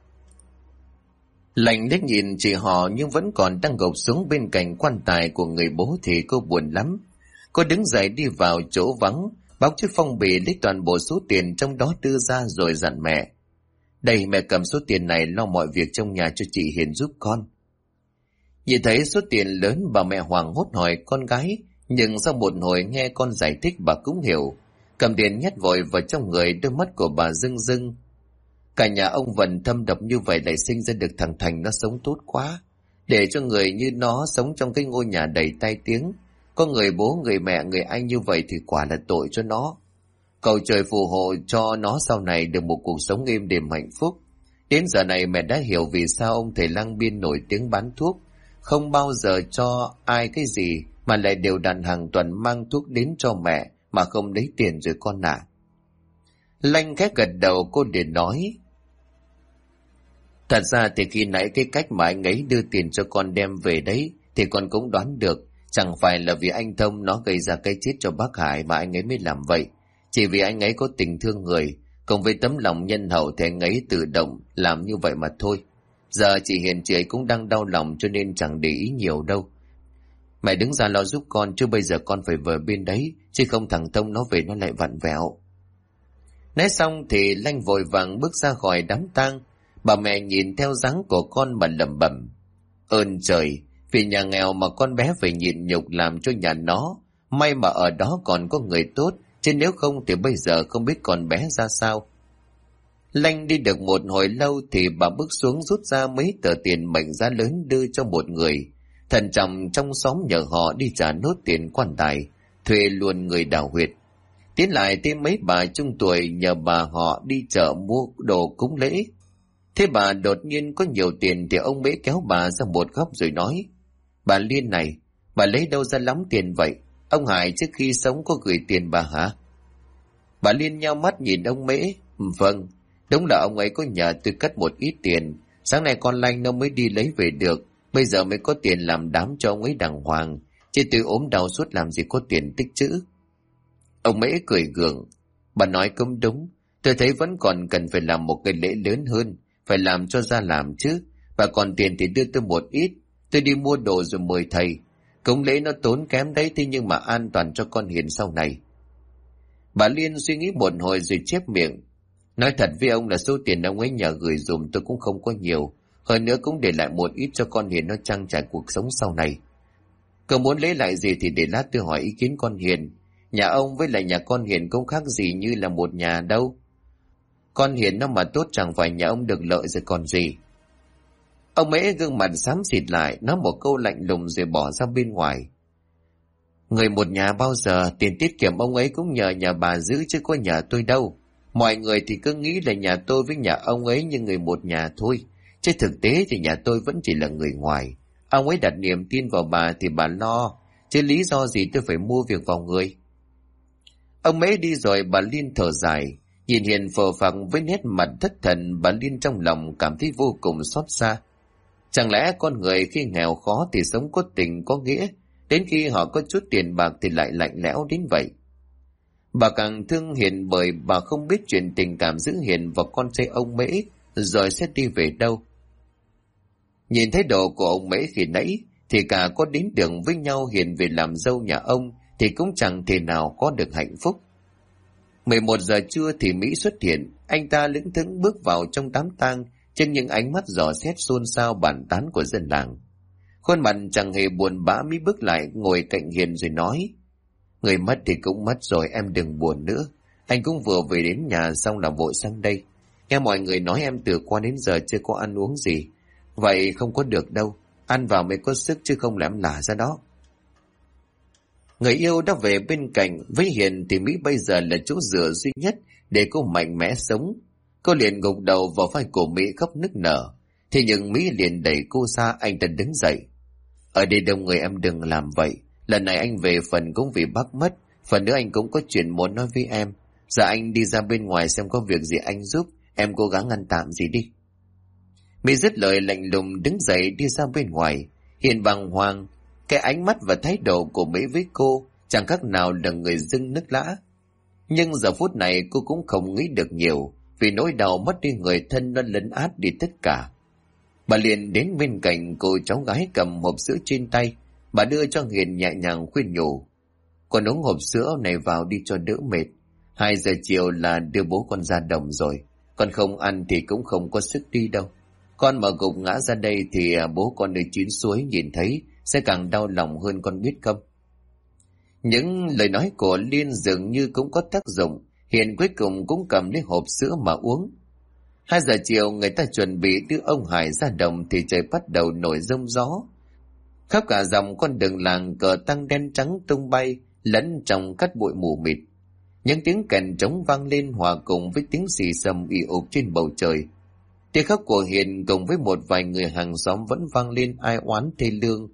S1: Lành liếc nhìn chị họ nhưng vẫn còn đang gục xuống bên cạnh quan tài của người bố thì cô buồn lắm. Cô đứng dậy đi vào chỗ vắng, bóc chiếc phong bì lấy toàn bộ số tiền trong đó đưa ra rồi dặn mẹ. Đây mẹ cầm số tiền này lo mọi việc trong nhà cho chị Hiền giúp con. Nhìn thấy số tiền lớn bà mẹ hoảng hốt hỏi con gái, nhưng sau một hồi nghe con giải thích bà cũng hiểu. Cầm tiền nhét vội vào trong người, đôi mắt của bà rưng rưng. Cả nhà ông Vần thâm độc như vậy lại sinh ra được thằng Thành, nó sống tốt quá. Để cho người như nó sống trong cái ngôi nhà đầy tai tiếng, có người bố, người mẹ, người anh như vậy thì quả là tội cho nó. Cầu trời phù hộ cho nó sau này được một cuộc sống êm đềm hạnh phúc. Đến giờ này mẹ đã hiểu vì sao ông thầy Lang Biên nổi tiếng bán thuốc, không bao giờ cho ai cái gì mà lại đều đặn hàng tuần mang thuốc đến cho mẹ mà không lấy tiền rồi con ạ. Lanh khẽ gật đầu, cô để nói. Thật ra thì khi nãy cái cách mà anh ấy đưa tiền cho con đem về đấy thì con cũng đoán được. Chẳng phải là vì anh Thông nó gây ra cái chết cho bác Hải mà anh ấy mới làm vậy. Chỉ vì anh ấy có tình thương người, cùng với tấm lòng nhân hậu thì anh ấy tự động làm như vậy mà thôi. Giờ chị Hiền chị ấy cũng đang đau lòng cho nên chẳng để ý nhiều đâu. Mẹ đứng ra lo giúp con, chứ bây giờ con phải về bên đấy, chứ không thằng Thông nó về nó lại vặn vẹo. Nói xong thì Lanh vội vàng bước ra khỏi đám tang. Bà mẹ nhìn theo dáng của con mà lẩm bẩm: ơn trời, vì nhà nghèo mà con bé phải nhịn nhục làm cho nhà nó. May mà ở đó còn có người tốt, chứ nếu không thì bây giờ không biết con bé ra sao. Lanh đi được một hồi lâu thì bà bước xuống rút ra mấy tờ tiền mệnh giá lớn đưa cho một người. Thận trọng trong xóm nhờ họ đi trả nốt tiền quan tài, thuê luôn người đào huyệt. Tiến lại thêm mấy bà trung tuổi nhờ bà họ đi chợ mua đồ cúng lễ. Thế bà đột nhiên có nhiều tiền thì ông Mễ kéo bà ra một góc rồi nói: bà Liên này, bà lấy đâu ra lắm tiền vậy? Ông Hải trước khi sống có gửi tiền bà hả? Bà Liên nhao mắt nhìn ông Mễ: vâng, đúng là ông ấy có nhờ tôi cất một ít tiền. Sáng nay con Lanh nó mới đi lấy về được, bây giờ mới có tiền làm đám cho ông ấy đàng hoàng, chứ tôi ốm đau suốt làm gì có tiền tích trữ. Ông Mễ cười gượng: bà nói cũng đúng, tôi thấy vẫn còn cần phải làm một cái lễ lớn hơn, phải làm cho ra làm chứ. Bà còn tiền thì đưa tôi một ít, tôi đi mua đồ rồi mời thầy. Cúng lễ nó tốn kém đấy, thế nhưng mà an toàn cho con Hiền sau này. Bà Liên suy nghĩ một hồi rồi chép miệng: nói thật với ông là số tiền ông ấy nhờ gửi dùm tôi cũng không có nhiều, hơn nữa cũng để lại một ít cho con Hiền nó trang trải cuộc sống sau này. Cậu muốn lấy lại gì thì để lát tôi hỏi ý kiến con Hiền. Nhà ông với lại nhà con Hiền cũng khác gì như là một nhà đâu. Con Hiền nó mà tốt chẳng phải nhà ông được lợi rồi còn gì. Ông Mễ gương mặt xám xịt lại, nói một câu lạnh lùng rồi bỏ ra bên ngoài. Người một nhà bao giờ tiền tiết kiệm ông ấy cũng nhờ nhà bà giữ chứ có nhà tôi đâu. Mọi người thì cứ nghĩ là nhà tôi với nhà ông ấy như người một nhà thôi, chứ thực tế thì nhà tôi vẫn chỉ là người ngoài. Ông ấy đặt niềm tin vào bà thì bà lo, chứ lý do gì tôi phải mua việc vào người. Ông Mễ đi rồi bà Liên thở dài, nhìn Hiền phờ phạc với nét mặt thất thần. Bà Liên trong lòng cảm thấy vô cùng xót xa. Chẳng lẽ con người khi nghèo khó thì sống có tình có nghĩa, đến khi họ có chút tiền bạc thì lại lạnh lẽo đến vậy? Bà càng thương Hiền bởi bà không biết chuyện tình cảm giữa Hiền và con trai ông Mễ rồi sẽ đi về đâu. Nhìn thái độ của ông Mễ khi nãy thì cả có đến đường với nhau Hiền về làm dâu nhà ông thì cũng chẳng thể nào có được hạnh phúc. 11 giờ trưa thì Mỹ xuất hiện, anh ta lững thững bước vào trong đám tang trên những ánh mắt dò xét xôn xao bàn tán của dân làng. Khuôn mặt chẳng hề buồn bã, Mỹ bước lại ngồi cạnh Hiền rồi nói: người mất thì cũng mất rồi, em đừng buồn nữa. Anh cũng vừa về đến nhà xong là vội sang đây. Nghe mọi người nói em từ qua đến giờ chưa có ăn uống gì. Vậy không có được đâu, ăn vào mới có sức chứ không là em lả ra đó. Người yêu đã về bên cạnh, với Hiền thì Mỹ bây giờ là chỗ dựa duy nhất để cô mạnh mẽ sống. Cô liền gục đầu vào vai của Mỹ khóc nức nở. Thế nhưng Mỹ liền đẩy cô ra, anh ta đứng dậy: ở đây đông người, em đừng làm vậy. Lần này anh về phần cũng vì bác mất, phần nữa anh cũng có chuyện muốn nói với em. Giờ anh đi ra bên ngoài xem có việc gì anh giúp, em cố gắng ngăn tạm gì đi. Mỹ dứt lời lạnh lùng đứng dậy đi ra bên ngoài. Hiền bàng hoàng, cái ánh mắt và thái độ của Mỹ với cô chẳng khác nào là người dưng nước lã. Nhưng giờ phút này cô cũng không nghĩ được nhiều, vì nỗi đau mất đi người thân nó lấn át đi tất cả. Bà liền đến bên cạnh cô cháu gái cầm hộp sữa trên tay. Bà đưa cho Hiền nhẹ nhàng khuyên nhủ: con uống hộp sữa này vào đi cho đỡ mệt. 2 giờ chiều là đưa bố con ra đồng rồi, con không ăn thì cũng không có sức đi đâu. Con mà gục ngã ra đây thì bố con nơi chín suối nhìn thấy sẽ càng đau lòng hơn, con biết không? Những lời nói của Liên dường như cũng có tác dụng. Hiền cuối cùng cũng cầm lấy hộp sữa mà uống. 2 giờ chiều người ta chuẩn bị đưa ông Hải ra đồng thì trời bắt đầu nổi giông gió. Khắp cả dòng con đường làng cờ tăng đen trắng tung bay, lẫn trong cát bụi mù mịt. Những tiếng kèn trống vang lên hòa cùng với tiếng xì xầm ì ục trên bầu trời. Tiếng khóc của Hiền cùng với một vài người hàng xóm vẫn vang lên ai oán thê lương,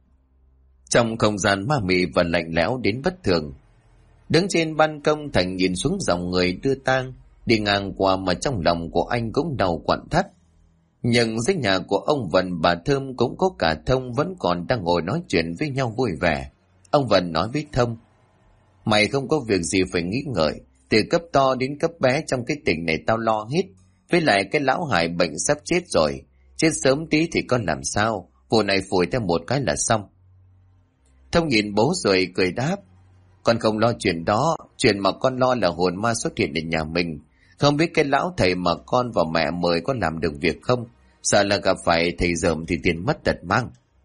S1: trong không gian ma mị và lạnh lẽo đến bất thường. Đứng trên ban công, Thành nhìn xuống dòng người đưa tang đi ngang qua mà trong lòng của anh cũng đau quặn thắt. Nhưng dưới nhà của ông Vân, bà Thơm cũng có cả Thông vẫn còn đang ngồi nói chuyện với nhau vui vẻ. Ông Vân nói với Thông: mày không có việc gì phải nghĩ ngợi, từ cấp to đến cấp bé trong cái tỉnh này tao lo hết. Với lại cái lão Hải bệnh sắp chết rồi, chết sớm tí thì con làm sao, vụ này phủi theo một cái là xong. Thông nhìn bố rồi cười đáp: Con không lo chuyện đó, chuyện mà con lo là hồn ma xuất hiện ở nhà mình. Không biết cái lão thầy mà con và mẹ mời có làm được việc không? Sợ là gặp phải thầy dởm thì tiền mất tật mang.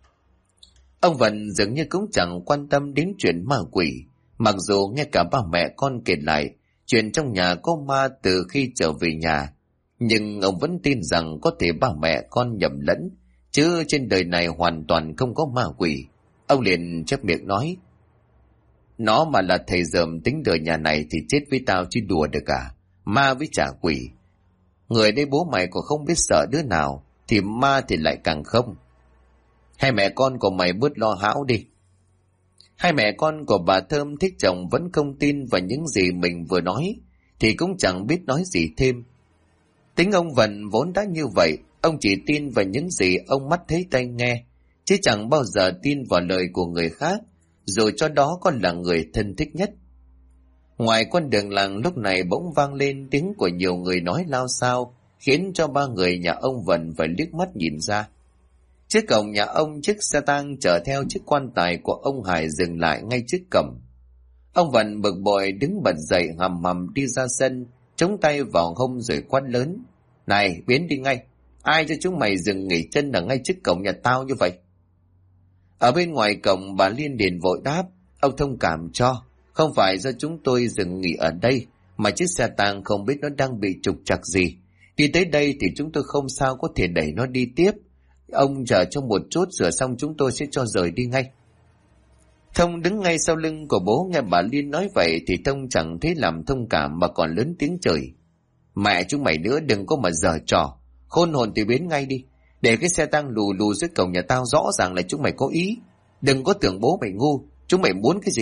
S1: Ông Vân dường như cũng chẳng quan tâm đến chuyện ma quỷ, mặc dù nghe cả ba mẹ con kể lại chuyện trong nhà có ma từ khi trở về nhà, nhưng ông vẫn tin rằng có thể ba mẹ con nhầm lẫn, chứ trên đời này hoàn toàn không có ma quỷ. Ông liền chép miệng nói: Nó mà là thầy dởm tính đời nhà này thì chết với tao chứ đùa được à? Ma với trả quỷ, người đây bố mày còn không biết sợ đứa nào, thì ma thì lại càng không. Hai mẹ con của mày bớt lo hão đi. Hai mẹ con của bà Thơm thích chồng vẫn không tin vào những gì mình vừa nói, thì cũng chẳng biết nói gì thêm. Tính ông Vân vốn đã như vậy, ông chỉ tin vào những gì ông mắt thấy tai nghe, chứ chẳng bao giờ tin vào lời của người khác, dù cho đó còn là người thân thích nhất. Ngoài con đường làng lúc này bỗng vang lên tiếng của nhiều người nói lao xao, khiến cho ba người nhà ông Vân phải liếc mắt nhìn ra. Trước cổng nhà ông, chiếc xe tang chở theo chiếc quan tài của ông Hải dừng lại ngay trước cổng. Ông Vân bực bội đứng bật dậy hầm hầm đi ra sân, chống tay vào hông rồi quát lớn: Này, biến đi ngay! Ai cho chúng mày dừng nghỉ chân ở ngay trước cổng nhà tao như vậy? Ở bên ngoài cổng, bà Liên liền vội đáp: Ông thông cảm cho, không phải do chúng tôi dừng nghỉ ở đây, mà chiếc xe tang không biết nó đang bị trục trặc gì. Đi tới đây thì chúng tôi không sao có thể đẩy nó đi tiếp. Ông chờ cho một chút, rửa xong chúng tôi sẽ cho rời đi ngay. Thông đứng ngay sau lưng của bố, nghe bà Liên nói vậy thì Thông chẳng thấy làm thông cảm mà còn lớn tiếng chửi: Mẹ chúng mày nữa, đừng có mà giở trò, khôn hồn thì biến ngay đi, để cái xe tăng lù lù dưới cổng nhà tao, rõ ràng là chúng mày có ý. Đừng có tưởng bố mày ngu, chúng mày muốn cái gì?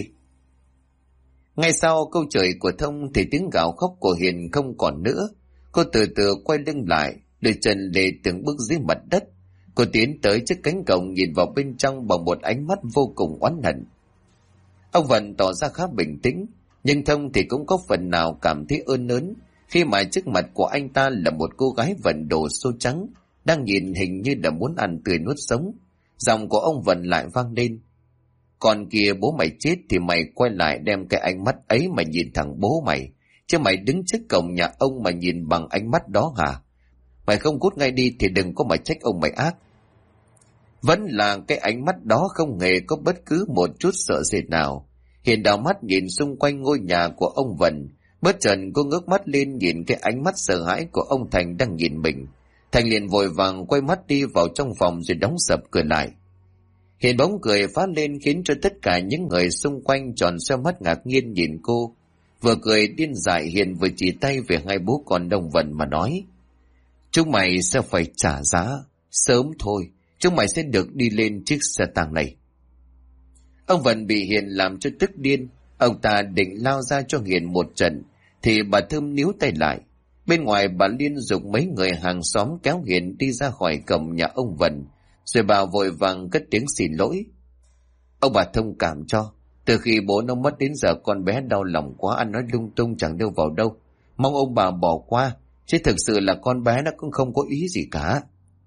S1: Ngay sau câu chửi của Thông thì tiếng gào khóc của Hiền không còn nữa. Cô từ từ quay lưng lại, đôi chân lê từng bước dưới mặt đất. Cô tiến tới trước cánh cổng, nhìn vào bên trong bằng một ánh mắt vô cùng oán hận. Ông Vân tỏ ra khá bình tĩnh, nhưng Thông thì cũng có phần nào cảm thấy ơn ớn khi mà trước mặt của anh ta là một cô gái vận đồ xô trắng, đang nhìn hình như là muốn ăn tươi nuốt sống. Giọng của ông Vân lại vang lên: Còn kia, bố mày chết thì mày quay lại đem cái ánh mắt ấy mà nhìn thẳng bố mày, chứ mày đứng trước cổng nhà ông mà nhìn bằng ánh mắt đó hả? Mày không cút ngay đi thì đừng có mà trách ông mày ác. Vẫn là cái ánh mắt đó, không hề có bất cứ một chút sợ sệt nào. Hiền đảo mắt nhìn xung quanh ngôi nhà của ông Vân, bất chợt cô ngước mắt lên nhìn cái ánh mắt sợ hãi của ông Thành đang nhìn mình. Thành liền vội vàng quay mắt đi vào trong phòng rồi đóng sập cửa lại. Hiền bỗng cười phá lên khiến cho tất cả những người xung quanh tròn xoe mắt ngạc nhiên nhìn cô. Vừa cười điên dại, Hiền vừa chỉ tay về hai bố con ông Vân mà nói: Chúng mày sẽ phải trả giá, sớm thôi, chúng mày sẽ được đi lên chiếc xe tang này. Ông Vân bị Hiền làm cho tức điên, ông ta định lao ra cho Hiền một trận, thì bà Thơm níu tay lại. Bên ngoài, bà Liên giục mấy người hàng xóm kéo Hiền đi ra khỏi cổng nhà ông Vân, rồi bà vội vàng cất tiếng xin lỗi: Ông bà thông cảm cho, từ khi bố nó mất đến giờ con bé đau lòng quá, ăn nói lung tung chẳng đâu vào đâu. Mong ông bà bỏ qua, chứ thực sự là con bé nó cũng không có ý gì cả.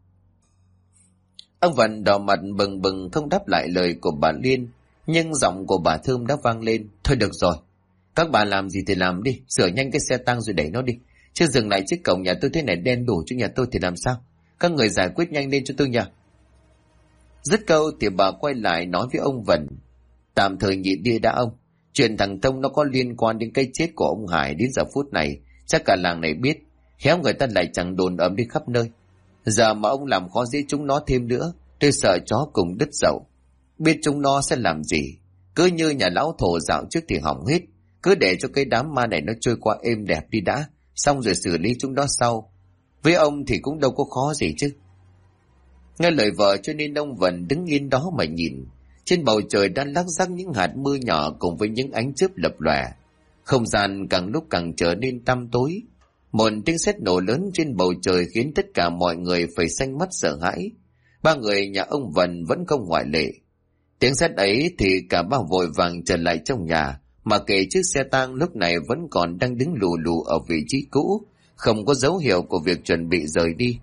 S1: Ông Vân đỏ mặt bừng bừng không đáp lại lời của bà Liên, nhưng giọng của bà Thơm đã vang lên: Thôi được rồi, các bà làm gì thì làm đi, sửa nhanh cái xe tang rồi đẩy nó đi, chứ dừng lại trước cổng nhà tôi thế này đen đủ cho nhà tôi thì làm sao? Các người giải quyết nhanh lên cho tôi nha. Dứt câu thì bà quay lại nói với ông Vân: Tạm thời nhịn đi đã ông, chuyện thằng Thông nó có liên quan đến cái chết của ông Hải đến giờ phút này chắc cả làng này biết, khéo người ta lại chẳng đồn ầm đi khắp nơi. Giờ mà ông làm khó dễ chúng nó thêm nữa, tôi sợ chó cùng đứt dậu. Biết chúng nó sẽ làm gì, cứ như nhà lão thổ dạo trước thì hỏng hết, cứ để cho cái đám ma này nó trôi qua êm đẹp đi đã, xong rồi xử lý chúng nó sau. Với ông thì cũng đâu có khó gì chứ. Nghe lời vợ cho nên ông Vân đứng yên đó mà nhìn. Trên bầu trời đang lắc rắc những hạt mưa nhỏ cùng với những ánh chớp lập lòe. Không gian càng lúc càng trở nên tăm tối. Một tiếng sét nổ lớn trên bầu trời khiến tất cả mọi người phải xanh mắt sợ hãi. Ba người nhà ông Vân vẫn không ngoại lệ. Tiếng sét ấy thì cả ba vội vàng trở lại trong nhà, mà kể chiếc xe tang lúc này vẫn còn đang đứng lù lù ở vị trí cũ, không có dấu hiệu của việc chuẩn bị rời đi.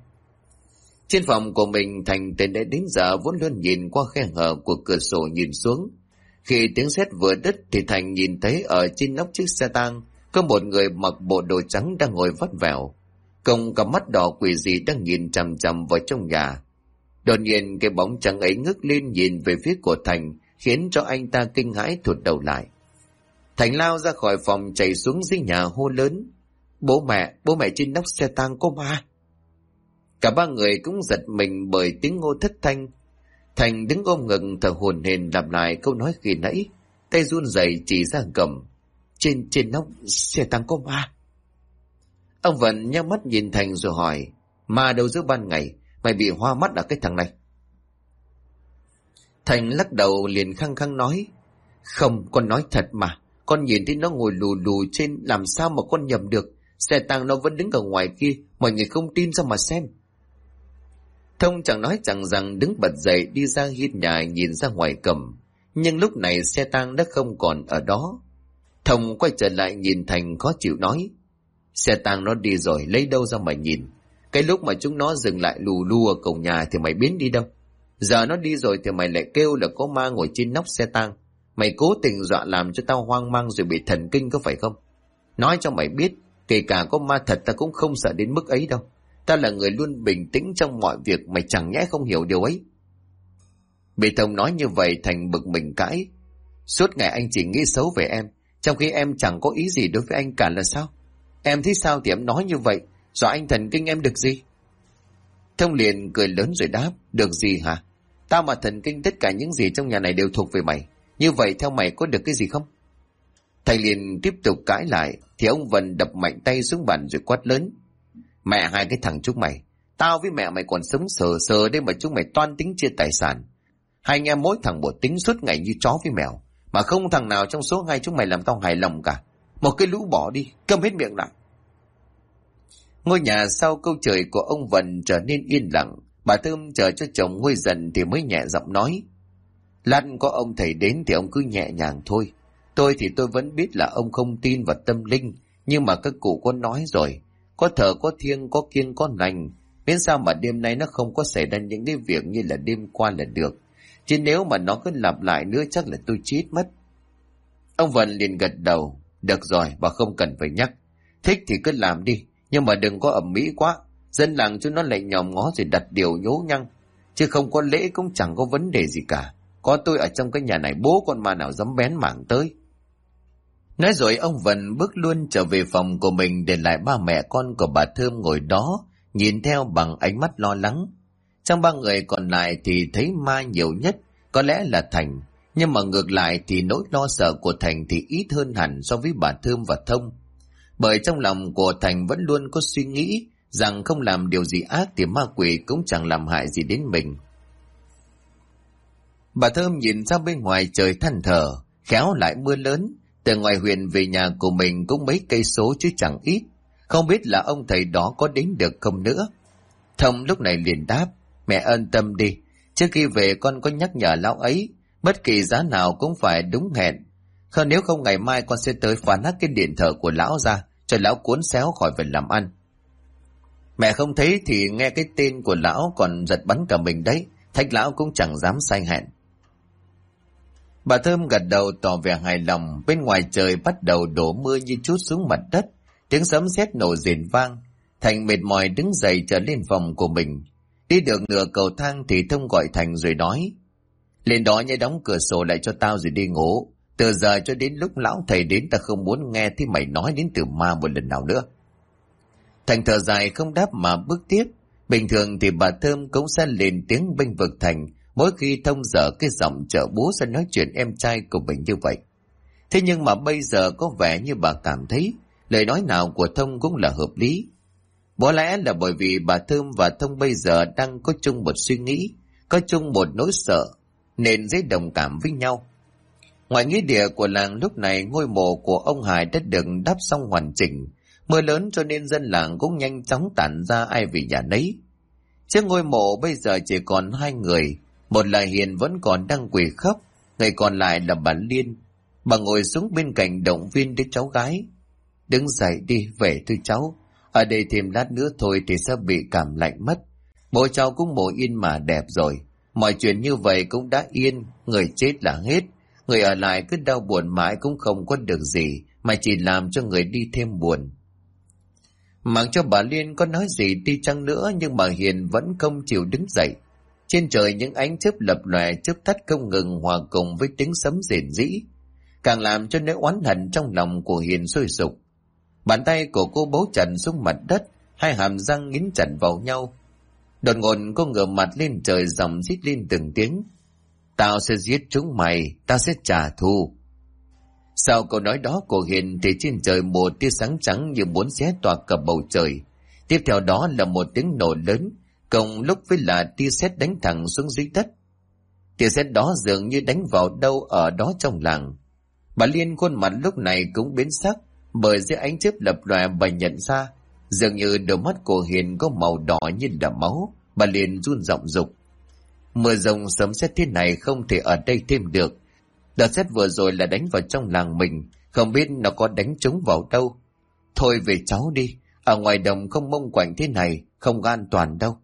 S1: Trên phòng của mình, Thành từ nãy đến giờ vẫn luôn nhìn qua khe hở của cửa sổ nhìn xuống. Khi tiếng sét vừa đứt thì Thành nhìn thấy ở trên nóc chiếc xe tang có một người mặc bộ đồ trắng đang ngồi vắt vẻo, cùng cặp mắt đỏ quỷ dị đang nhìn chằm chằm vào trong nhà. Đột nhiên cái bóng trắng ấy ngước lên nhìn về phía của Thành, khiến cho anh ta kinh hãi thụt đầu lại. Thành lao ra khỏi phòng chạy xuống dưới nhà hô lớn: bố mẹ trên nóc xe tang có ma. Cả ba người cũng giật mình bởi tiếng hô thất thanh. Thành đứng ôm ngực thở hổn hển lặp lại câu nói khi nãy, tay run rẩy chỉ ra cầm: trên nóc xe tang có ma. Ông Vận nhắm mắt nhìn Thành rồi hỏi: ma đâu giữa ban ngày, mày bị hoa mắt à cái thằng này? Thành lắc đầu liền khăng khăng nói: không, con nói thật mà, con nhìn thấy nó ngồi lù lù trên, làm sao mà con nhầm được. Xe tang nó vẫn đứng ở ngoài kia, mọi người không tin sao mà xem. Thông chẳng nói chẳng rằng đứng bật dậy đi ra hiên nhà nhìn ra ngoài cầm, nhưng lúc này xe tang đã không còn ở đó. Thông quay trở lại nhìn Thành khó chịu nói: xe tang nó đi rồi, lấy đâu ra mà nhìn. Cái lúc mà chúng nó dừng lại lù lù ở cổng nhà thì mày biến đi đâu? Giờ nó đi rồi thì mày lại kêu là có ma ngồi trên nóc xe tang. Mày cố tình dọa làm cho tao hoang mang rồi bị thần kinh có phải không? Nói cho mày biết, kể cả có ma thật ta cũng không sợ đến mức ấy đâu. Ta là người luôn bình tĩnh trong mọi việc, mày chẳng nhẽ không hiểu điều ấy. Bị Thông nói như vậy Thành bực mình cãi: suốt ngày anh chỉ nghĩ xấu về em, trong khi em chẳng có ý gì đối với anh cả là sao? Em thấy sao thì em nói như vậy, dọa anh thần kinh em được gì? Thông liền cười lớn rồi đáp: được gì hả? Tao mà thần kinh tất cả những gì trong nhà này đều thuộc về mày. Như vậy theo mày có được cái gì không? Thành liền tiếp tục cãi lại thì ông Vân đập mạnh tay xuống bàn rồi quát lớn: mẹ hai cái thằng chúng mày, tao với mẹ mày còn sống sờ sờ đây mà chúng mày toan tính chia tài sản. Hai anh em mỗi thằng một tính suốt ngày như chó với mèo, mà không thằng nào trong số hai chúng mày làm tao hài lòng cả. Một cái lũ bỏ đi, câm hết miệng lại. Ngôi nhà sau câu chửi của ông Vân trở nên yên lặng. Bà Thơm chờ cho chồng nguôi dần thì mới nhẹ giọng nói: lát có ông thầy đến thì ông cứ nhẹ nhàng thôi. Tôi thì tôi vẫn biết là ông không tin vào tâm linh, nhưng mà các cụ có nói rồi, có thờ có thiêng có kiêng có lành, miễn sao mà đêm nay nó không có xảy ra những cái việc như là đêm qua là được. Chứ nếu mà nó cứ lặp lại nữa chắc là tôi chết mất. Ông Vân liền gật đầu: được rồi, bà không cần phải nhắc. Thích thì cứ làm đi, nhưng mà đừng có ầm ĩ quá. Dân làng chúng nó lại nhòm ngó rồi đặt điều nhố nhăng, chứ không có lễ cũng chẳng có vấn đề gì cả. Có tôi ở trong cái nhà này bố con ma nào dám bén mảng tới. Nói rồi ông Vân bước luôn trở về phòng của mình, để lại ba mẹ con của bà Thơm ngồi đó nhìn theo bằng ánh mắt lo lắng. Trong ba người còn lại thì thấy ma nhiều nhất có lẽ là Thành, nhưng mà ngược lại thì nỗi lo sợ của Thành thì ít hơn hẳn so với bà Thơm và Thông. Bởi trong lòng của Thành vẫn luôn có suy nghĩ rằng không làm điều gì ác thì ma quỷ cũng chẳng làm hại gì đến mình. Bà Thơm nhìn ra bên ngoài trời than thở, khéo lại mưa lớn, từ ngoài huyện về nhà của mình cũng mấy cây số chứ chẳng ít, không biết là ông thầy đó có đến được không nữa. Thông lúc này liền đáp: mẹ yên tâm đi, trước khi về con có nhắc nhở lão ấy, bất kỳ giá nào cũng phải đúng hẹn. Không, nếu không ngày mai con sẽ tới phá nát cái điện thờ của lão ra, cho lão cuốn xéo khỏi phải làm ăn. Mẹ không thấy thì nghe cái tên của lão còn giật bắn cả mình đấy, thách lão cũng chẳng dám sai hẹn. Bà Thơm gật đầu tỏ vẻ hài lòng. Bên ngoài trời bắt đầu đổ mưa như trút xuống mặt đất, tiếng sấm sét nổ rền vang. Thành mệt mỏi đứng dậy trở lên phòng của mình. Đi được nửa cầu thang thì Thông gọi Thành rồi nói: lên đó nhớ đóng cửa sổ lại cho tao rồi đi ngủ. Từ giờ cho đến lúc lão thầy đến ta không muốn nghe thấy mày nói đến từ ma một lần nào nữa. Thành thở dài không đáp mà bước tiếp. Bình thường thì bà Thơm cũng sẽ lên tiếng bênh vực Thành mỗi khi Thông dở cái giọng chợ búa ra nói chuyện em trai của mình như vậy. Thế nhưng mà bây giờ có vẻ như bà cảm thấy lời nói nào của Thông cũng là hợp lý. Có lẽ là bởi vì bà Thơm và Thông bây giờ đang có chung một suy nghĩ, có chung một nỗi sợ, nên dễ đồng cảm với nhau. Ngoài nghĩa địa của làng lúc này, ngôi mộ của ông Hải đã được đắp xong hoàn chỉnh. Mưa lớn cho nên dân làng cũng nhanh chóng tản ra ai về nhà nấy. Trước ngôi mộ bây giờ chỉ còn hai người. Một là Hiền vẫn còn đang quỳ khóc, người còn lại là bà Liên. Bà ngồi xuống bên cạnh động viên đứa cháu gái: đứng dậy đi, về thôi cháu. Ở đây thêm lát nữa thôi thì sẽ bị cảm lạnh mất. Bố cháu cũng mộ yên mà đẹp rồi. Mọi chuyện như vậy cũng đã yên, người chết là hết. Người ở lại cứ đau buồn mãi cũng không có được gì, mà chỉ làm cho người đi thêm buồn. Mặc cho bà Liên có nói gì đi chăng nữa, nhưng bà Hiền vẫn không chịu đứng dậy. Trên trời những ánh chớp lập lòe chớp tắt không ngừng, hòa cùng với tiếng sấm rền rĩ, càng làm cho nỗi oán hận trong lòng của Hiền sôi sục. Bàn tay của cô bấu chặt xuống mặt đất, hai hàm răng nghiến chặt vào nhau. Đột ngột cô ngửa mặt lên trời, giọng rít lên từng tiếng: "Tao sẽ giết chúng mày, tao sẽ trả thù." Sau câu nói đó của Hiền thì trên trời một tia sáng trắng như muốn xé toạc cả bầu trời. Tiếp theo đó là một tiếng nổ lớn, cùng lúc với là tia sét đánh thẳng xuống dưới đất. Tia sét đó dường như đánh vào đâu ở đó trong làng. Bà Liên khuôn mặt lúc này cũng biến sắc, bởi dưới ánh chớp lập lòe bà nhận ra dường như đôi mắt của Hiền có màu đỏ như là máu. Bà liền run giọng dục: "Mưa rồng sấm sét thế này không thể ở đây thêm được. Đợt sét vừa rồi là đánh vào trong làng mình, không biết nó có đánh trúng vào đâu. Thôi về cháu đi, ở ngoài đồng không mông quạnh thế này, không an toàn đâu."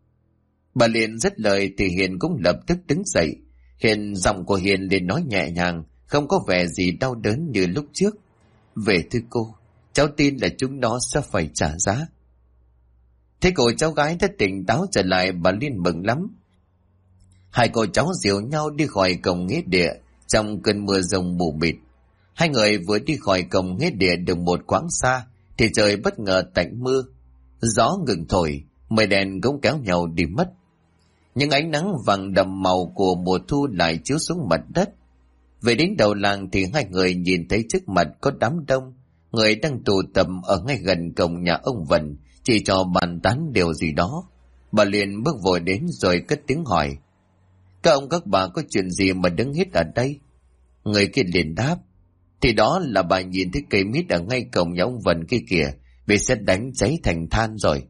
S1: Bà liền dứt lời thì Hiền cũng lập tức đứng dậy. Giọng của Hiền liền nói nhẹ nhàng, không có vẻ gì đau đớn như lúc trước: "Về thưa cô, cháu tin là chúng nó sẽ phải trả giá." Thế cô cháu gái đã tỉnh táo trở lại, bà Liên mừng lắm. Hai cô cháu dìu nhau đi khỏi cổng nghĩa địa trong cơn mưa rông mù mịt. Hai người vừa đi khỏi cổng nghĩa địa được một quãng xa thì trời bất ngờ tạnh mưa. Gió ngừng thổi, mây đen cũng kéo nhau đi mất. Những ánh nắng vàng đậm màu của mùa thu lại chiếu xuống mặt đất. Về đến đầu làng thì hai người nhìn thấy trước mặt có đám đông người đang tụ tập ở ngay gần cổng nhà ông Vân, chỉ trò bàn tán điều gì đó. Bà liền bước vội đến rồi cất tiếng hỏi: "Các ông các bà có chuyện gì mà đứng hết ở đây?" Người kia liền đáp: "Thì đó là bà nhìn thấy cây mít ở ngay cổng nhà ông Vân kia kìa, bị sét đánh cháy thành than rồi."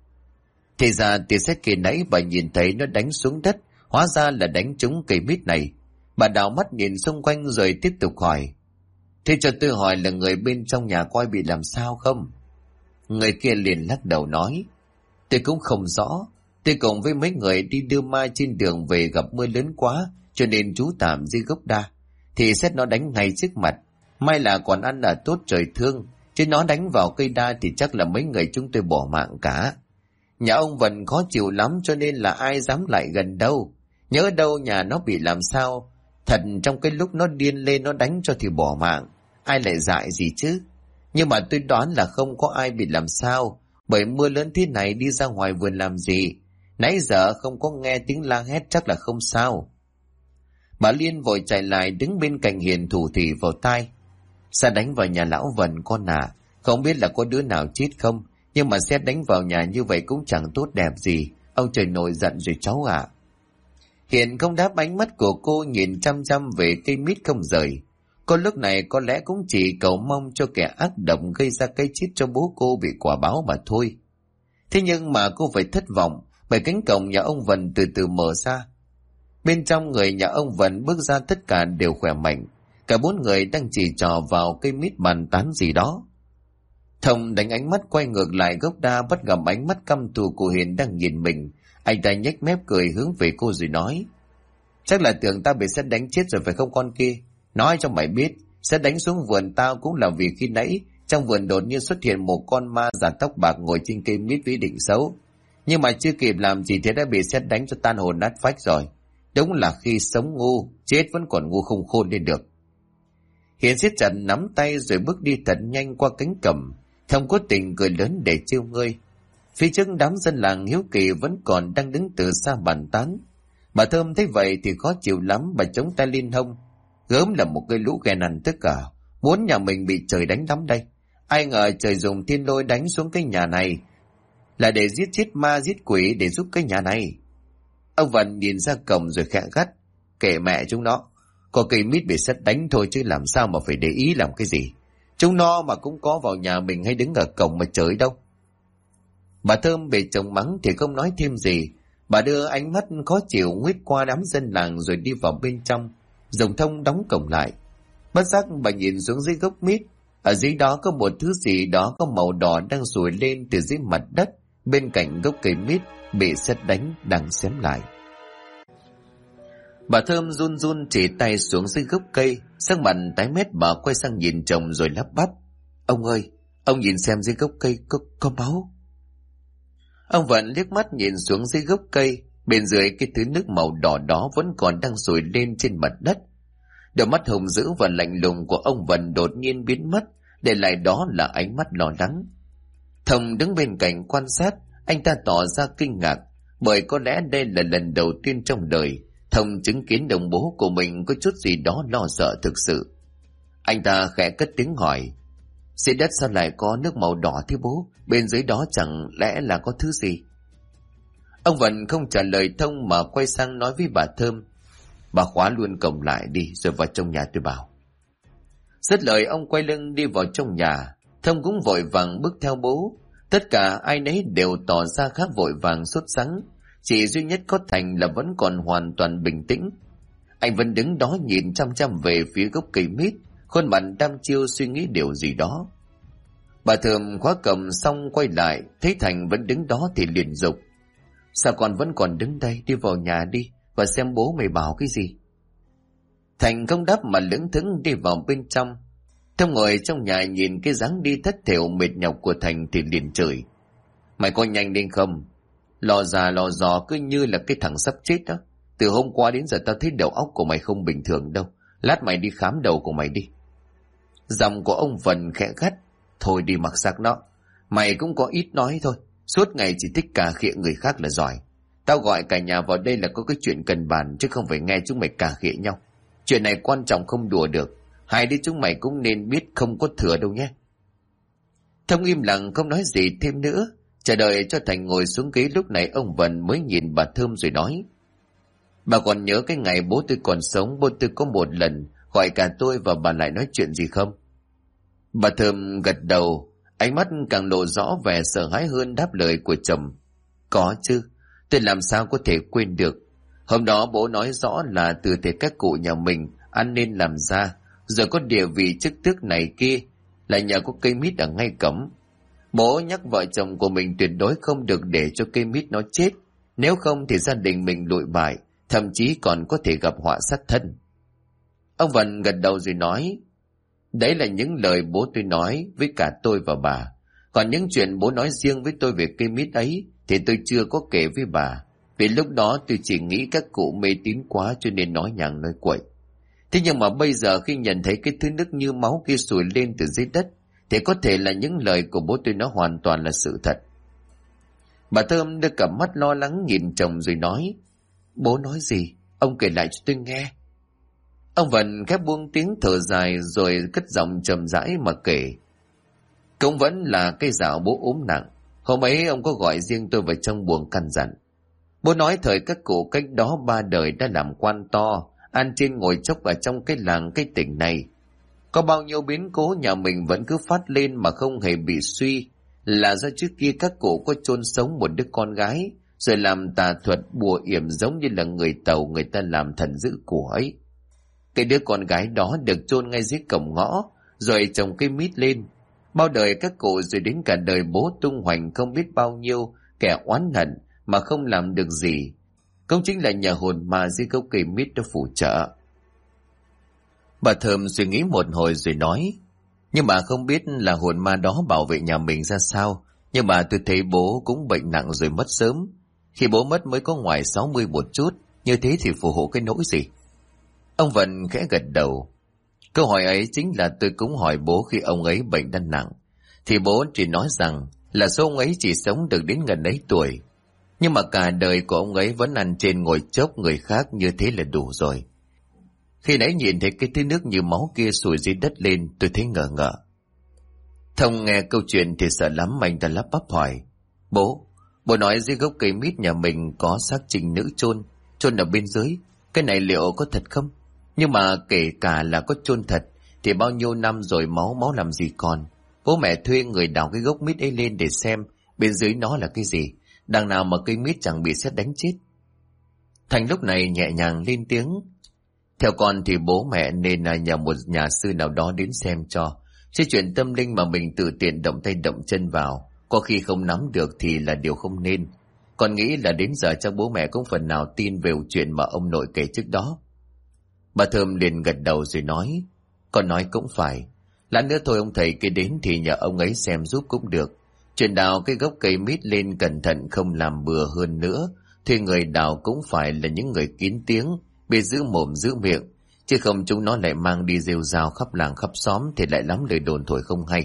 S1: Thì ra tia sét kia nãy bà nhìn thấy nó đánh xuống đất, hóa ra là đánh trúng cây mít này. Bà đảo mắt nhìn xung quanh rồi tiếp tục hỏi: "Thế cho tôi hỏi là người bên trong nhà coi bị làm sao không?" Người kia liền lắc đầu nói: "Tôi cũng không rõ. Tôi cùng với mấy người đi đưa mai trên đường về gặp mưa lớn quá, cho nên trú tạm dưới gốc đa. Thì sét nó đánh ngay trước mặt. May là còn ăn là tốt trời thương, chứ nó đánh vào cây đa thì chắc là mấy người chúng tôi bỏ mạng cả. Nhà ông Vân khó chịu lắm cho nên là ai dám lại gần đâu. Nhớ đâu nhà nó bị làm sao. Thật trong cái lúc nó điên lên nó đánh cho thì bỏ mạng. Ai lại dại gì chứ. Nhưng mà tôi đoán là không có ai bị làm sao, bởi mưa lớn thế này đi ra ngoài vườn làm gì. Nãy giờ không có nghe tiếng la hét, chắc là không sao." Bà Liên vội chạy lại đứng bên cạnh Hiền thủ thỉ vào tai: "Sao đánh vào nhà lão Vân con à? Không biết là có đứa nào chết không, nhưng mà xét đánh vào nhà như vậy cũng chẳng tốt đẹp gì. Ông trời nổi giận rồi cháu ạ." Hiền không đáp, ánh mắt của cô nhìn chăm chăm về cây mít không rời. Cô lúc này có lẽ cũng chỉ cầu mong cho kẻ ác độc gây ra cái chết cho bố cô bị quả báo mà thôi. Thế nhưng mà cô phải thất vọng, bởi cánh cổng nhà ông Vân từ từ mở ra. Bên trong người nhà ông Vân bước ra tất cả đều khỏe mạnh. Cả bốn người đang chỉ trò vào cây mít bàn tán gì đó. Thông đánh ánh mắt quay ngược lại gốc đa, bắt gặp ánh mắt căm thù của Hiền đang nhìn mình. Anh ta nhếch mép cười hướng về cô rồi nói: "Chắc là tưởng tao bị sét đánh chết rồi phải không con kia? Nói cho mày biết, sét đánh xuống vườn tao cũng là vì khi nãy trong vườn đột nhiên xuất hiện một con ma giả tóc bạc ngồi trên cây mít với ý định xấu. Nhưng mà chưa kịp làm gì thì đã bị sét đánh cho tan hồn nát phách rồi. Đúng là khi sống ngu, chết vẫn còn ngu không khôn lên được." Hiền siết chặt nắm tay rồi bước đi thật nhanh qua cánh cẩm. Thông cố tình cười lớn để trêu ngươi. Phía trước đám dân làng hiếu kỳ vẫn còn đang đứng từ xa bàn tán. Bà Thơm thấy vậy thì khó chịu lắm, bà chống tay lên hông. Gớm là một cái lũ ghen ăn tất cả, muốn nhà mình bị trời đánh lắm đây. Ai ngờ trời dùng thiên lôi đánh xuống cái nhà này là để giết chết ma giết quỷ để giúp cái nhà này. Ông Vân nhìn ra cổng rồi khẽ gắt: "Kệ mẹ chúng nó, có cây mít bị sét đánh thôi chứ làm sao mà phải để ý làm cái gì. Chúng nó mà cũng có vào nhà mình hay đứng ở cổng mà chửi đâu." Bà Thơm bị chồng mắng thì không nói thêm gì. Bà đưa ánh mắt khó chịu nguyết qua đám dân làng rồi đi vào bên trong, dùng thông đóng cổng lại. Bất giác bà nhìn xuống dưới gốc mít. Ở dưới đó có một thứ gì đó có màu đỏ đang sủi lên từ dưới mặt đất, bên cạnh gốc cây mít bị sét đánh đang xém lại. Bà Thơm run run chỉ tay xuống dưới gốc cây, sắc mặt tái mét, bà quay sang nhìn chồng rồi lắp bắp: Ông ơi, ông nhìn xem dưới gốc cây có máu. Ông Vận liếc mắt nhìn xuống dưới gốc cây, bên dưới cái thứ nước màu đỏ đó vẫn còn đang sủi lên trên mặt đất. Đôi mắt hùng dữ và lạnh lùng của ông Vận đột nhiên biến mất, để lại đó là ánh mắt lo lắng. Thông đứng bên cạnh quan sát, anh ta tỏ ra kinh ngạc, bởi có lẽ đây là lần đầu tiên trong đời Thông chứng kiến đồng bố của mình có chút gì đó lo sợ thực sự. Anh ta khẽ cất tiếng hỏi: Dưới đất sao lại có nước màu đỏ thế bố? Bên dưới đó chẳng lẽ là có thứ gì? Ông Vận không trả lời Thông mà quay sang nói với bà Thơm: Bà khóa luôn cổng lại đi rồi vào trong nhà tôi bảo. Dứt lời ông quay lưng đi vào trong nhà. Thông cũng vội vàng bước theo bố. Tất cả ai nấy đều tỏ ra khá vội vàng sốt sắng, chỉ duy nhất có Thành là vẫn còn hoàn toàn bình tĩnh. Anh vẫn đứng đó nhìn chăm chăm về phía gốc cây mít, khuôn mặt đăm chiêu suy nghĩ điều gì đó. Bà Thơm khóa cổng xong quay lại, thấy Thành vẫn đứng đó thì liền giục: Sao con vẫn còn đứng đây? Đi vào nhà đi và xem bố mày bảo cái gì. Thành không đáp mà lững thững đi vào bên trong. Thông ngồi trong nhà nhìn cái dáng đi thất thểu mệt nhọc của Thành thì liền chửi: Mày có nhanh lên không? Lò già lò dò cứ như là cái thằng sắp chết đó. Từ hôm qua đến giờ tao thấy đầu óc của mày không bình thường đâu. Lát mày đi khám đầu của mày đi. Giọng của ông Vân khẽ gắt: Thôi đi mặc xác nó. Mày cũng có ít nói thôi. Suốt ngày chỉ thích cà khịa người khác là giỏi. Tao gọi cả nhà vào đây là có cái chuyện cần bàn, chứ không phải nghe chúng mày cà khịa nhau. Chuyện này quan trọng không đùa được. Hai đứa chúng mày cũng nên biết không có thừa đâu nhé. Thông im lặng không nói gì thêm nữa, chờ đợi cho Thành ngồi xuống ghế. Lúc này ông Vân mới nhìn bà Thơm rồi nói: Bà còn nhớ cái ngày bố tôi còn sống, bố tôi có một lần gọi cả tôi và bà lại nói chuyện gì không? Bà Thơm gật đầu, ánh mắt càng lộ rõ vẻ sợ hãi hơn đáp lời của chồng: Có chứ, tôi làm sao có thể quên được. Hôm đó bố nói rõ là từ thể các cụ nhà mình ăn nên làm ra, rồi có địa vị chức tước này kia, lại nhờ có cây mít ở ngay cổng. Bố nhắc vợ chồng của mình tuyệt đối không được để cho cây mít nó chết, nếu không thì gia đình mình lụi bại, thậm chí còn có thể gặp họa sát thân. Ông Vân gật đầu rồi nói: Đấy là những lời bố tôi nói với cả tôi và bà. Còn những chuyện bố nói riêng với tôi về cây mít ấy thì tôi chưa có kể với bà, vì lúc đó tôi chỉ nghĩ các cụ mê tín quá cho nên nói nhàng nói quậy. Thế nhưng mà bây giờ khi nhìn thấy cái thứ nước như máu kia sủi lên từ dưới đất thì có thể là những lời của bố tôi nói hoàn toàn là sự thật. Bà Thơm đưa cặp mắt lo lắng nhìn chồng rồi nói: Bố nói gì? Ông kể lại cho tôi nghe. Ông Vân khép buông tiếng thở dài rồi cất giọng trầm rãi mà kể. Cũng vẫn là cái dạo bố ốm nặng. Hôm ấy ông có gọi riêng tôi vào trong buồng căn dặn. Bố nói thời các cụ cách đó 3 đời đã làm quan to, ăn trên ngồi chốc ở trong cái làng cái tỉnh này. Có bao nhiêu biến cố nhà mình vẫn cứ phát lên mà không hề bị suy, là do trước kia các cụ có chôn sống một đứa con gái, rồi làm tà thuật bùa yểm giống như là người Tàu người ta làm thần giữ của ấy. Cái đứa con gái đó được chôn ngay dưới cổng ngõ, rồi trồng cây mít lên. Bao đời các cụ rồi đến cả đời bố tung hoành không biết bao nhiêu kẻ oán hận mà không làm được gì. Cũng chính là nhờ hồn ma dưới gốc cây mít đó phù trợ. Bà Thơm suy nghĩ một hồi rồi nói: Nhưng mà không biết là hồn ma đó bảo vệ nhà mình ra sao. Nhưng mà tôi thấy bố cũng bệnh nặng rồi mất sớm. Khi bố mất mới có ngoài 60 một chút, như thế thì phù hộ cái nỗi gì? Ông Vân khẽ gật đầu. Câu hỏi ấy chính là tôi cũng hỏi bố khi ông ấy bệnh đang nặng. Thì bố chỉ nói rằng là số ông ấy chỉ sống được đến gần ấy tuổi. Nhưng mà cả đời của ông ấy vẫn ăn trên ngồi chốc người khác, như thế là đủ rồi. Khi nãy nhìn thấy cái thứ nước như máu kia sủi dưới đất lên, tôi thấy ngờ ngợ. Thông nghe câu chuyện thì sợ lắm, anh ta lắp bắp hỏi: Bố nói dưới gốc cây mít nhà mình có xác trinh nữ chôn ở bên dưới. Cái này liệu có thật không? Nhưng mà kể cả là có chôn thật thì bao nhiêu năm rồi máu làm gì còn. Bố mẹ thuê người đào cái gốc mít ấy lên để xem bên dưới nó là cái gì. Đằng nào mà cây mít chẳng bị sét đánh chết. Thành lúc này nhẹ nhàng lên tiếng: Theo con thì bố mẹ nên nhờ một nhà sư nào đó đến xem cho. Chứ chuyện tâm linh mà mình tự tiện động tay động chân vào, có khi không nắm được thì là điều không nên. Con nghĩ là đến giờ chắc bố mẹ cũng phần nào tin về chuyện mà ông nội kể trước đó. Bà Thơm liền gật đầu rồi nói, con nói cũng phải. Lát nữa thôi ông thầy kia đến thì nhờ ông ấy xem giúp cũng được. Chuyện đào cái gốc cây mít lên cẩn thận, không làm bừa hơn nữa. Thuê người đào cũng phải là những người kín tiếng, biết giữ mồm giữ miệng, chứ không chúng nó lại mang đi rêu rao khắp làng khắp xóm thì lại lắm lời đồn thổi không hay.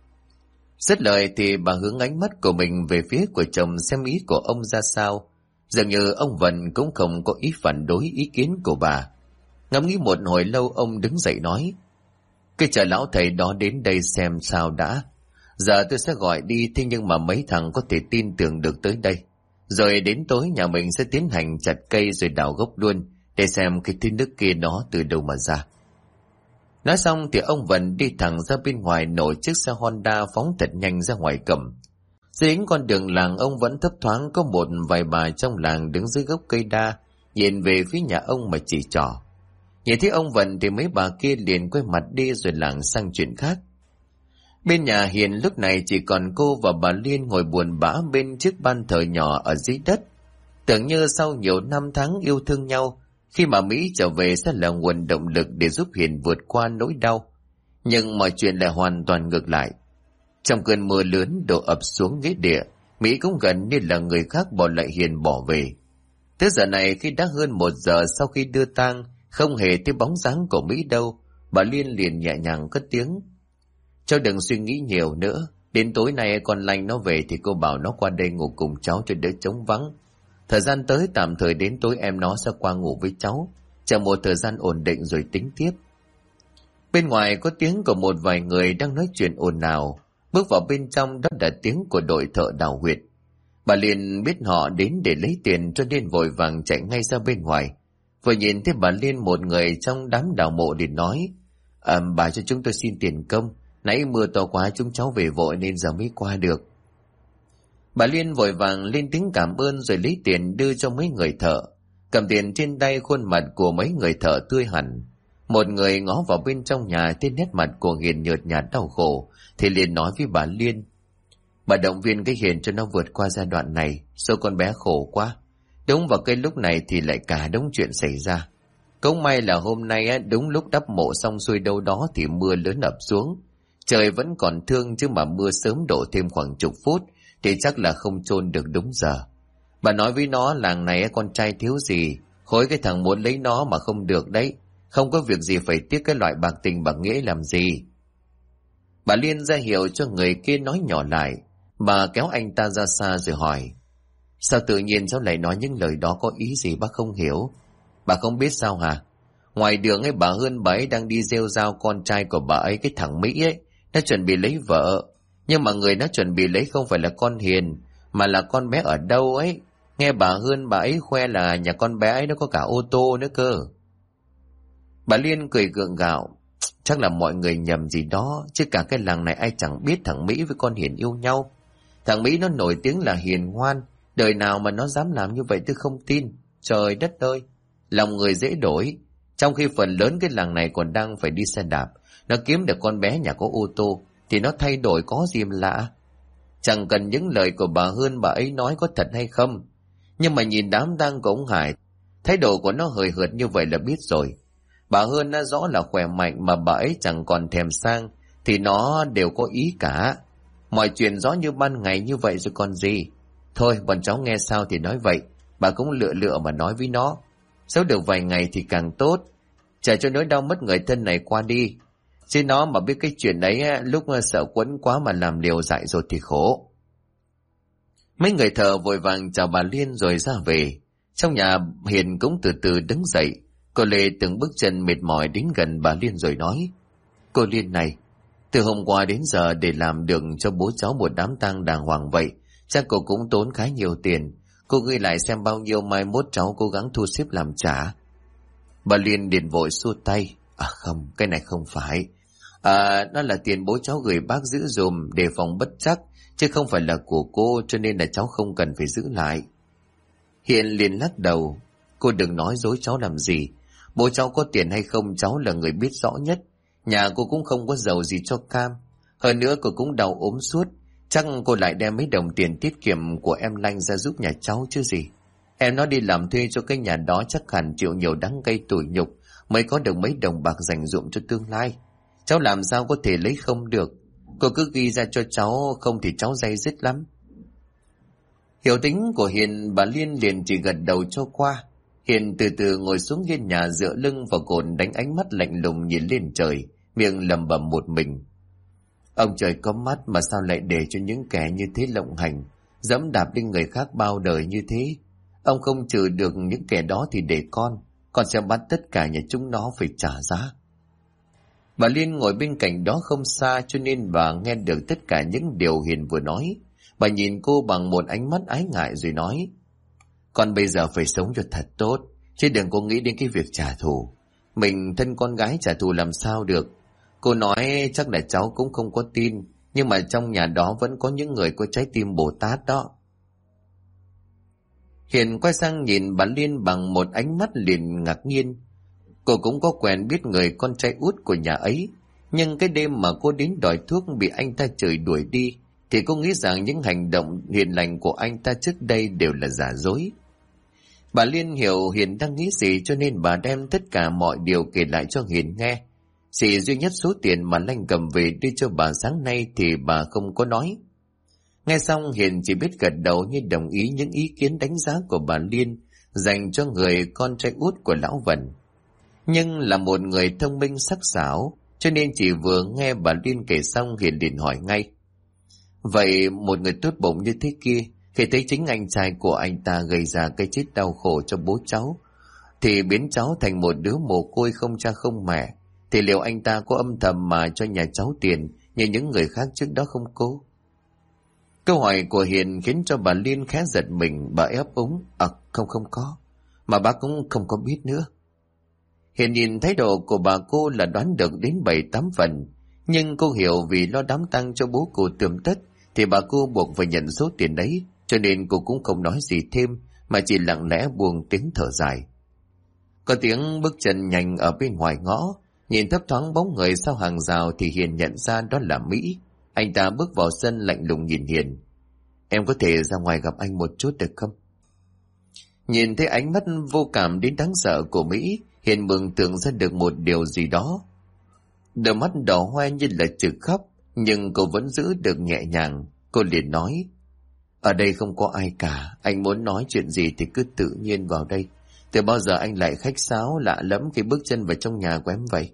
S1: Dứt lời thì bà hướng ánh mắt của mình về phía của chồng xem ý của ông ra sao. Dường như ông Vân cũng không có ý phản đối ý kiến của bà. Ngẫm nghĩ một hồi lâu, ông đứng dậy nói, cái chờ lão thầy đó đến đây xem sao đã. Giờ tôi sẽ gọi đi, thế nhưng mà mấy thằng có thể tin tưởng được tới đây. Rồi đến tối nhà mình sẽ tiến hành chặt cây rồi đào gốc luôn, để xem cái thứ nước kia nó từ đâu mà ra. Nói xong thì ông Vân đi thẳng ra bên ngoài, nổ chiếc xe Honda phóng thật nhanh ra ngoài cầm. Đến con đường làng, ông vẫn thấp thoáng có một vài bà trong làng đứng dưới gốc cây đa, nhìn về phía nhà ông mà chỉ trỏ. Nhìn thấy ông Vân thì mấy bà kia liền quay mặt đi rồi lảng sang chuyện khác. Bên nhà Hiền lúc này chỉ còn cô và bà Liên ngồi buồn bã bên chiếc ban thờ nhỏ ở dưới đất. Tưởng như sau nhiều năm tháng yêu thương nhau, khi mà Mỹ trở về sẽ là nguồn động lực để giúp Hiền vượt qua nỗi đau. Nhưng mọi chuyện lại hoàn toàn ngược lại. Trong cơn mưa lớn đổ ập xuống nghĩa địa, Mỹ cũng gần như là người khác bỏ lại Hiền bỏ về. Tới giờ này, khi đã hơn 1 giờ sau khi đưa tang, không hề thấy bóng dáng của Mỹ đâu, bà Liên liền nhẹ nhàng cất tiếng. Cháu đừng suy nghĩ nhiều nữa, đến tối nay con Lanh nó về thì cô bảo nó qua đây ngủ cùng cháu cho đỡ trống vắng. Thời gian tới tạm thời đến tối em nó sẽ qua ngủ với cháu, chờ một thời gian ổn định rồi tính tiếp. Bên ngoài có tiếng của một vài người đang nói chuyện ồn ào. Bước vào bên trong đó là tiếng của đội thợ đào huyệt. Bà Liên biết họ đến để lấy tiền cho nên vội vàng chạy ngay ra bên ngoài. Vừa nhìn thấy bà Liên, một người trong đám đào mộ liền nói, bà cho chúng tôi xin tiền công, nãy mưa to quá chúng cháu về vội nên giờ mới qua được. Bà Liên vội vàng lên tiếng cảm ơn rồi lấy tiền đưa cho mấy người thợ. Cầm tiền trên tay, khuôn mặt của mấy người thợ tươi hẳn. Một người ngó vào bên trong nhà thấy nét mặt của Hiền nhợt nhạt đau khổ thì liền nói với bà Liên, bà động viên cái Hiền cho nó vượt qua giai đoạn này, sao con bé khổ quá. Đúng vào cái lúc này thì lại cả đống chuyện xảy ra. Cũng may là hôm nay đúng lúc đắp mộ xong xuôi đâu đó thì mưa lớn ập xuống. Trời vẫn còn thương, chứ mà mưa sớm đổ thêm khoảng chục phút thì chắc là không chôn được đúng giờ. Bà nói với nó làng này con trai thiếu gì, khối cái thằng muốn lấy nó mà không được đấy. Không có việc gì phải tiếc cái loại bạc tình bạc nghĩa làm gì. Bà Liên ra hiệu cho người kia nói nhỏ lại. Bà kéo anh ta ra xa rồi hỏi, sao tự nhiên cháu lại nói những lời đó, có ý gì bác không hiểu? Bà không biết sao hả? Ngoài đường ấy bà Hương bà ấy đang đi rêu rao con trai của bà ấy, cái thằng Mỹ ấy, nó chuẩn bị lấy vợ. Nhưng mà người nó chuẩn bị lấy không phải là con Hiền, mà là con bé ở đâu ấy. Nghe bà Hương bà ấy khoe là nhà con bé ấy nó có cả ô tô nữa cơ. Bà Liên cười gượng gạo, chắc là mọi người nhầm gì đó, chứ cả cái làng này ai chẳng biết thằng Mỹ với con Hiền yêu nhau. Thằng Mỹ nó nổi tiếng là hiền ngoan, đời nào mà nó dám làm như vậy tôi không tin. Trời đất ơi, lòng người dễ đổi. Trong khi phần lớn cái làng này còn đang phải đi xe đạp, nó kiếm được con bé nhà có ô tô thì nó thay đổi có gì mà lạ. Chẳng cần những lời của bà Hương bà ấy nói có thật hay không, nhưng mà nhìn đám tang của ông Hải, thái độ của nó hời hợt như vậy là biết rồi. Bà Hương đã rõ là khỏe mạnh mà bà ấy chẳng còn thèm sang thì nó đều có ý cả. Mọi chuyện rõ như ban ngày như vậy rồi còn gì. Thôi bọn cháu nghe sao thì nói vậy, bà cũng lựa lựa mà nói với nó. Sống được vài ngày thì càng tốt, chờ cho nỗi đau mất người thân này qua đi. Chứ nó mà biết cái chuyện đấy lúc sợ quẫn quá mà làm liều dại rồi thì khổ. Mấy người thợ vội vàng chào bà Liên rồi ra về. Trong nhà Hiền cũng từ từ đứng dậy. Cô Lê từng bước chân mệt mỏi đến gần bà Liên rồi nói, cô Liên này, từ hôm qua đến giờ để làm được cho bố cháu một đám tang đàng hoàng vậy, chắc cô cũng tốn khá nhiều tiền. Cô ghi lại xem bao nhiêu, mai mốt cháu cố gắng thu xếp làm trả. Bà Liên liền vội xua tay, không, cái này không phải. Đó là tiền bố cháu gửi bác giữ dùm để phòng bất trắc, chứ không phải là của cô, cho nên là cháu không cần phải giữ lại. Hiền liền lắc đầu, cô đừng nói dối cháu làm gì. Bố cháu có tiền hay không cháu là người biết rõ nhất. Nhà cô cũng không có giàu gì cho cam. Hơn nữa cô cũng đau ốm suốt. Chắc cô lại đem mấy đồng tiền tiết kiệm của em Lanh ra giúp nhà cháu chứ gì. Em nó đi làm thuê cho cái nhà đó chắc hẳn chịu nhiều đắng cay tủi nhục mới có được mấy đồng bạc dành dụm cho tương lai. Cháu làm sao có thể lấy không được. Cô cứ ghi ra cho cháu, không thì cháu day dứt lắm. Hiểu tính của Hiền, bà Liên liền chỉ gật đầu cho qua. Hiền từ từ ngồi xuống hiên nhà, dựa lưng vào cột, đánh ánh mắt lạnh lùng nhìn lên trời, miệng lẩm bẩm một mình. Ông trời có mắt mà sao lại để cho những kẻ như thế lộng hành, dẫm đạp lên người khác bao đời như thế. Ông không trừ được những kẻ đó thì để con sẽ bắt tất cả nhà chúng nó phải trả giá. Bà Liên ngồi bên cạnh đó không xa, cho nên bà nghe được tất cả những điều Hiền vừa nói. Bà nhìn cô bằng một ánh mắt ái ngại rồi nói: Con bây giờ phải sống cho thật tốt, chứ đừng có nghĩ đến cái việc trả thù. Mình thân con gái trả thù làm sao được. Cô nói chắc là cháu cũng không có tin, nhưng mà trong nhà đó vẫn có những người có trái tim Bồ Tát đó. Hiền quay sang nhìn bà Liên bằng một ánh mắt liền ngạc nhiên. Cô cũng có quen biết người con trai út của nhà ấy, nhưng cái đêm mà cô đến đòi thuốc bị anh ta chửi đuổi đi, thì cô nghĩ rằng những hành động hiền lành của anh ta trước đây đều là giả dối. Bà Liên hiểu Hiền đang nghĩ gì, cho nên bà đem tất cả mọi điều kể lại cho Hiền nghe. Chỉ duy nhất số tiền mà Lanh cầm về đưa cho bà sáng nay thì bà không có nói. Nghe xong Hiền chỉ biết gật đầu như đồng ý những ý kiến đánh giá của bà Liên dành cho người con trai út của lão Vân. Nhưng là một người thông minh sắc sảo, cho nên chỉ vừa nghe bà Liên kể xong, Hiền liền hỏi ngay: Vậy một người tốt bụng như thế kia, khi thấy chính anh trai của anh ta gây ra cái chết đau khổ cho bố cháu, thì biến cháu thành một đứa mồ côi không cha không mẹ, thì liệu anh ta có âm thầm mà cho nhà cháu tiền như những người khác trước đó không cô? Câu hỏi của Hiền khiến cho bà Liên khẽ giật mình. Bà ép úng: Không có, mà bác cũng không có biết nữa. Hiền nhìn thái độ của bà cô là đoán được đến 7-8 phần, nhưng cô hiểu vì lo đám tang cho bố cô tươm tất thì bà cô buộc phải nhận số tiền đấy, cho nên cô cũng không nói gì thêm mà chỉ lặng lẽ buông tiếng thở dài. Có tiếng bước chân nhanh ở bên ngoài ngõ, nhìn thấp thoáng bóng người sau hàng rào thì Hiền nhận ra đó là Mỹ. Anh ta bước vào sân lạnh lùng nhìn Hiền: Em có thể ra ngoài gặp anh một chút được không? Nhìn thấy ánh mắt vô cảm đến đáng sợ của Mỹ, Hiền mường tượng ra được một điều gì đó. Đôi mắt đỏ hoe như là trực khóc, nhưng cô vẫn giữ được nhẹ nhàng. Cô liền nói: Ở đây không có ai cả, anh muốn nói chuyện gì thì cứ tự nhiên vào đây. Từ bao giờ anh lại khách sáo lạ lẫm khi bước chân vào trong nhà của em vậy?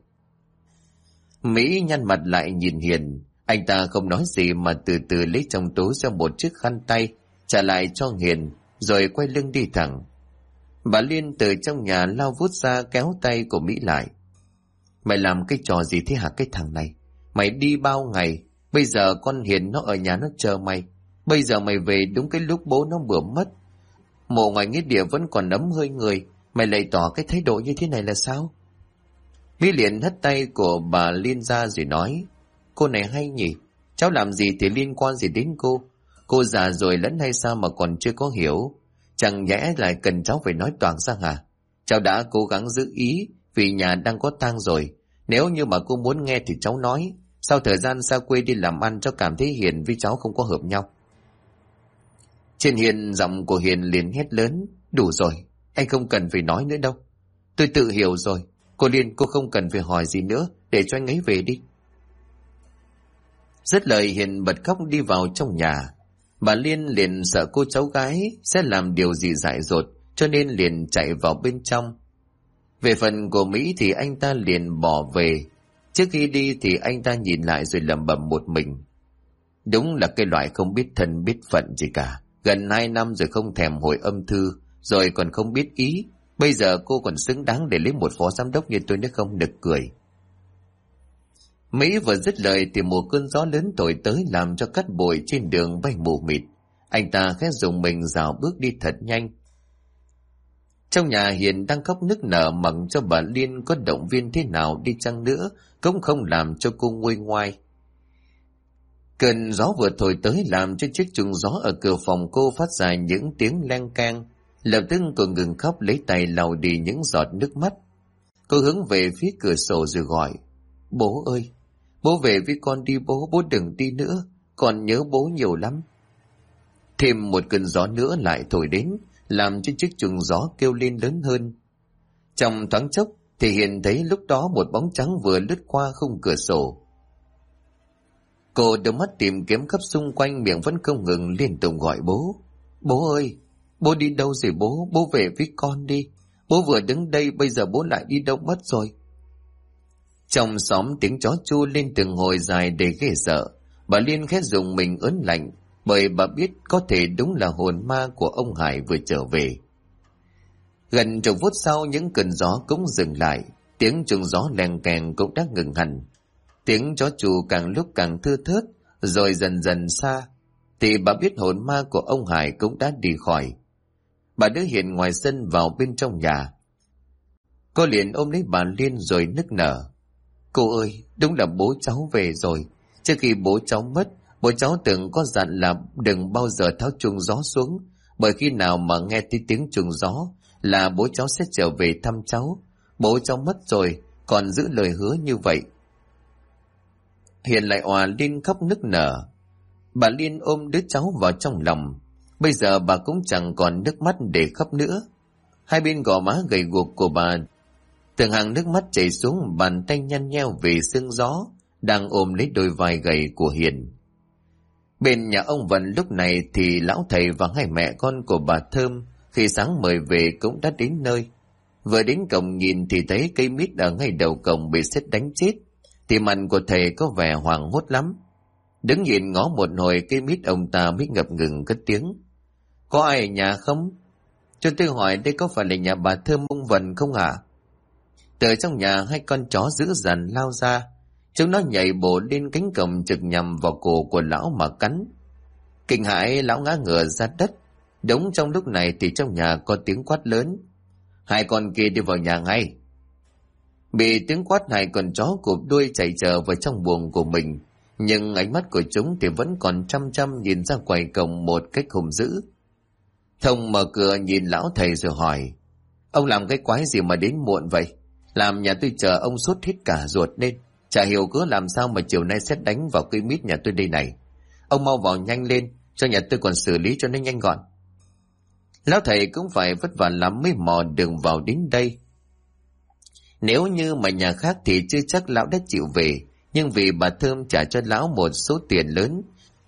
S1: Mỹ nhăn mặt lại nhìn Hiền. Anh ta không nói gì mà từ từ lấy trong túi ra một chiếc khăn tay, trả lại cho Hiền, rồi quay lưng đi thẳng. Bà Liên từ trong nhà lao vút ra kéo tay của Mỹ lại: Mày làm cái trò gì thế hả cái thằng này? Mày đi bao ngày, bây giờ con Hiền nó ở nhà nó chờ mày. Bây giờ mày về đúng cái lúc bố nó vừa mất. Mộ ngoài nghĩa địa vẫn còn ấm hơi người, mày lại tỏ cái thái độ như thế này là sao? Mỹ liền hất tay của bà Liên ra rồi nói: Cô này hay nhỉ, cháu làm gì thì liên quan gì đến cô? Cô già rồi lẫn hay sao mà còn chưa có hiểu? Chẳng nhẽ lại cần cháu phải nói toạc ra hả? Cháu đã cố gắng giữ ý vì nhà đang có tang rồi. Nếu như mà cô muốn nghe thì cháu nói. Sau thời gian xa quê đi làm ăn, cháu cảm thấy Hiền với cháu không có hợp nhau. Trên Hiền, giọng của Hiền liền hét lớn: Đủ rồi, anh không cần phải nói nữa đâu. Tôi tự hiểu rồi. Cô Liên, cô không cần phải hỏi gì nữa, để cho anh ấy về đi. Dứt lời Hiền bật khóc đi vào trong nhà. Bà Liên liền sợ cô cháu gái sẽ làm điều gì dại dột, cho nên liền chạy vào bên trong. Về phần của Mỹ thì anh ta liền bỏ về. Trước khi đi thì anh ta nhìn lại rồi lẩm bẩm một mình: Đúng là cái loại không biết thân biết phận gì cả. Gần 2 năm rồi không thèm hồi âm thư, rồi còn không biết ý. Bây giờ cô còn xứng đáng để lấy một phó giám đốc như tôi nữa không? Được cười. Mỹ vừa dứt lời thì một cơn gió lớn thổi tới làm cho cát bụi trên đường bay mù mịt. Anh ta khẽ dùng mình rảo bước đi thật nhanh. Trong nhà Hiền đang khóc nức nở, mặc cho bà Liên có động viên thế nào đi chăng nữa cũng không làm cho cô nguôi ngoai. Cơn gió vừa thổi tới làm cho chiếc chuông gió ở cửa phòng cô phát ra những tiếng leng keng. Lập tức cô ngừng khóc, lấy tay lau đi những giọt nước mắt. Cô hướng về phía cửa sổ rồi gọi: Bố ơi, bố về với con đi bố, bố đừng đi nữa. con nhớ bố nhiều lắm. Thêm một cơn gió nữa lại thổi đến, làm cho chiếc chuông gió kêu lên lớn hơn. Trong thoáng chốc thì Hiền thấy lúc đó một bóng trắng vừa lướt qua khung cửa sổ. Cô đôi mắt tìm kiếm khắp xung quanh, miệng vẫn không ngừng liên tục gọi bố. Bố ơi, bố đi đâu rồi bố? Bố về với con đi. Bố vừa đứng đây, bây giờ bố lại đi đâu mất rồi? Trong xóm tiếng chó chu lên từng hồi dài để ghê sợ. Bà Liên khẽ dùng mình ớn lạnh, bởi bà biết có thể đúng là hồn ma của ông Hải vừa trở về. Gần chục phút sau, những cơn gió cũng dừng lại, tiếng chuông gió leng keng cũng đã ngừng hẳn. Tiếng chó chù càng lúc càng thưa thớt, rồi dần dần xa, thì bà biết hồn ma của ông Hải cũng đã đi khỏi. Bà đưa Hiền ngoài sân vào bên trong nhà. Cô liền ôm lấy bà Liên rồi nức nở. Cô ơi, đúng là bố cháu về rồi. Trước khi bố cháu mất, bố cháu từng có dặn là đừng bao giờ tháo chuông gió xuống, bởi khi nào mà nghe thấy tiếng chuông gió là bố cháu sẽ trở về thăm cháu. Bố cháu mất rồi, còn giữ lời hứa như vậy. Hiền lại òa lên khóc nức nở. Bà Liên ôm đứa cháu vào trong lòng. Bây giờ bà cũng chẳng còn nước mắt để khóc nữa. Hai bên gò má gầy guộc của bà, từng hàng nước mắt chảy xuống, bàn tay nhăn nheo vì sương gió, đang ôm lấy đôi vai gầy của Hiền. Bên nhà ông Vận lúc này thì lão thầy và hai mẹ con của bà Thơm khi sáng mời về cũng đã đến nơi. Vừa đến cổng nhìn thì thấy cây mít ở ngay đầu cổng bị sét đánh chết, thì mặt của thầy có vẻ hoảng hốt lắm. Đứng nhìn ngó một hồi, cây mít ông ta mới ngập ngừng cất tiếng. Có ai ở nhà không? Cho tôi hỏi đây có phải là nhà bà Thơm ông Vận không ạ? Từ trong nhà hai con chó dữ dằn lao ra. Chúng nó nhảy bổ lên cánh cổng trực nhằm vào cổ của lão mà cắn. Kinh hãi, lão ngã ngửa ra đất. Đúng trong lúc này thì trong nhà có tiếng quát lớn. Hai con kia đi vào nhà ngay. Bị tiếng quát, hai con chó cụp đuôi chạy trở vào trong buồng của mình, nhưng ánh mắt của chúng thì vẫn còn chăm chăm nhìn ra ngoài cổng một cách hung dữ. Thông mở cửa nhìn lão thầy rồi hỏi. Ông làm cái quái gì mà đến muộn vậy? Làm nhà tôi chờ ông sốt hết cả ruột lên. Chả hiểu cứ làm sao mà chiều nay sét đánh vào cây mít nhà tôi đây này. Ông mau vào nhanh lên, cho nhà tôi còn xử lý cho nó nhanh gọn. Lão thầy cũng phải vất vả lắm mới mò đường vào đến đây. Nếu như mà nhà khác thì chưa chắc lão đã chịu về, nhưng vì bà Thơm trả cho lão một số tiền lớn,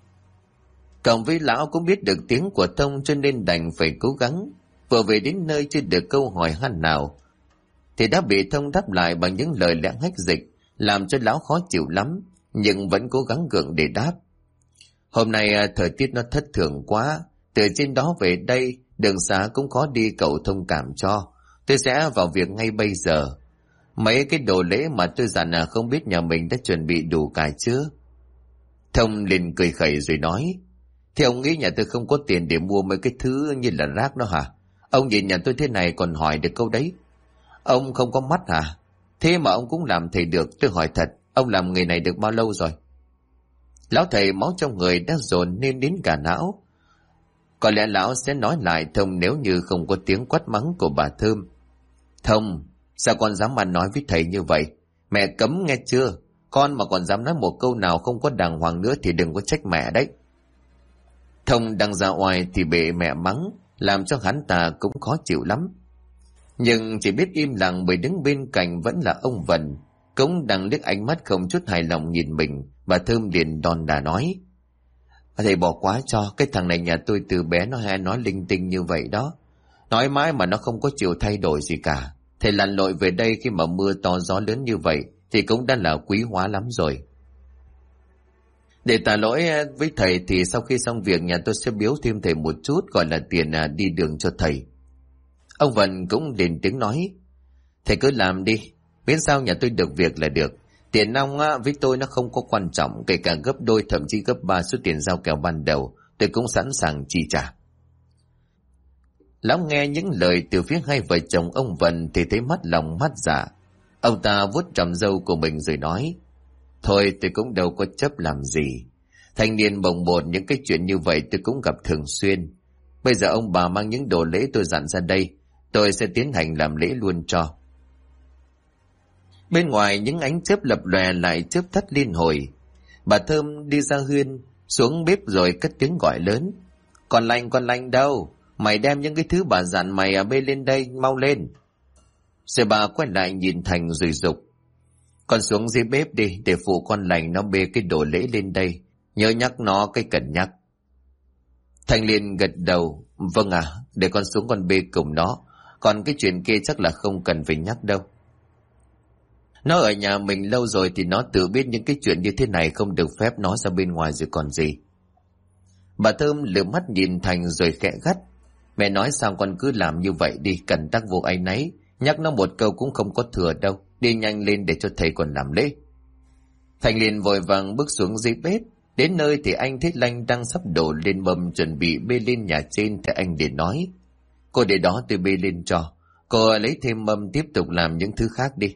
S1: cộng với lão cũng biết được tiếng của Thông, cho nên đành phải cố gắng. Vừa về đến nơi chưa được câu hỏi han nào thì đã bị Thông đáp lại bằng những lời lẽ hách dịch, làm cho lão khó chịu lắm, nhưng vẫn cố gắng gượng để đáp. Hôm nay thời tiết nó thất thường quá, từ trên đó về đây đường xá cũng khó đi, cậu thông cảm cho. Tôi sẽ vào việc ngay bây giờ. Mấy cái đồ lễ mà tôi dặn không biết nhà mình đã chuẩn bị đủ cả chưa? Thông liền cười khẩy rồi nói. Thế ông nghĩ nhà tôi không có tiền để mua mấy cái thứ như là rác đó hả? Ông nhìn nhà tôi thế này còn hỏi được câu đấy. Ông không có mắt hả? Thế mà ông cũng làm thầy được. Tôi hỏi thật, ông làm nghề này được bao lâu rồi? Lão thầy máu trong người đã dồn nên đến cả não. Có lẽ lão sẽ nói lại Thông nếu như không có tiếng quát mắng của bà Thơm. Thông, sao con dám mà nói với thầy như vậy? Mẹ cấm nghe chưa? Con mà còn dám nói một câu nào không có đàng hoàng nữa thì đừng có trách mẹ đấy. Thông đang ra oai thì bị mẹ mắng, làm cho hắn ta cũng khó chịu lắm. Nhưng chỉ biết im lặng, bởi đứng bên cạnh vẫn là ông Vân, cũng đang liếc ánh mắt không chút hài lòng nhìn mình. Bà Thơm liền đòn đà nói. Thầy bỏ quá cho, cái thằng này nhà tôi từ bé nó hay nói linh tinh như vậy đó. Nói mãi mà nó không có chịu thay đổi gì cả. Thầy lặn lội về đây khi mà mưa to gió lớn như vậy thì cũng đã là quý hóa lắm rồi. Để tạ lỗi với thầy thì sau khi xong việc nhà tôi sẽ biếu thêm thầy một chút, gọi là tiền đi đường cho thầy. Ông Vân cũng lên tiếng nói. Thầy cứ làm đi, miễn sao nhà tôi được việc là được. Tiền nong với tôi nó không có quan trọng, kể cả gấp đôi thậm chí gấp 3 số tiền giao kèo ban đầu, tôi cũng sẵn sàng chi trả. Lão nghe những lời từ phía hai vợ chồng ông Vân thì thấy mắt lòng mắt dạ. Ông ta vuốt tròm râu của mình rồi nói. Thôi tôi cũng đâu có chấp làm gì. Thanh niên bồng bột những cái chuyện như vậy tôi cũng gặp thường xuyên. Bây giờ ông bà mang những đồ lễ tôi dặn ra đây, tôi sẽ tiến hành làm lễ luôn cho. Bên ngoài những ánh chớp lập lòe lại chớp tắt liên hồi. Bà Thơm đi ra hiên xuống bếp rồi cất tiếng gọi lớn. Con lành đâu? Mày đem những cái thứ bà dặn mày bê lên đây, mau lên. Rồi bà quay lại nhìn Thành rồi giục. Con xuống dưới bếp đi, để phụ con lành nó bê cái đồ lễ lên đây. Nhớ nhắc nó cái cần nhắc. Thành liền gật đầu. Vâng à, để con xuống con bê cùng nó. Còn cái chuyện kia chắc là không cần phải nhắc đâu. Nó ở nhà mình lâu rồi thì nó tự biết những cái chuyện như thế này không được phép nói ra bên ngoài rồi còn gì. Bà Thơm lườm mắt nhìn Thành rồi khẽ gắt. Mẹ nói sao con cứ làm như vậy đi, cẩn tắc vô áy náy. Nhắc nó một câu cũng không có thừa đâu. Đi nhanh lên để cho thầy còn làm lễ. Thành liền vội vàng bước xuống dưới bếp. Đến nơi thì anh thấy Lanh đang sắp đổ lên mâm chuẩn bị bê lên nhà trên thì anh liền nói. Cô để đó tôi bê lên cho. Cô lấy thêm mâm tiếp tục làm những thứ khác đi.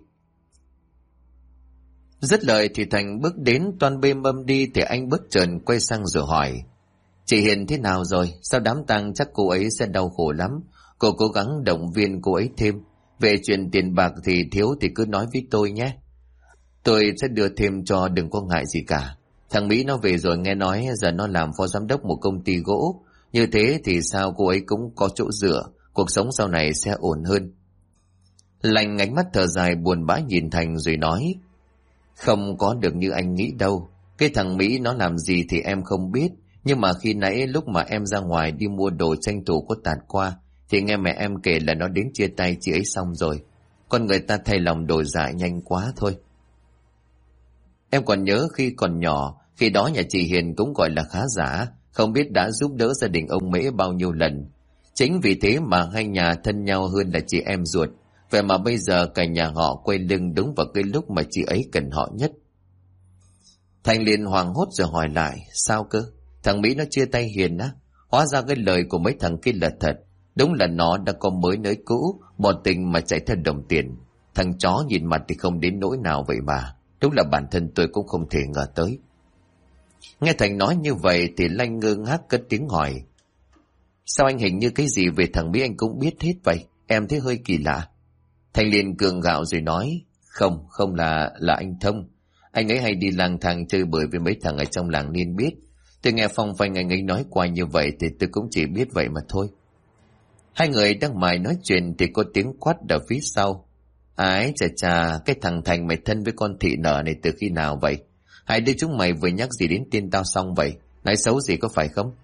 S1: Dứt lời thì Thành bước đến toan bê mâm đi thì anh bất chợt quay sang rồi hỏi. Chị Hiền thế nào rồi? Sao đám tang chắc cô ấy sẽ đau khổ lắm. Cô cố gắng động viên cô ấy thêm. Về chuyện tiền bạc thì thiếu thì cứ nói với tôi nhé. Tôi sẽ đưa thêm cho, đừng có ngại gì cả. Thằng Mỹ nó về rồi, nghe nói giờ nó làm phó giám đốc một công ty gỗ. Như thế thì sao cô ấy cũng có chỗ dựa. Cuộc sống sau này sẽ ổn hơn. Lành ánh mắt thở dài buồn bã nhìn Thành rồi nói. Không có được như anh nghĩ đâu. Cái thằng Mỹ nó làm gì thì em không biết. Nhưng mà khi nãy lúc mà em ra ngoài đi mua đồ tranh thủ có tạt qua thì nghe mẹ em kể là nó đến chia tay chị ấy xong rồi. Con người ta thay lòng đổi dạ nhanh quá thôi. Em còn nhớ khi còn nhỏ, khi đó nhà chị Hiền cũng gọi là khá giả, không biết đã giúp đỡ gia đình ông Mễ bao nhiêu lần. Chính vì thế mà hai nhà thân nhau hơn là chị em ruột. Vậy mà bây giờ cả nhà họ quay lưng đúng vào cái lúc mà chị ấy cần họ nhất. Thành liền hoảng hốt rồi hỏi lại. Sao cơ? Thằng Mỹ nó chia tay Hiền á? Hóa ra cái lời của mấy thằng kia là thật. Đúng là nó đã có mới nới cũ, bỏ tình mà chạy theo đồng tiền. Thằng chó nhìn mặt thì không đến nỗi nào vậy mà. Đúng là bản thân tôi cũng không thể ngờ tới. Nghe Thành nói như vậy thì Lanh ngơ ngác cất tiếng hỏi. Sao anh hình như cái gì về thằng Mỹ anh cũng biết hết vậy? Em thấy hơi kỳ lạ. Thành liền cường gạo rồi nói. Không là anh Thông. Anh ấy hay đi lang thang chơi bời với mấy thằng ở trong làng nên biết. Tôi nghe phong phanh anh ấy nói qua như vậy thì tôi cũng chỉ biết vậy mà thôi. Hai người đang mải nói chuyện thì có tiếng quát ở phía sau. Ái chà, cái thằng Thành mày thân với con Thị Nở này từ khi nào vậy? Hai đứa chúng mày vừa nhắc gì đến tên tao xong vậy? Nói xấu gì có phải không?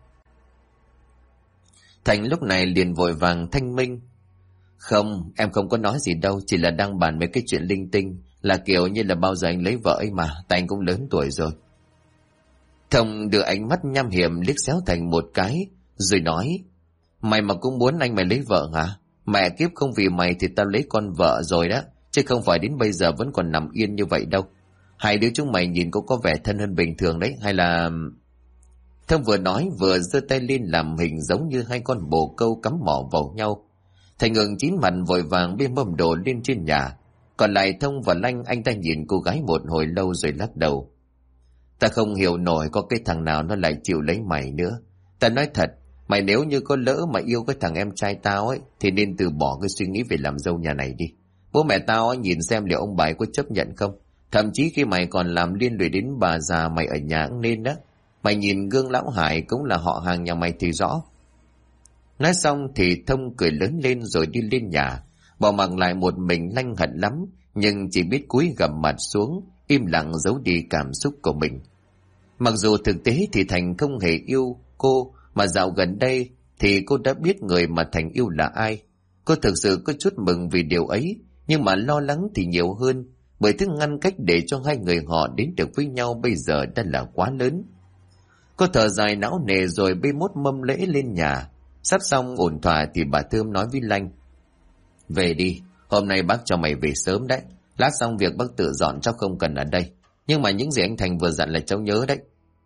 S1: Thành lúc này liền vội vàng thanh minh. Không, em không có nói gì đâu, chỉ là đang bàn mấy cái chuyện linh tinh, là kiểu như là bao giờ anh lấy vợ ấy mà, tại anh cũng lớn tuổi rồi. Thông đưa ánh mắt nham hiểm liếc xéo Thành một cái, rồi nói. Mày mà cũng muốn anh mày lấy vợ hả? Mẹ kiếp, không vì mày thì tao lấy con vợ rồi đó, chứ không phải đến bây giờ vẫn còn nằm yên như vậy đâu. Hai đứa chúng mày nhìn cũng có vẻ thân hơn bình thường đấy, hay là... Thông vừa nói vừa giơ tay lên làm hình giống như hai con bồ câu cắm mỏ vào nhau. Thành Ngừng chín mặt vội vàng bê mâm đồ lên trên nhà. Còn lại Thông và Lanh anh ta nhìn cô gái một hồi lâu rồi lắc đầu. Ta không hiểu nổi có cái thằng nào nó lại chịu lấy mày nữa. Ta nói thật, mày nếu như có lỡ mà yêu cái thằng em trai tao ấy thì nên từ bỏ cái suy nghĩ về làm dâu nhà này đi. Bố mẹ tao ấy, nhìn xem liệu ông bà ấy có chấp nhận không. Thậm chí khi mày còn làm liên lụy đến bà già mày ở nhà cũng nên đó. Mày nhìn gương lão Hải cũng là họ hàng nhà mày thì rõ. Nói xong thì Thông cười lớn lên rồi đi lên nhà, bỏ mặc lại một mình Lanh hận lắm, nhưng chỉ biết cúi gằm mặt xuống, im lặng giấu đi cảm xúc của mình. Mặc dù thực tế thì Thành không hề yêu cô, mà dạo gần đây thì cô đã biết người mà Thành yêu là ai. Cô thực sự có chút mừng vì điều ấy, nhưng mà lo lắng thì nhiều hơn, bởi thứ ngăn cách để cho hai người họ đến được với nhau bây giờ đã là quá lớn. Cô thở dài não nề rồi bê mốt mâm lễ lên nhà. Sắp xong ổn thỏa thì bà Thơm nói với Lanh. Về đi, hôm nay bác cho mày về sớm đấy. Lát xong việc bác tự dọn, cháu không cần ở đây. Nhưng mà những gì anh Thành vừa dặn là cháu nhớ đấy.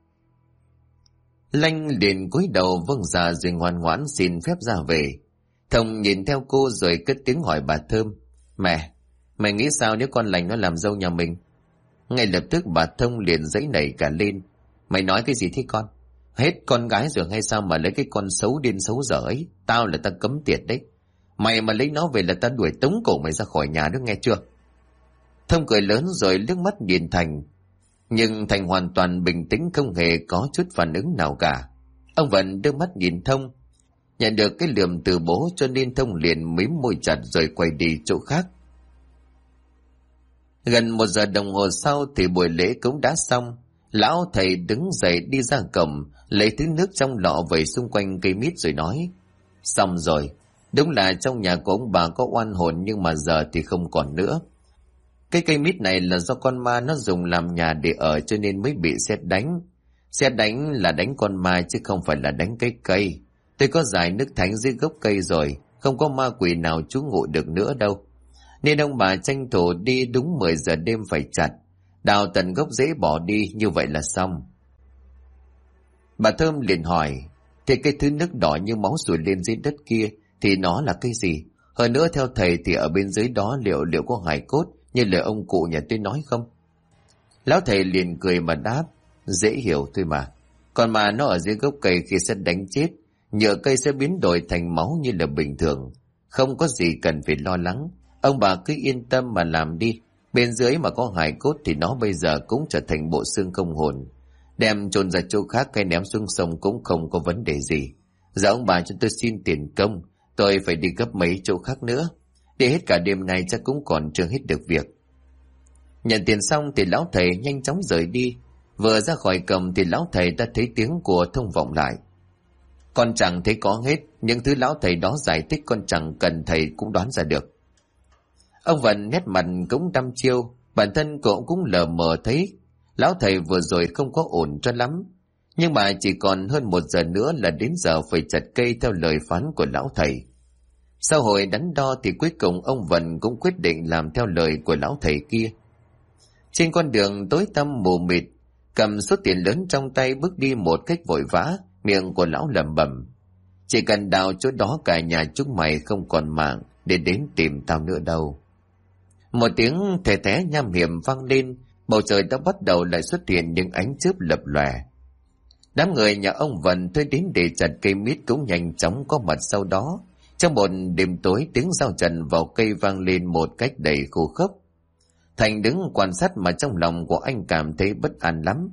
S1: Lanh liền cúi đầu vâng dạ rồi ngoan ngoãn xin phép ra về. Thông nhìn theo cô rồi cất tiếng hỏi bà Thơm. Mẹ nghĩ sao nếu con Lành nó làm dâu nhà mình? Ngay lập tức bà Thông liền giãy nảy cả lên. Mày nói cái gì thế con? Hết con gái rồi hay sao mà lấy cái con xấu điên xấu dở ấy? Tao là ta cấm tiệt đấy. Mày mà lấy nó về là ta đuổi tống cổ mày ra khỏi nhà đó, nghe chưa? Thông cười lớn rồi liếc mắt nhìn Thành. Nhưng Thành hoàn toàn bình tĩnh, không hề có chút phản ứng nào cả. Ông Vận đưa mắt nhìn Thông, nhận được cái lườm từ bố cho nên Thông liền mím môi chặt rồi quay đi chỗ khác. Gần 1 giờ đồng hồ sau thì buổi lễ cũng đã xong. Lão thầy đứng dậy đi ra cổng, lấy thứ nước trong lọ vẩy xung quanh cây mít rồi nói: Xong rồi, đúng là trong nhà của ông bà có oan hồn, nhưng mà giờ thì không còn nữa. Cái cây mít này là do con ma nó dùng làm nhà để ở cho nên mới bị sét đánh. Sét đánh là đánh con ma chứ không phải là đánh cái cây. Tôi có giải nước thánh dưới gốc cây rồi, không có ma quỷ nào trú ngụ được nữa đâu. Nên ông bà tranh thủ đi đúng 10 giờ đêm phải chặt, đào tận gốc rễ bỏ đi, như vậy là xong. Bà Thơm liền hỏi: Thế cái thứ nước đỏ như máu sủi lên dưới đất kia thì nó là cái gì? Hơn nữa theo thầy thì ở bên dưới đó liệu có hài cốt như lời ông cụ nhà tôi nói không? Lão thầy liền cười mà đáp: Dễ hiểu thôi mà. Còn mà nó ở dưới gốc cây, khi sẽ đánh chết, nhựa cây sẽ biến đổi thành máu như là bình thường. Không có gì cần phải lo lắng. Ông bà cứ yên tâm mà làm đi. Bên dưới mà có hài cốt thì nó bây giờ cũng trở thành bộ xương không hồn. Đem chôn ra chỗ khác hay ném xuống sông cũng không có vấn đề gì. Giờ ông bà cho tôi xin tiền công, tôi phải đi gấp mấy chỗ khác nữa. Đi hết cả đêm nay chắc cũng còn chưa hết được việc. Nhận tiền xong thì lão thầy nhanh chóng rời đi. Vừa ra khỏi cổng thì lão thầy đã thấy tiếng của Thông vọng lại: Con chẳng thấy có hết, những thứ lão thầy đó giải thích con chẳng cần thầy cũng đoán ra được. Ông Vận nét mặt cũng đăm chiêu, bản thân cậu cũng lờ mờ thấy lão thầy vừa rồi không có ổn cho lắm. Nhưng mà chỉ còn hơn 1 giờ nữa là đến giờ phải chặt cây theo lời phán của lão thầy. Sau hồi đắn đo thì cuối cùng ông Vận cũng quyết định làm theo lời của lão thầy kia. Trên con đường tối tăm mù mịt, cầm số tiền lớn trong tay bước đi một cách vội vã, miệng của lão lẩm bẩm: Chỉ cần đào chỗ đó cả nhà chúng mày không còn mạng để đến tìm tao nữa đâu. Một tiếng thè thé nham hiểm vang lên, bầu trời đã bắt đầu lại xuất hiện những ánh chớp lập lòe. Đám người nhà ông Vận tới đến để chặt cây mít cũng nhanh chóng có mặt sau đó. Trong một đêm tối, tiếng dao trần vào cây vang lên một cách đầy khô khốc. Thành đứng quan sát mà trong lòng của anh cảm thấy bất an lắm.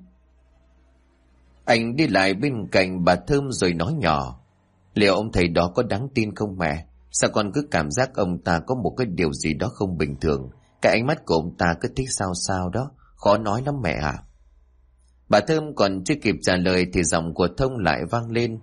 S1: Anh đi lại bên cạnh bà Thơm rồi nói nhỏ: Liệu ông thầy đó có đáng tin không mẹ? Sao con cứ cảm giác ông ta có một cái điều gì đó không bình thường. Cái ánh mắt của ông ta cứ thích sao sao đó, khó nói lắm mẹ à. Bà Thơm còn chưa kịp trả lời thì giọng của Thông lại vang lên: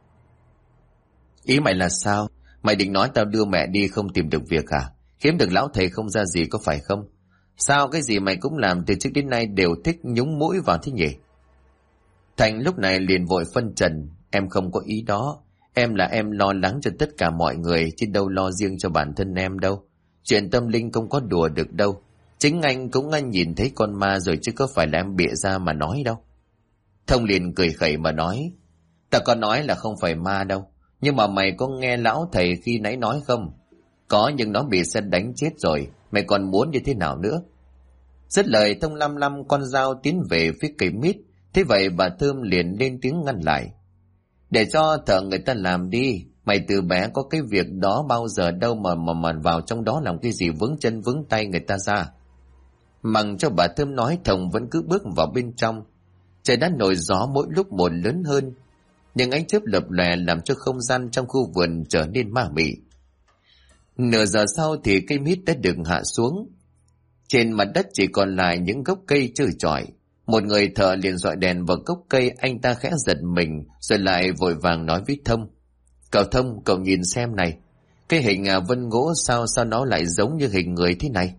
S1: Ý mày là sao? Mày định nói tao đưa mẹ đi không tìm được việc à? Kiếm được lão thầy không ra gì có phải không? Sao cái gì mày cũng làm từ trước đến nay đều thích nhúng mũi vào thế nhỉ? Thành lúc này liền vội phân trần: Em không có ý đó. Em là em lo lắng cho tất cả mọi người chứ đâu lo riêng cho bản thân em đâu. Chuyện tâm linh không có đùa được đâu. Chính anh cũng nhìn thấy con ma rồi chứ có phải là em bịa ra mà nói đâu. Thông liền cười khẩy mà nói: Tao có nói là không phải ma đâu. Nhưng mà mày có nghe lão thầy khi nãy nói không? Có, nhưng nó bị sét đánh chết rồi. Mày còn muốn như thế nào nữa? Dứt lời, Thông lăm lăm con dao tiến về phía cây mít. Thế vậy bà Thơm liền lên tiếng ngăn lại: Để cho thợ người ta làm đi. Mày từ bé có cái việc đó bao giờ đâu mà vào trong đó làm cái gì vướng chân vướng tay người ta ra. Mặc cho bà Thơm nói, Thông vẫn cứ bước vào bên trong. Trời đã nổi gió mỗi lúc một lớn hơn. Nhưng ánh chớp lập lòe làm cho không gian trong khu vườn trở nên ma mị. Nửa giờ sau thì cây mít đã được hạ xuống. Trên mặt đất chỉ còn lại những gốc cây trơ trọi. Một người thợ liền dọi đèn vào gốc cây, anh ta khẽ giật mình rồi lại vội vàng nói với Thông: Cậu Thông, cậu nhìn xem này, cái hình vân gỗ sao nó lại giống như hình người thế này?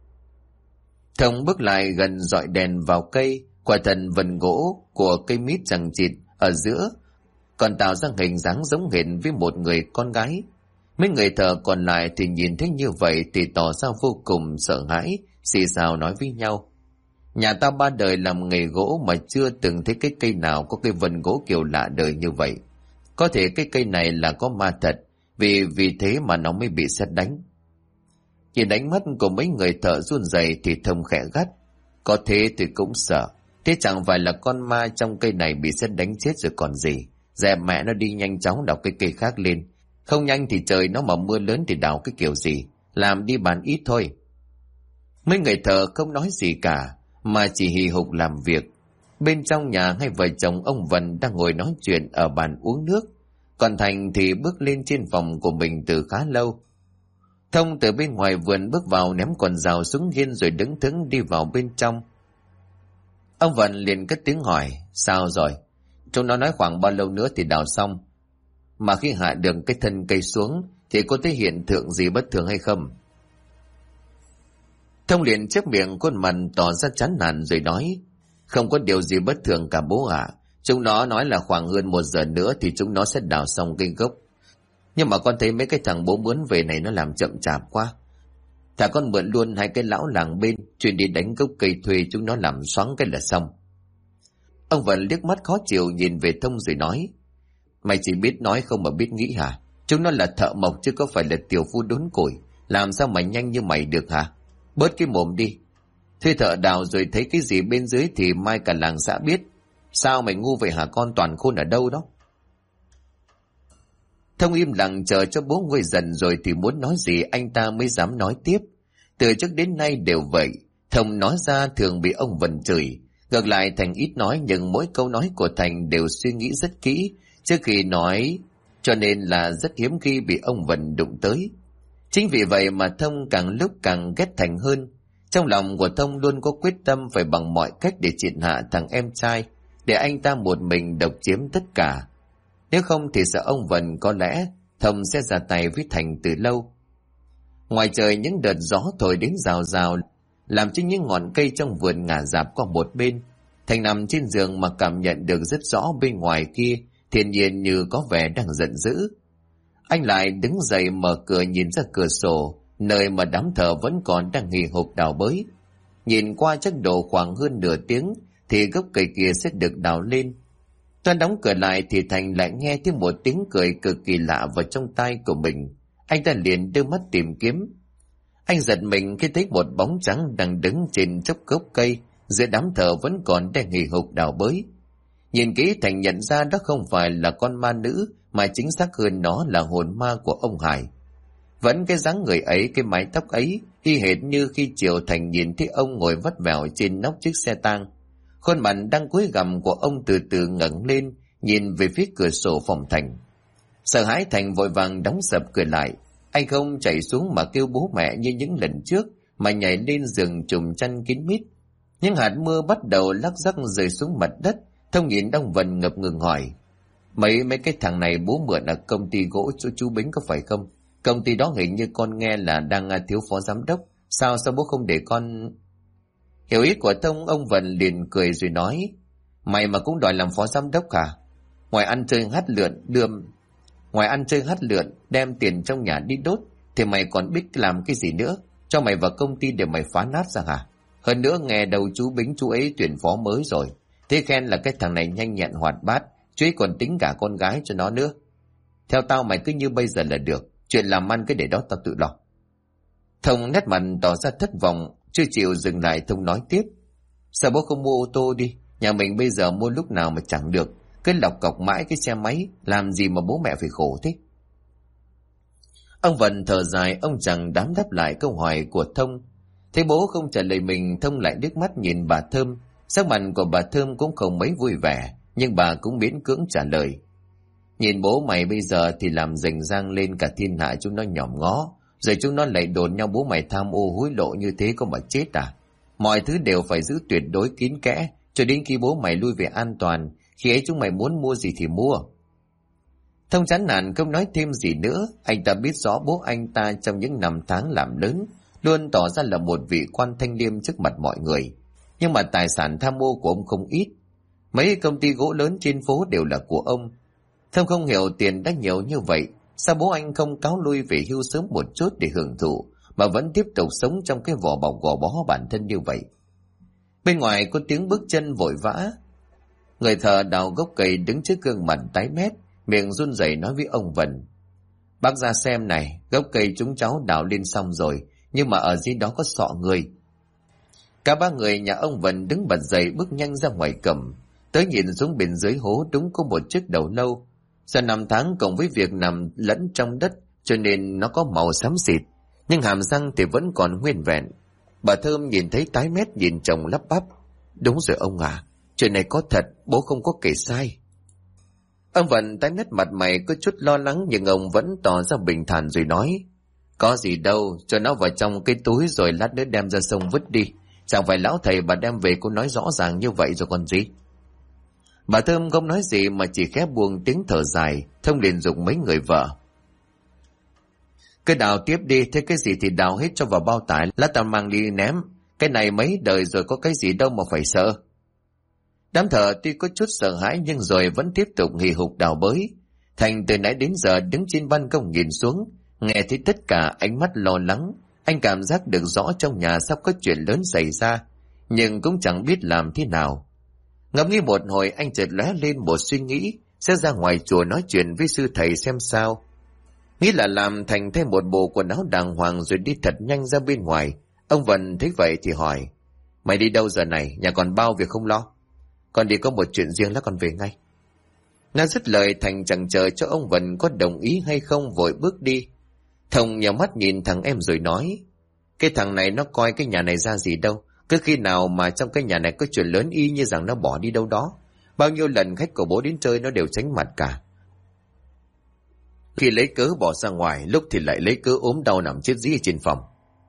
S1: Thông bước lại gần dọi đèn vào cây, quả thật vân gỗ của cây mít chằng chịt ở giữa còn tạo ra hình dáng giống hệt với một người con gái. Mấy người thợ còn lại thì nhìn thấy như vậy thì tỏ ra vô cùng sợ hãi, xì xào nói với nhau: Nhà tao 3 đời làm nghề gỗ mà chưa từng thấy cái cây nào có cây vân gỗ kiểu lạ đời như vậy. Có thể cái cây này là có ma thật, vì thế mà nó mới bị sét đánh. Nhìn ánh mắt của mấy người thợ run rẩy thì Thông khẽ gắt: Có thế thì cũng sợ. Thế chẳng phải là con ma trong cây này bị sét đánh chết rồi còn gì. Dẹp mẹ nó đi, nhanh chóng đào cái cây khác lên. Không nhanh thì trời nó mà mưa lớn thì đào cái kiểu gì. Làm đi bàn ít thôi. Mấy người thợ không nói gì cả, mà chỉ hì hục làm việc. Bên trong nhà hai vợ chồng ông Vân đang ngồi nói chuyện ở bàn uống nước, còn Thành thì bước lên trên phòng của mình từ khá lâu. Thông từ bên ngoài vườn bước vào, ném con dao xuống hiên rồi đứng thững đi vào bên trong. Ông Vân liền cất tiếng hỏi, sao rồi? Chúng nó nói khoảng bao lâu nữa thì đào xong? Mà khi hạ được cái thân cây xuống thì có thấy hiện tượng gì bất thường hay không? Thông liền chép miệng, khuôn mặt tỏ ra chán nản rồi nói, không có điều gì bất thường cả bố ạ. Chúng nó nói là khoảng hơn 1 giờ nữa thì chúng nó sẽ đào xong cây gốc. Nhưng mà con thấy mấy cái thằng bố muốn về này nó làm chậm chạp quá. Thà con mượn luôn 2 cái lão làng bên, chuyển đi đánh gốc cây thuê chúng nó làm xoắn cái là xong. Ông Vân liếc mắt khó chịu nhìn về Thông rồi nói, mày chỉ biết nói không mà biết nghĩ hả? Chúng nó là thợ mộc chứ có phải là tiểu phu đốn củi, làm sao mà nhanh như mày được hả? Bớt cái mồm đi. Thuê thợ đào rồi thấy cái gì bên dưới thì mai cả làng xã biết. Sao mày ngu vậy hả con, toàn khôn ở đâu đó? Thông im lặng chờ cho bố nguôi dần rồi thì muốn nói gì anh ta mới dám nói tiếp. Từ trước đến nay đều vậy, Thông nói ra thường bị ông Vân chửi. Ngược lại Thành ít nói, nhưng mỗi câu nói của Thành đều suy nghĩ rất kỹ trước khi nói, cho nên là rất hiếm khi bị ông Vân đụng tới. Chính vì vậy mà Thông càng lúc càng ghét Thành hơn. Trong lòng của Thông luôn có quyết tâm phải bằng mọi cách để triệt hạ thằng em trai, để anh ta một mình độc chiếm tất cả. Nếu không thì sợ ông Vân có lẽ Thông sẽ ra tay với Thành từ lâu. Ngoài trời những đợt gió thổi đến rào rào, làm cho những ngọn cây trong vườn ngả rạp qua một bên. Thành nằm trên giường mà cảm nhận được rất rõ bên ngoài kia thiên nhiên như có vẻ đang giận dữ. Anh lại đứng dậy mở cửa nhìn ra cửa sổ, nơi mà đám thợ vẫn còn đang hì hục đào bới. Nhìn qua chắc độ khoảng hơn nửa tiếng thì gốc cây kia sẽ được đào lên. Toan đóng cửa lại thì Thành lại nghe thấy một tiếng cười cực kỳ lạ vào trong tai của mình. Anh ta liền đưa mắt tìm kiếm. Anh giật mình khi thấy một bóng trắng đang đứng trên chốc gốc cây, giữa đám thợ vẫn còn đang hì hục đào bới. Nhìn kỹ Thành nhận ra đó không phải là con ma nữ, mà chính xác hơn nó là hồn ma của ông Hải. Vẫn cái dáng người ấy, cái mái tóc ấy, y hệt như khi chiều Thành nhìn thấy ông ngồi vắt vẻo trên nóc chiếc xe tang. Khuôn mặt đang cúi gằm của ông từ từ ngẩng lên, nhìn về phía cửa sổ phòng Thành. Sợ hãi Thành vội vàng đóng sập cửa lại. Anh không chạy xuống mà kêu bố mẹ như những lần trước, mà nhảy lên giường trùm chăn kín mít. Những hạt mưa bắt đầu lắc rắc rơi xuống mặt đất. Thông nhìn ông Vân ngập ngừng hỏi, mấy cái thằng này bố mượn ở công ty gỗ cho chú Bính có phải không? Công ty đó hình như con nghe là đang thiếu phó giám đốc. Sao bố không để con... Hiểu ý của Thông, ông Vân liền cười rồi nói, mày mà cũng đòi làm phó giám đốc hả? Ngoài ăn chơi hát lượn đem tiền trong nhà đi đốt thì mày còn biết làm cái gì nữa? Cho mày vào công ty để mày phá nát ra hả? Hơn nữa nghe đầu chú Bính chú ấy tuyển phó mới rồi. Thế khen là cái thằng này nhanh nhẹn hoạt bát, chú ấy còn tính cả con gái cho nó nữa. Theo tao mày cứ như bây giờ là được, chuyện làm ăn cái để đó tao tự lo. Thông nét mặt tỏ ra thất vọng, chưa chịu dừng lại. Thông nói tiếp, sao bố không mua ô tô đi? Nhà mình bây giờ mua lúc nào mà chẳng được, cứ lọc cọc mãi cái xe máy, làm gì mà bố mẹ phải khổ thế? Ông Vân thở dài, ông chẳng dám đáp lại câu hỏi của Thông. Thấy bố không trả lời mình, Thông lại liếc mắt nhìn bà Thơm. Sắc mặt của bà Thơm cũng không mấy vui vẻ, nhưng bà cũng miễn cưỡng trả lời. Nhìn bố mày bây giờ thì làm rành rang lên cả thiên hạ chúng nó nhòm ngó, rồi chúng nó lại đồn nhau bố mày tham ô hối lộ như thế có mà chết à? Mọi thứ đều phải giữ tuyệt đối kín kẽ, cho đến khi bố mày lui về an toàn, khi ấy chúng mày muốn mua gì thì mua. Thông chán nản không nói thêm gì nữa. Anh ta biết rõ bố anh ta trong những năm tháng làm lớn luôn tỏ ra là một vị quan thanh liêm trước mặt mọi người, nhưng mà tài sản tham ô của ông không ít. Mấy công ty gỗ lớn trên phố đều là của ông. Thông không hiểu tiền đã nhiều như vậy, sao bố anh không cáo lui về hưu sớm một chút để hưởng thụ, mà vẫn tiếp tục sống trong cái vỏ bọc gò bó bản thân như vậy. Bên ngoài có tiếng bước chân vội vã. Người thợ đào gốc cây đứng trước gương mặt tái mét, miệng run rẩy nói với ông Vân, bác ra xem này, gốc cây chúng cháu đào lên xong rồi, nhưng mà ở dưới đó có sọ người. Cả ba người nhà ông Vân đứng bật dậy bước nhanh ra ngoài cầm, tới nhìn xuống bên dưới hố đúng có một chiếc đầu lâu. Sau 5 tháng cộng với việc nằm lẫn trong đất cho nên nó có màu xám xịt, nhưng hàm răng thì vẫn còn nguyên vẹn. Bà Thơm nhìn thấy tái mét nhìn chồng lắp bắp, Đúng rồi ông à, chuyện này có thật, bố không có kể sai. Ông Vận tái mét mặt mày có chút lo lắng, nhưng ông vẫn tỏ ra bình thản rồi nói: Có gì đâu, cho nó vào trong cái túi rồi lát nữa đem ra sông vứt đi. Chẳng phải lão thầy bà đem về cũng nói rõ ràng như vậy rồi còn gì. Bà Thơm không nói gì mà chỉ khẽ buông tiếng thở dài. Thông liền giục mấy người vợ: Cứ đào tiếp đi, thế cái gì thì đào hết cho vào bao tải, lát tao mang đi ném. Cái này mấy đời rồi có cái gì đâu mà phải sợ. Đám thợ tuy có chút sợ hãi nhưng rồi vẫn tiếp tục hì hục đào bới. Thành từ nãy đến giờ đứng trên ban công nhìn xuống, nghe thấy tất cả ánh mắt lo lắng. Anh cảm giác được rõ trong nhà sắp có chuyện lớn xảy ra, nhưng cũng chẳng biết làm thế nào. Ngẫm nghĩ một hồi, anh chợt lóe lên một suy nghĩ, sẽ ra ngoài chùa nói chuyện với sư thầy xem sao. Nghĩ là làm Thành thêm một bộ quần áo đàng hoàng rồi đi thật nhanh ra bên ngoài. Ông Vân thấy vậy thì hỏi: Mày đi đâu giờ này, nhà còn bao việc không lo? Con đi có một chuyện riêng là con về ngay. Nói dứt lời, Thành chẳng chờ cho ông Vân có đồng ý hay không vội bước đi. Thông nhào mắt nhìn thằng em rồi nói: Cái thằng này nó coi cái nhà này ra gì đâu. Cứ khi nào mà trong cái nhà này có chuyện lớn y như rằng nó bỏ đi đâu đó. Bao nhiêu lần khách của bố đến chơi nó đều tránh mặt cả. Khi lấy cớ bỏ ra ngoài, lúc thì lại lấy cớ ốm đau nằm chết dí trên phòng.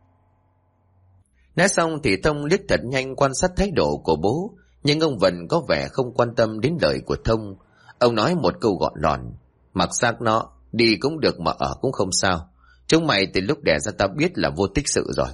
S1: Nói xong thì Thông liếc thật nhanh quan sát thái độ của bố, nhưng ông Vân có vẻ không quan tâm đến lời của Thông. Ông nói một câu gọn lọn: Mặc xác nó, đi cũng được mà ở cũng không sao. Chúng mày từ lúc đẻ ra tao biết là vô tích sự rồi.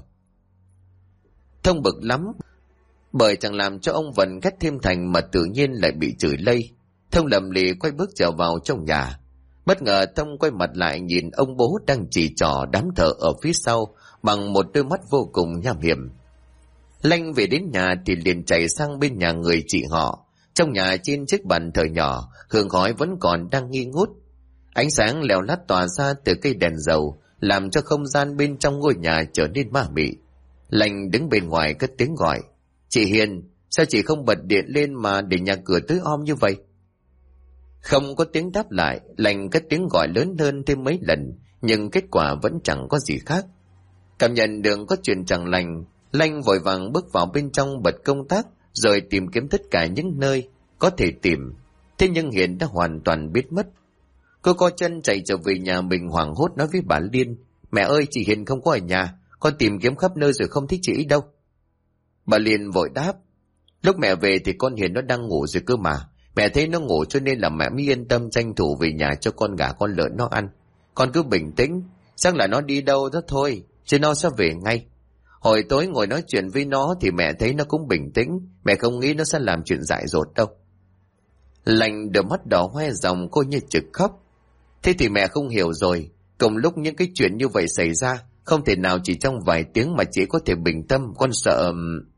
S1: Thông bực lắm, bởi chẳng làm cho ông Vân ghét thêm Thành mà tự nhiên lại bị chửi lây. Thông lầm lì quay bước trở vào trong nhà. Bất ngờ Thông quay mặt lại nhìn ông bố đang chỉ trỏ đám thợ ở phía sau bằng một đôi mắt vô cùng nham hiểm. Lanh về đến nhà thì liền chạy sang bên nhà người chị họ. Trong nhà trên chiếc bàn thờ nhỏ, hương khói vẫn còn đang nghi ngút. Ánh sáng leo lắt tỏa ra từ cây đèn dầu, làm cho không gian bên trong ngôi nhà trở nên ma mị. Lanh đứng bên ngoài cất tiếng gọi: Chị Hiền, sao chị không bật điện lên mà để nhà cửa tối om như vậy? Không có tiếng đáp lại. Lanh cất tiếng gọi lớn hơn thêm mấy lần, nhưng kết quả vẫn chẳng có gì khác. Cảm nhận được có chuyện chẳng lành, Lanh vội vàng bước vào bên trong bật công tắc, rồi tìm kiếm tất cả những nơi có thể tìm. Thế nhưng Hiền đã hoàn toàn biến mất. Cô co chân chạy trở về nhà mình, hoảng hốt nói với bà Liên: Mẹ ơi, chị Hiền không có ở nhà, con tìm kiếm khắp nơi rồi không thấy chị ấy đâu. Bà Liên vội đáp: Lúc mẹ về thì con Hiền nó đang ngủ rồi cơ mà. Mẹ thấy nó ngủ cho nên là mẹ mới yên tâm tranh thủ về nhà cho con gà con lợn nó ăn. Con cứ bình tĩnh, chắc là nó đi đâu đó thôi, chứ nó sẽ về ngay. Hồi tối ngồi nói chuyện với nó thì mẹ thấy nó cũng bình tĩnh, mẹ không nghĩ nó sẽ làm chuyện dại dột đâu. Lành đôi mắt đỏ hoe dòng, cô như trực khóc. Thế thì mẹ không hiểu rồi, cùng lúc những cái chuyện như vậy xảy ra, không thể nào chỉ trong vài tiếng mà chị có thể bình tâm, con sợ...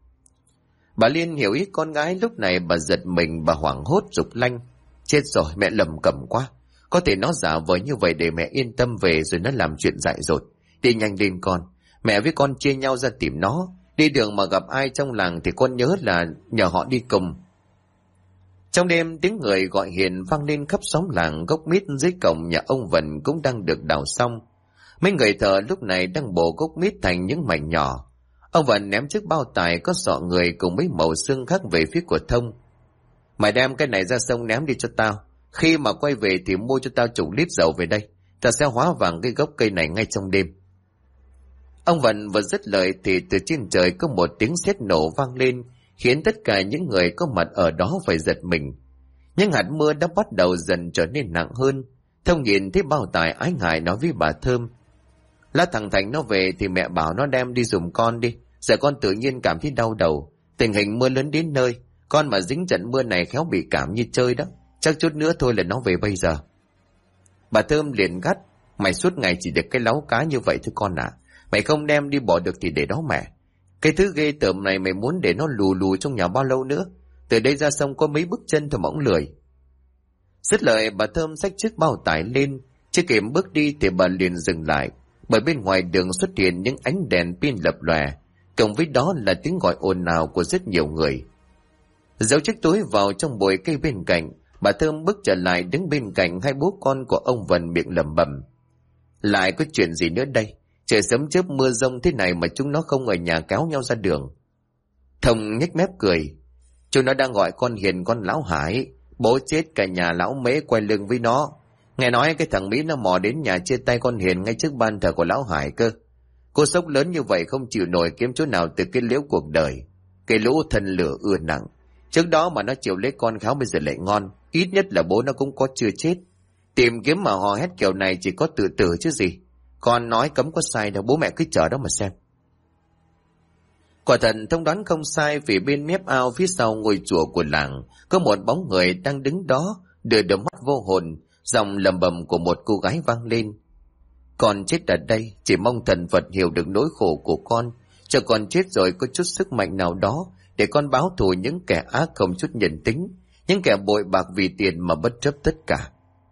S1: Bà Liên hiểu ý con gái lúc này, bà giật mình, bà hoảng hốt giục Lanh: Chết rồi, mẹ lầm cẩm quá. Có thể nó giả vờ như vậy để mẹ yên tâm về rồi nó làm chuyện dại dột. Đi nhanh lên con, mẹ với con chia nhau ra tìm nó. Đi đường mà gặp ai trong làng thì con nhớ là nhờ họ đi cùng. Trong đêm, tiếng người gọi Hiền vang lên khắp xóm làng. Gốc mít dưới cổng nhà ông Vân cũng đang được đào xong. Mấy người thợ lúc này đang bổ gốc mít thành những mảnh nhỏ. Ông Vân ném chiếc bao tải có sọ người cùng mấy mẩu xương khác về phía của Thông: Mày đem cái này ra sông ném đi cho tao. Khi mà quay về thì mua cho tao chục lít dầu về đây. Ta sẽ hóa vàng cái gốc cây này ngay trong đêm. Ông Vân vừa dứt lời thì từ trên trời có một tiếng sét nổ vang lên, khiến tất cả những người có mặt ở đó phải giật mình. Những hạt mưa đã bắt đầu dần trở nên nặng hơn. Thông nhìn thấy bao tải ái ngại nói với bà Thơm: Lát thằng Thành nó về thì mẹ bảo nó đem đi giùm con đi. Giờ con tự nhiên cảm thấy đau đầu. Tình hình mưa lớn đến nơi, con mà dính trận mưa này khéo bị cảm như chơi đó. Chắc chút nữa thôi là nó về bây giờ. Bà Thơm liền gắt: Mày suốt ngày chỉ được cái láu cá như vậy thôi con ạ. Mày không đem đi bỏ được thì để đó mẹ. Cái thứ ghê tởm này mày muốn để nó lù lù trong nhà bao lâu nữa? Từ đây ra sông có mấy bước chân thôi mà cũng lười. Dứt lời, bà Thơm xách chiếc bao tải lên. Chưa kịp bước đi thì bà liền dừng lại, bởi bên ngoài đường xuất hiện những ánh đèn pin lập lòe, cộng với đó là tiếng gọi ồn ào của rất nhiều người. Giấu chiếc túi vào trong bụi cây bên cạnh, bà Thơm bước trở lại đứng bên cạnh hai bố con của ông Vân, miệng lẩm bẩm: Lại có chuyện gì nữa đây? Trời sấm chớp mưa rông thế này mà chúng nó không ở nhà kéo nhau ra đường. Thông nhếch mép cười: Chúng nó đang gọi con Hiền con Lão Hải. Bố chết cả nhà lão Mễ quay lưng với nó. Nghe nói cái thằng Mỹ nó mò đến nhà chia tay con Hiền ngay trước ban thờ của Lão Hải cơ. Cô sốc lớn như vậy không chịu nổi kiếm chỗ nào từ cái liễu cuộc đời. Cái lũ thân lửa ưa nặng. Trước đó mà nó chịu lấy con Kháo bây giờ lại ngon. Ít nhất là bố nó cũng có chưa chết. Tìm kiếm mà hò hét kiểu này chỉ có tự tử chứ gì. Con nói cấm có sai đâu, bố mẹ cứ chờ đó mà xem. Quả thật thông đoán không sai, vì bên mép ao phía sau ngôi chùa của làng có một bóng người đang đứng đó, đưa đôi mắt vô hồn, giọng lầm bầm của một cô gái vang lên. Con chết ở đây, chỉ mong thần Phật hiểu được nỗi khổ của con, cho con chết rồi có chút sức mạnh nào đó để con báo thù những kẻ ác không chút nhân tính, những kẻ bội bạc vì tiền mà bất chấp tất cả.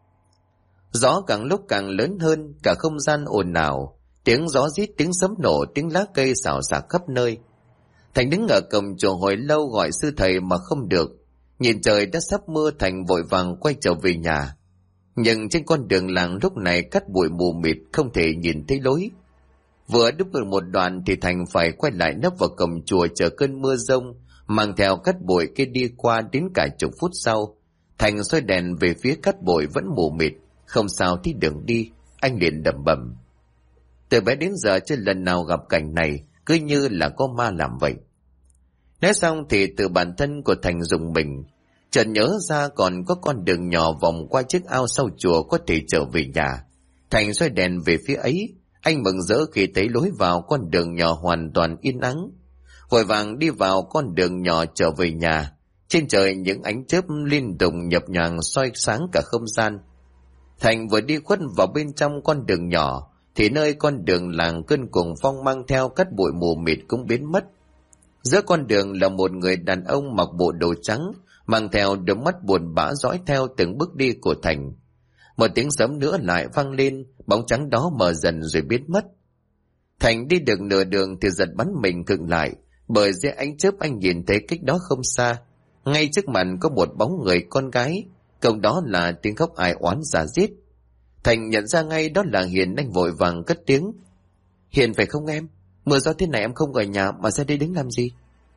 S1: Gió càng lúc càng lớn hơn, cả không gian ồn ào, tiếng gió rít, tiếng sấm nổ, tiếng lá cây xào xạc khắp nơi. Thành đứng ở cổng chùa hồi lâu gọi sư thầy mà không được. Nhìn trời đã sắp mưa, Thành vội vàng quay trở về nhà. Nhưng trên con đường làng lúc này cát bụi mù mịt, không thể nhìn thấy lối. Vừa bước được một đoạn thì Thành phải quay lại nấp vào cổng chùa chờ cơn mưa giông, mang theo cát bụi kia đi qua. Đến cả chục phút sau, Thành soi đèn về phía cát bụi vẫn mù mịt, không sao thấy đường đi. Anh liền đầm bầm. Từ bé đến giờ chưa lần nào gặp cảnh này, cứ như là có ma làm vậy. Nói xong thì từ bản thân của Thành rùng mình, chợt nhớ ra còn có con đường nhỏ vòng qua chiếc ao sau chùa có thể trở về nhà. Thành xoay đèn về phía ấy, anh mừng rỡ khi thấy lối vào con đường nhỏ hoàn toàn yên ắng. Vội vàng đi vào con đường nhỏ trở về nhà. Trên trời những ánh chớp liên tục nhập nhằng soi sáng cả không gian. Thành vừa đi khuất vào bên trong con đường nhỏ thì nơi con đường làng cơn cuồng phong mang theo cát bụi mù mịt cũng biến mất. Giữa con đường là một người đàn ông mặc bộ đồ trắng, mang theo đôi mắt buồn bã dõi theo từng bước đi của Thành. Một tiếng sấm nữa lại vang lên, bóng trắng đó mờ dần rồi biến mất. Thành đi được nửa đường thì giật bắn mình khựng lại, bởi dưới ánh chớp anh nhìn thấy cách đó không xa, ngay trước mặt có một bóng người con gái, cộng đó là tiếng khóc ai oán giả giết. Thành nhận ra ngay đó là Hiền, anh vội vàng cất tiếng. Hiền phải không em? Mưa gió thế này em không ở nhà mà ra đây đứng làm gì?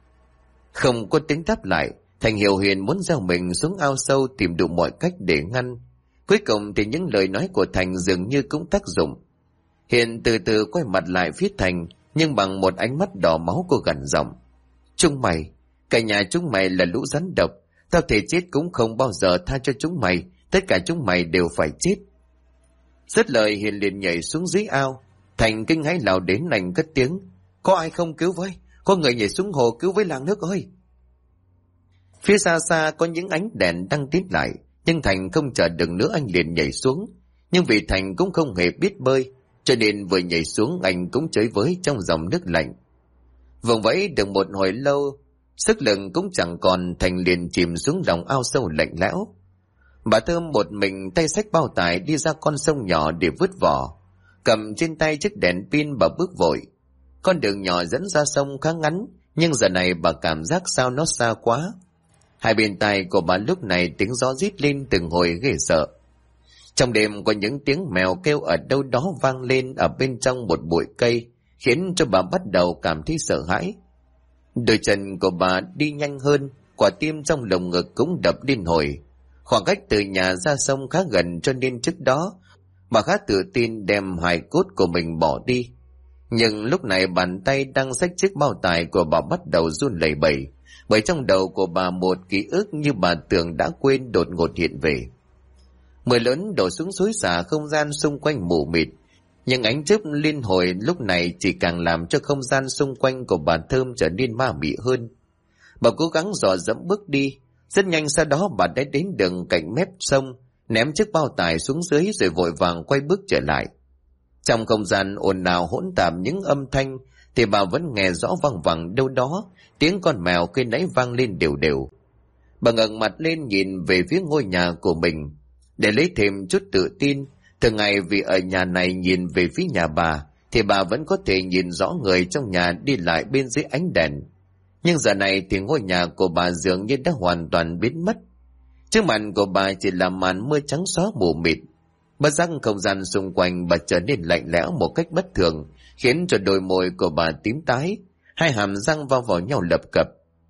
S1: Không có tiếng đáp lại, Thành hiểu Hiền muốn gieo mình xuống ao sâu tìm đủ mọi cách để ngăn. Cuối cùng thì những lời nói của Thành dường như cũng tác dụng. Hiền từ từ quay mặt lại phía Thành, nhưng bằng một ánh mắt đỏ máu cô gằn giọng. Chúng mày, cả nhà chúng mày là lũ rắn độc, tao thề chết cũng không bao giờ tha cho chúng mày, tất cả chúng mày đều phải chết. Dứt lời Hiền liền nhảy xuống dưới ao. Thành kinh hãi lao đến nành cất tiếng. Có ai không cứu với? Có người nhảy xuống hồ cứu với làng nước ơi! Phía xa xa có những ánh đèn đang tít lại, nhưng Thành không chờ được nữa, anh liền nhảy xuống. Nhưng vì Thành cũng không hề biết bơi, cho nên vừa nhảy xuống anh cũng chới với trong dòng nước lạnh. Vùng vẫy được một hồi lâu, sức lực cũng chẳng còn, Thành liền chìm xuống lòng ao sâu lạnh lẽo. Bà Thơm một mình tay xách bao tải đi ra con sông nhỏ để vứt vỏ, cầm trên tay chiếc đèn pin bà bước vội. Con đường nhỏ dẫn ra sông khá ngắn, nhưng giờ này bà cảm giác sao nó xa quá. Hai bên tai của bà lúc này tiếng gió rít lên từng hồi ghê sợ. Trong đêm có những tiếng mèo kêu ở đâu đó vang lên ở bên trong một bụi cây, khiến cho bà bắt đầu cảm thấy sợ hãi. Đôi chân của bà đi nhanh hơn, quả tim trong lồng ngực cũng đập liên hồi. Khoảng cách từ nhà ra sông khá gần, cho nên trước đó bà khá tự tin đem hài cốt của mình bỏ đi. Nhưng lúc này bàn tay đang xách chiếc bao tải của bà bắt đầu run lẩy bẩy, bởi trong đầu của bà một ký ức như bà tưởng đã quên đột ngột hiện về. Mưa lớn đổ xuống xối xả, không gian xung quanh mù mịt, nhưng ánh chớp liên hồi lúc này chỉ càng làm cho không gian xung quanh của bà Thơm trở nên ma mị hơn. Bà cố gắng dò dẫm bước đi, rất nhanh sau đó bà đã đến đường cạnh mép sông, ném chiếc bao tải xuống dưới rồi vội vàng quay bước trở lại. Trong không gian ồn ào hỗn tạp những âm thanh thì bà vẫn nghe rõ văng vẳng đâu đó tiếng con mèo khi nãy vang lên đều đều. Bà ngẩng mặt lên nhìn về phía ngôi nhà của mình để lấy thêm chút tự tin. Thường ngày vì ở nhà này nhìn về phía nhà bà thì bà vẫn có thể nhìn rõ người trong nhà đi lại bên dưới ánh đèn. Nhưng giờ này thì ngôi nhà của bà dường như đã hoàn toàn biến mất. Trước mặt của bà chỉ là màn mưa trắng xóa mù mịt. Bất giác không gian xung quanh bà trở nên lạnh lẽo một cách bất thường, khiến cho đôi môi của bà tím tái, hai hàm răng vào nhau lập cập.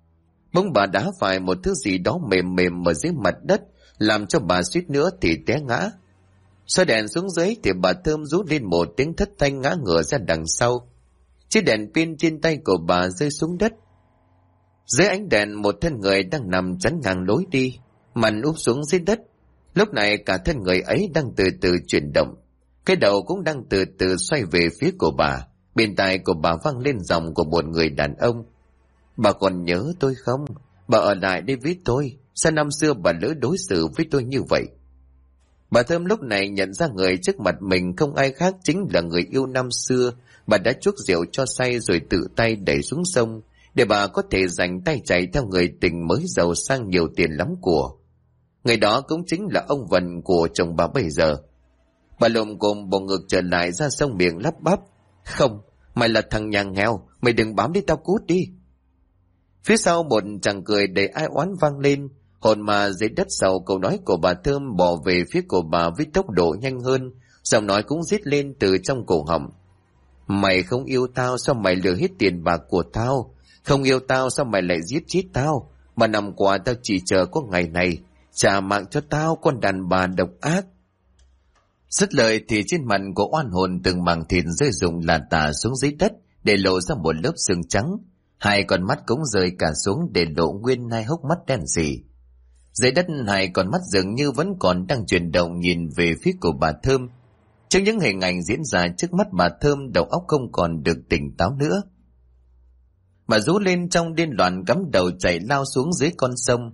S1: Bỗng bà đá phải một thứ gì đó mềm mềm ở dưới mặt đất, làm cho bà suýt nữa thì té ngã. Xoay đèn xuống dưới thì bà Thơm rú lên một tiếng thất thanh ngã ngửa ra đằng sau. Chiếc đèn pin trên tay của bà rơi xuống đất. Dưới ánh đèn một thân người đang nằm chắn ngang lối đi, mặt úp xuống dưới đất. Lúc này cả thân người ấy đang từ từ chuyển động, cái đầu cũng đang từ từ xoay về phía của bà. Bên tai của bà vang lên giọng của một người đàn ông: "Bà còn nhớ tôi không? Bà ở lại đây với tôi. Sao năm xưa bà lỡ đối xử với tôi như vậy?" Bà Thơm lúc này nhận ra người trước mặt mình không ai khác chính là người yêu năm xưa. Bà đã chuốc rượu cho say rồi tự tay đẩy xuống sông, để bà có thể giành tay chạy theo người tình mới giàu sang nhiều tiền lắm của. Người đó cũng chính là ông Vân của chồng bà bây giờ. Bà lồm cồm bò ngược trở lại ra sông, miệng lắp bắp: "Không, mày là thằng nhà nghèo, mày đừng bám đi, tao cút đi." Phía sau một chàng cười đầy ai oán vang lên. Hồn mà dưới đất sau câu nói của bà Thơm bò về phía của bà với tốc độ nhanh hơn, giọng nói cũng rít lên từ trong cổ họng: "Mày không yêu tao sao mày lừa hết tiền bạc của tao? Không yêu tao sao mày lại giết chết tao? Mà năm qua tao chỉ chờ có ngày này, trả mạng cho tao, con đàn bà độc ác." Dứt lời thì trên mặt của oan hồn từng mảng thịt rơi rụng là tả xuống dưới đất, để lộ ra một lớp xương trắng. Hai con mắt cũng rơi cả xuống để lộ nguyên hai hốc mắt đen sì. Dưới đất hai con mắt dường như vẫn còn đang chuyển động nhìn về phía của bà Thơm. Trước những hình ảnh diễn ra trước mắt bà Thơm, đầu óc không còn được tỉnh táo nữa. Bà rú lên trong điên loạn, cắm đầu chạy lao xuống dưới con sông.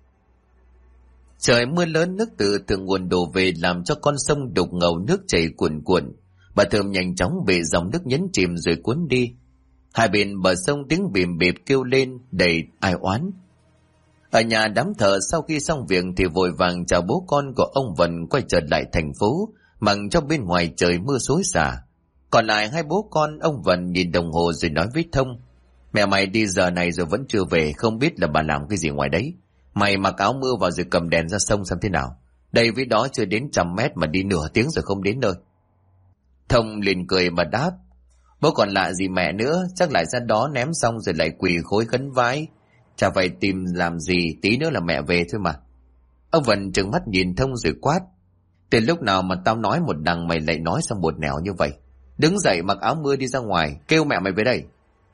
S1: Trời mưa lớn, nước từ thượng nguồn đổ về làm cho con sông đục ngầu, nước chảy cuồn cuộn. Bà Thơm nhanh chóng bị dòng nước nhấn chìm rồi cuốn đi. Hai bên bờ sông tiếng bìm bịp kêu lên đầy ai oán. Ở nhà đám thợ sau khi xong việc thì vội vàng chào bố con của ông Vân quay trở lại thành phố, mặc cho bên ngoài trời mưa xối xả. Còn lại hai bố con ông Vân nhìn đồng hồ rồi nói với Thông: "Mẹ mày đi giờ này rồi vẫn chưa về, không biết là bà làm cái gì ngoài đấy. Mày mặc áo mưa vào rồi cầm đèn ra sông xem thế nào. Đây với đó chưa đến 100 mét mà đi nửa tiếng rồi không đến nơi." Thông liền cười mà đáp: "Bố còn lạ gì mẹ nữa, chắc lại ra đó ném xong rồi lại quỳ khối khấn vái. Chả phải tìm làm gì, tí nữa là mẹ về thôi mà." Ông Vân trừng mắt nhìn Thông rồi quát: "Từ lúc nào mà tao nói một đằng mày lại nói sang một nẻo như vậy? Đứng dậy mặc áo mưa đi ra ngoài, kêu mẹ mày về đây."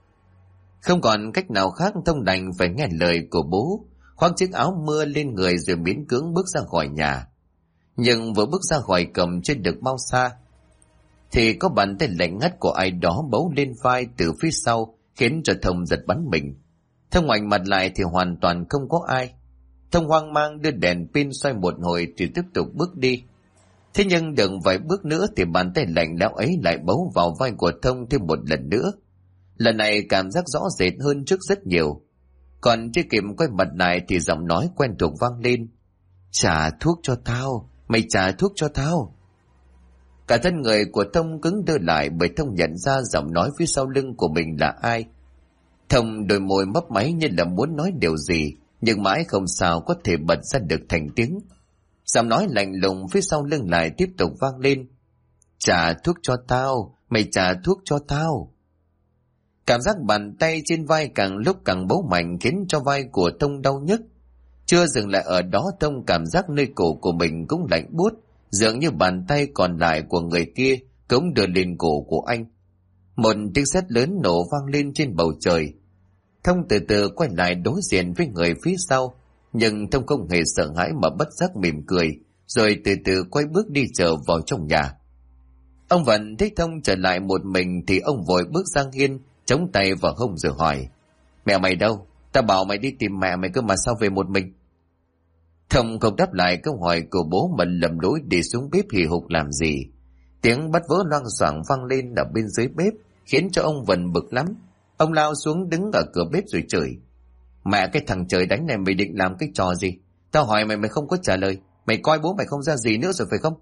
S1: Không còn cách nào khác, Thông đành phải nghe lời của bố, khoác chiếc áo mưa lên người rồi miễn cưỡng bước ra khỏi nhà. Nhưng vừa bước ra khỏi cổng chưa được bao xa thì có bàn tay lạnh ngắt của ai đó bấu lên vai từ phía sau, khiến cho Thông giật bắn mình. Thông ngoảnh mặt lại thì hoàn toàn không có ai. Thông hoang mang đưa đèn pin xoay một hồi thì tiếp tục bước đi. Thế nhưng được vài bước nữa thì bàn tay lạnh lẽo ấy lại bấu vào vai của Thông thêm một lần nữa. Lần này cảm giác rõ rệt hơn trước rất nhiều. Còn chưa kịp quay mặt lại thì giọng nói quen thuộc vang lên: "Trả thuốc cho tao, mày trả thuốc cho tao." Cả thân người của Thông cứng đơ lại, bởi Thông nhận ra giọng nói phía sau lưng của mình là ai. Thông đôi môi mấp máy như là muốn nói điều gì, nhưng mãi không sao có thể bật ra được thành tiếng. Giọng nói lạnh lùng phía sau lưng lại tiếp tục vang lên: "Trả thuốc cho tao, mày trả thuốc cho tao." Cảm giác bàn tay trên vai càng lúc càng bấu mạnh khiến cho vai của Thông đau nhức. Chưa dừng lại ở đó, Thông cảm giác nơi cổ của mình cũng lạnh buốt, dường như bàn tay còn lại của người kia cũng đưa lên cổ của anh. Một tiếng sét lớn nổ vang lên trên bầu trời. Thông từ từ quay lại đối diện với người phía sau, nhưng Thông không hề sợ hãi mà bất giác mỉm cười, rồi từ từ quay bước đi trở vào trong nhà. Ông Vân thấy Thông trở lại một mình thì ông vội bước sang hiên, chống tay vào hông rồi hỏi: "Mẹ mày đâu? Ta bảo mày đi tìm mẹ mày cơ mà sao về một mình?" Thông không đáp lại câu hỏi của bố mà lầm lối đi xuống bếp hì hục làm gì. Tiếng bắt vỡ loang xoảng vang lên ở bên dưới bếp khiến cho ông Vân bực lắm. Ông lao xuống đứng ở cửa bếp rồi chửi: "Mẹ cái thằng trời đánh này, mày định làm cái trò gì? Tao hỏi mày mày không có trả lời. Mày coi bố mày không ra gì nữa rồi phải không?"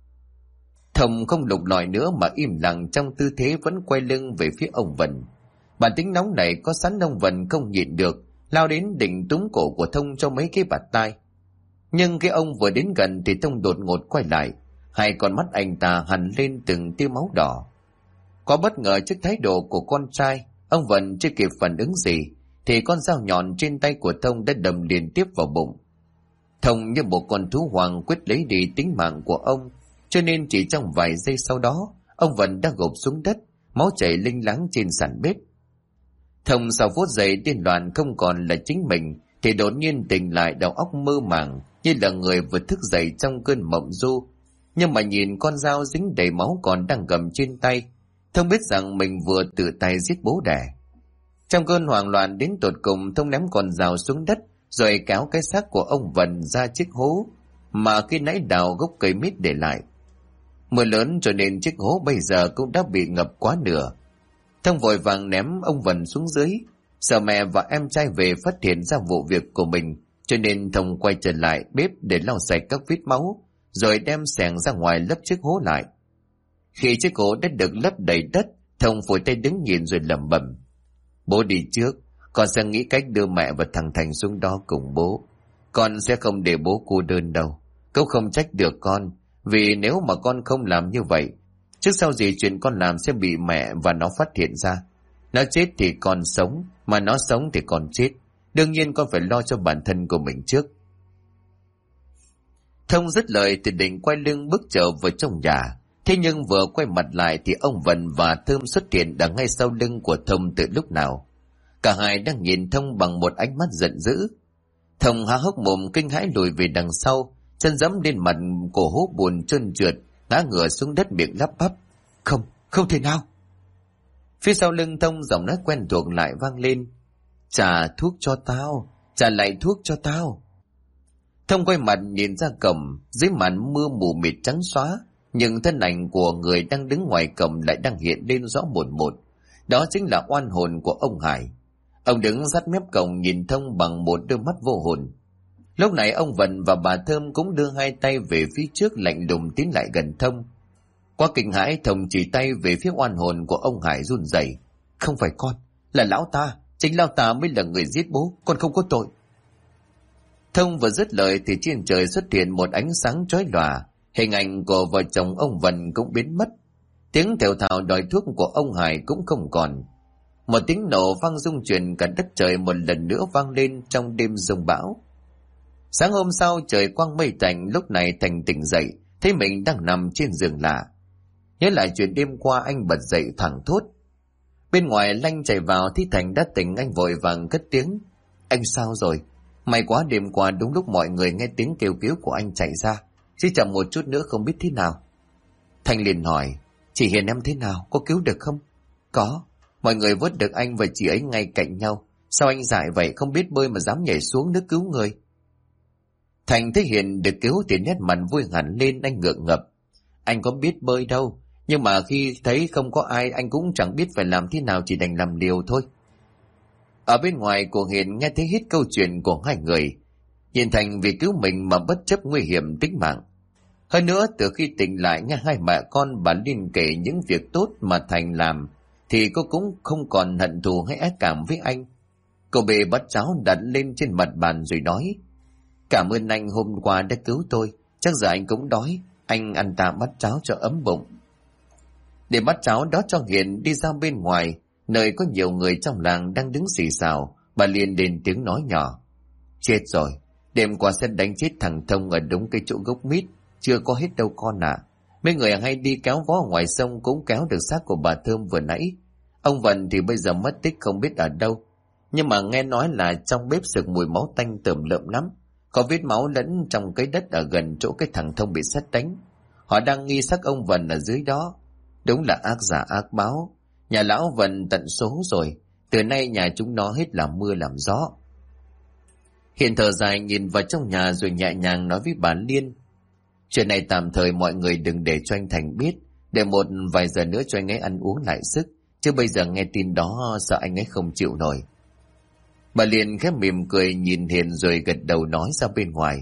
S1: Thông không lục lọi nữa mà im lặng trong tư thế vẫn quay lưng về phía ông Vân. Bản tính nóng này có sẵn, ông Vân không nhịn được, lao đến định túm cổ của Thông cho mấy cái bạt tai. Nhưng khi ông vừa đến gần thì Thông đột ngột quay lại, hai con mắt anh ta hằn lên từng tia máu đỏ. Quá bất ngờ trước thái độ của con trai, ông Vân chưa kịp phản ứng gì thì con dao nhọn trên tay của Thông đã đâm liên tiếp vào bụng. Thông như một con thú hoang quyết lấy đi tính mạng của ông, cho nên chỉ trong vài giây sau đó, ông Vân đã gục xuống đất, máu chảy linh láng trên sàn bếp. Thông sau phút giây điên loạn không còn là chính mình, thì đột nhiên tỉnh lại, đầu óc mơ màng như là người vừa thức dậy trong cơn mộng du. Nhưng mà nhìn con dao dính đầy máu còn đang cầm trên tay, Thông biết rằng mình vừa tự tay giết bố đẻ. Trong cơn hoảng loạn đến tột cùng, Thông ném con dao xuống đất, rồi kéo cái xác của ông Vân ra chiếc hố mà khi nãy đào gốc cây mít để lại. Mưa lớn cho nên chiếc hố bây giờ cũng đã bị ngập quá nửa. Thông vội vàng ném ông Vân xuống dưới. Sợ mẹ và em trai về phát hiện ra vụ việc của mình, cho nên Thông quay trở lại bếp để lau sạch các vết máu, rồi đem xẻng ra ngoài lấp chiếc hố lại. Khi chiếc hố đã được lấp đầy đất, Thông phủi tay đứng nhìn rồi lẩm bẩm: bố đi trước, con sẽ nghĩ cách đưa mẹ và thằng Thành xuống đó cùng bố. Con sẽ không để bố cô đơn đâu. Cậu không trách được con, vì nếu mà con không làm như vậy, trước sau gì chuyện con làm sẽ bị mẹ và nó phát hiện ra. Nó chết thì con sống, mà nó sống thì con chết. Đương nhiên con phải lo cho bản thân của mình trước. Thông dứt lời thì định quay lưng bước trở vào trong nhà. Thế nhưng vừa quay mặt lại thì ông Vân và Thơm xuất hiện đằng ngay sau lưng của Thông từ lúc nào. Cả hai đang nhìn Thông bằng một ánh mắt giận dữ. Thông há hốc mồm kinh hãi lùi về đằng sau, chân giẫm lên mặt cổ hố bùn trơn trượt, ngã ngửa xuống đất miệng lắp bắp: Không, không thể nào. Phía sau lưng Thông giọng nói quen thuộc lại vang lên: Trả thuốc cho tao, trả lại thuốc cho tao. Thông quay mặt nhìn ra cổng, dưới màn mưa mù mịt trắng xóa, nhưng thân ảnh của người đang đứng ngoài cổng lại đang hiện lên rõ một một. Đó chính là oan hồn của ông Hải. Ông đứng sát mép cổng nhìn Thông bằng một đôi mắt vô hồn. Lúc này ông Vân và bà Thơm cũng đưa hai tay về phía trước, lạnh lùng tiến lại gần Thông. Qua kinh hãi, Thông chỉ tay về phía oan hồn của ông Hải run rẩy: Không phải con, là lão ta, chính lão ta mới là người giết bố, con không có tội. Thông vừa dứt lời thì trên trời xuất hiện một ánh sáng chói lòa, hình ảnh của vợ chồng ông Vân cũng biến mất. Tiếng thều thào đòi thuốc của ông Hải cũng không còn. Một tiếng nổ vang rung chuyển cả đất trời một lần nữa vang lên trong đêm giông bão. Sáng hôm sau trời quang mây tạnh, lúc này Thành tỉnh dậy, thấy mình đang nằm trên giường lạ. Nhớ lại chuyện đêm qua, anh bật dậy thẳng thốt. Bên ngoài Lanh chạy vào thấy Thành đã tỉnh, anh vội vàng cất tiếng: Anh sao rồi? May quá đêm qua đúng lúc mọi người nghe tiếng kêu cứu của anh chạy ra, chỉ chậm một chút nữa không biết thế nào. Thành liền hỏi: Chị Hiền em thế nào, có cứu được không? Có, mọi người vớt được anh và chị ấy ngay cạnh nhau. Sao anh dại vậy, không biết bơi mà dám nhảy xuống nước cứu người? Thành thấy Hiền được cứu thì nét mặt vui hẳn lên, anh ngượng ngập: Anh có biết bơi đâu, nhưng mà khi thấy không có ai anh cũng chẳng biết phải làm thế nào, chỉ đành làm liều thôi. Ở bên ngoài của Hiền nghe thấy hết câu chuyện của hai người. Nhìn Thành vì cứu mình mà bất chấp nguy hiểm tính mạng. Hơn nữa từ khi tỉnh lại nghe hai mẹ con bà Liên kể những việc tốt mà Thành làm, thì cô cũng không còn hận thù hay ác cảm với anh. Cô bê bát cháo đặt lên trên mặt bàn rồi nói: Cảm ơn anh hôm qua đã cứu tôi, chắc giờ anh cũng đói, anh ăn tạm bát cháo cho ấm bụng. Để bát cháo đó cho Hiền đi ra bên ngoài, nơi có nhiều người trong làng đang đứng xì xào, bà liền lên tiếng nói nhỏ: Chết rồi, đêm qua sẽ đánh chết thằng Thông ở đúng cái chỗ gốc mít, chưa có hết đâu con ạ. Mấy người hay đi kéo vó ngoài sông cũng kéo được xác của bà Thơm vừa nãy. Ông Vân thì bây giờ mất tích không biết ở đâu, nhưng mà nghe nói là trong bếp sực mùi máu tanh tởm lợm lắm, có vết máu lẫn trong cái đất ở gần chỗ cái thằng Thông bị sét đánh. Họ đang nghi xác ông Vân ở dưới đó. Đúng là ác giả ác báo, nhà lão Vân tận số rồi, từ nay nhà chúng nó hết làm mưa làm gió. Hiện thở dài nhìn vào trong nhà rồi nhẹ nhàng nói với bà Liên: Chuyện này tạm thời mọi người đừng để cho anh Thành biết, để một vài giờ nữa cho anh ấy ăn uống lại sức, chứ bây giờ nghe tin đó sợ anh ấy không chịu nổi. Bà Liên khép mỉm cười nhìn Hiền rồi gật đầu nói ra bên ngoài.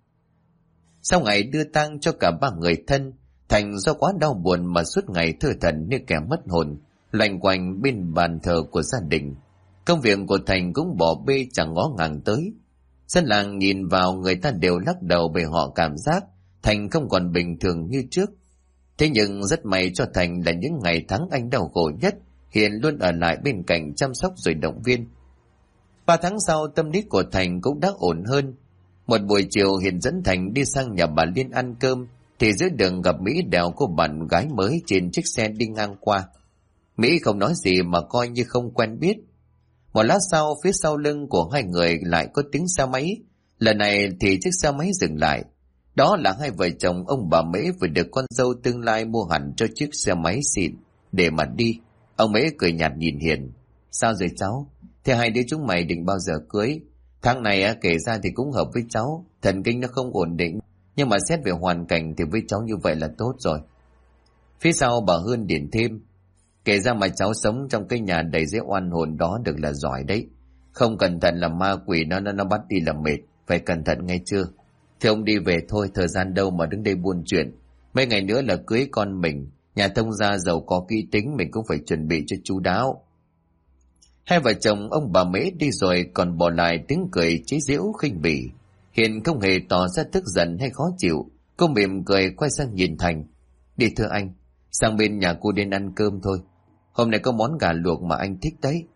S1: Sau ngày đưa tang cho cả ba người thân, Thành do quá đau buồn mà suốt ngày thơ thẩn như kẻ mất hồn, loanh quanh bên bàn thờ của gia đình. Công việc của Thành cũng bỏ bê chẳng ngó ngàng tới. Dân làng nhìn vào người ta đều lắc đầu, bởi họ cảm giác Thành không còn bình thường như trước. Thế nhưng rất may cho Thành là những ngày tháng anh đau khổ nhất, Hiền luôn ở lại bên cạnh chăm sóc rồi động viên. 3 tháng sau, tâm lý của Thành cũng đã ổn hơn. Một buổi chiều, Hiền dẫn Thành đi sang nhà bà Liên ăn cơm, thì giữa đường gặp Mỹ đèo cô bạn gái mới trên chiếc xe đi ngang qua. Mỹ không nói gì mà coi như không quen biết. Một lát sau, phía sau lưng của hai người lại có tiếng xe máy. Lần này thì chiếc xe máy dừng lại. Đó là hai vợ chồng ông bà Mễ vừa được con dâu tương lai mua hẳn cho chiếc xe máy xịn để mà đi. Ông Mễ cười nhạt nhìn Hiền. Sao rồi cháu? Thế hai đứa chúng mày định bao giờ cưới? Tháng này kể ra thì cũng hợp với cháu. Thần kinh nó không ổn định, nhưng mà xét về hoàn cảnh thì với cháu như vậy là tốt rồi. Phía sau bà Hương điền thêm. Kể ra mà cháu sống trong cái nhà đầy dễ oan hồn đó được là giỏi đấy. Không cẩn thận là ma quỷ nó bắt đi là mệt. Phải cẩn thận nghe chưa? Thế ông đi về thôi, thời gian đâu mà đứng đây buôn chuyện. Mấy ngày nữa là cưới con mình. Nhà thông gia giàu có kỹ tính, mình cũng phải chuẩn bị cho chu đáo. Hai vợ chồng ông bà Mễ đi rồi, còn bỏ lại tiếng cười chế giễu khinh bỉ. Hiền không hề tỏ ra tức giận hay khó chịu. Cô mỉm cười quay sang nhìn Thành. Đi thưa anh, sang bên nhà cô đến ăn cơm thôi. Hôm nay có món gà luộc mà anh thích đấy.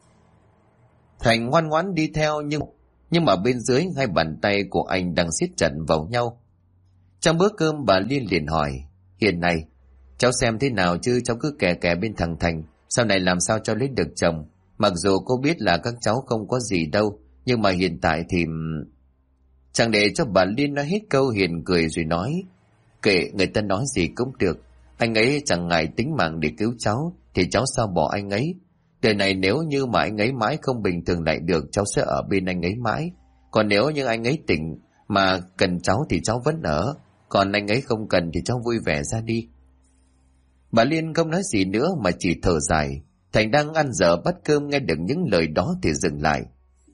S1: Thành ngoan ngoãn đi theo, nhưng mà bên dưới hai bàn tay của anh đang siết chặt vào nhau. Trong bữa cơm, bà Liên liền hỏi. Hiền này, cháu xem thế nào chứ cháu cứ kè kè bên thằng Thành. Sau này làm sao cho lấy được chồng? Mặc dù cô biết là các cháu không có gì đâu, nhưng mà hiện tại thì... Chẳng để cho bà Liên nói hết câu, Hiền cười rồi nói. Kệ người ta nói gì cũng được. Anh ấy chẳng ngại tính mạng để cứu cháu, thì cháu sao bỏ anh ấy. Đời này nếu như mà anh ấy mãi không bình thường lại được, cháu sẽ ở bên anh ấy mãi. Còn nếu như anh ấy tỉnh mà cần cháu thì cháu vẫn ở. Còn anh ấy không cần thì cháu vui vẻ ra đi. Bà Liên không nói gì nữa mà chỉ thở dài. Thành đang ăn dở bát cơm nghe được những lời đó thì dừng lại.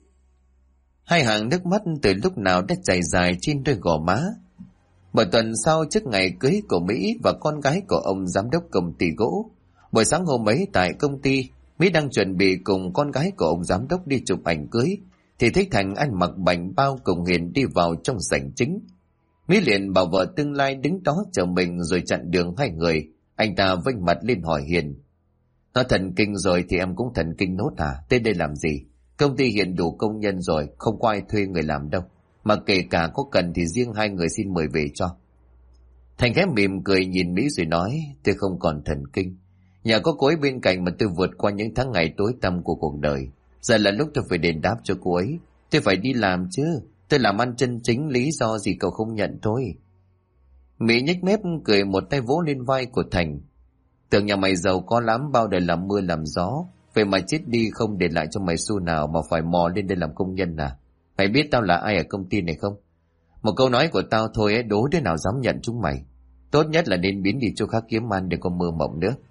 S1: Hai hàng nước mắt từ lúc nào đã chảy dài trên đôi gò má. Một tuần sau, trước ngày cưới của Mỹ và con gái của ông giám đốc công ty gỗ, buổi sáng hôm ấy tại công ty, Mỹ đang chuẩn bị cùng con gái của ông giám đốc đi chụp ảnh cưới, thì thấy Thành ăn mặc bảnh bao cùng Hiền đi vào trong sảnh chính. Mỹ liền bảo vợ tương lai đứng đó chờ mình rồi chặn đường hai người. Anh ta vênh mặt lên hỏi Hiền. Nó thần kinh rồi thì em cũng thần kinh nốt à? Tới đây làm gì? Công ty hiện đủ công nhân rồi, không có ai thuê người làm đâu. Mà kể cả có cần thì riêng hai người xin mời về cho. Thành khẽ mỉm cười nhìn Mỹ rồi nói. Tôi không còn thần kinh. Nhà có cô ấy bên cạnh mà tôi vượt qua những tháng ngày tối tăm của cuộc đời. Giờ là lúc tôi phải đền đáp cho cô ấy. Tôi phải đi làm chứ. Tôi làm ăn chân chính, lý do gì cậu không nhận thôi. Mỹ nhếch mép cười, một tay vỗ lên vai của Thành. Tưởng nhà mày giàu có lắm, bao đời làm mưa làm gió. Vậy mà chết đi không để lại cho mày xu nào mà phải mò lên đây làm công nhân à? Mày biết tao là ai ở công ty này không? Một câu nói của tao thôi ấy, đố đứa nào dám nhận chúng mày. Tốt nhất là nên biến đi chỗ khác kiếm ăn, đừng có mơ mộng nữa.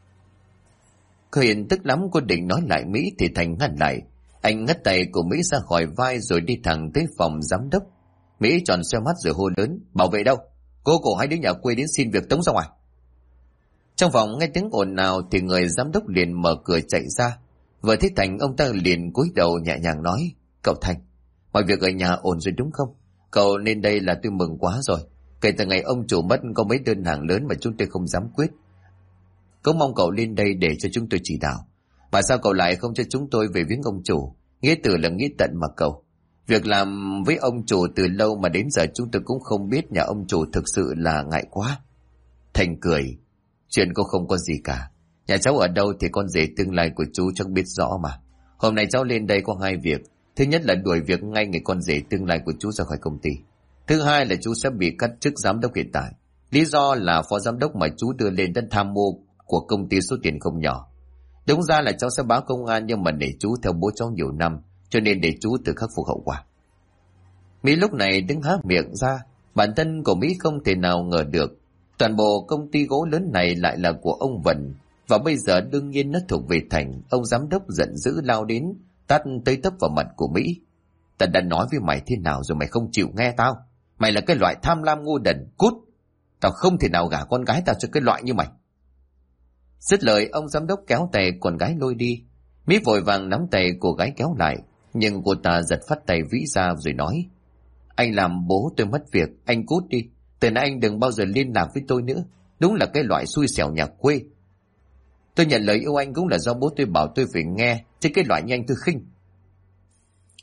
S1: Hiền tức lắm, cô định nói lại Mỹ thì Thành ngăn lại. Anh ngắt tay của Mỹ ra khỏi vai rồi đi thẳng tới phòng giám đốc. Mỹ tròn xoe mắt rồi hô lớn. Bảo vệ đâu? Cô cổ hai đứa nhà quê đến xin việc tống ra ngoài. Trong phòng nghe tiếng ồn nào thì người giám đốc liền mở cửa chạy ra. Vừa thấy Thành, ông ta liền cúi đầu nhẹ nhàng nói. Cậu Thành, mọi việc ở nhà ổn rồi đúng không? Cậu lên đây là tôi mừng quá rồi. Kể từ ngày ông chủ mất, có mấy đơn hàng lớn mà chúng tôi không dám quyết. Cũng mong cậu lên đây để cho chúng tôi chỉ đạo. Mà sao cậu lại không cho chúng tôi về viếng ông chủ? Nghĩa tử là nghĩa tận mà cậu. Việc làm với ông chủ từ lâu mà đến giờ chúng tôi cũng không biết nhà ông chủ thực sự là ngại quá. Thành cười. Chuyện cô không có gì cả. Nhà cháu ở đâu thì con rể tương lai của chú chắc biết rõ mà. Hôm nay cháu lên đây có hai việc. Thứ nhất là đuổi việc ngay người con rể tương lai của chú ra khỏi công ty. Thứ hai là chú sẽ bị cắt chức giám đốc hiện tại. Lý do là phó giám đốc mà chú đưa lên đã tham mô của công ty số tiền không nhỏ. Đúng ra là cháu sẽ báo công an, nhưng mà để chú theo bố cháu nhiều năm, cho nên để chú tự khắc phục hậu quả. Mỹ lúc này đứng há miệng ra. Bản thân của Mỹ không thể nào ngờ được toàn bộ công ty gỗ lớn này lại là của ông Vân, và bây giờ đương nhiên nó thuộc về Thành. Ông giám đốc giận dữ lao đến, tát tới tấp vào mặt của Mỹ. Ta đã nói với mày thế nào rồi mày không chịu nghe tao? Mày là cái loại tham lam ngu đần, cút! Tao không thể nào gả con gái tao cho cái loại như mày. Dứt lời, ông giám đốc kéo tay con gái lôi đi. Mỹ vội vàng nắm tay cô gái kéo lại, nhưng cô ta giật phát tay Vĩ ra rồi nói. Anh làm bố tôi mất việc, anh cút đi. Từ nay anh đừng bao giờ liên lạc với tôi nữa. Đúng là cái loại xui xẻo nhà quê. Tôi nhận lời yêu anh cũng là do bố tôi bảo tôi phải nghe, chứ cái loại như anh tôi khinh.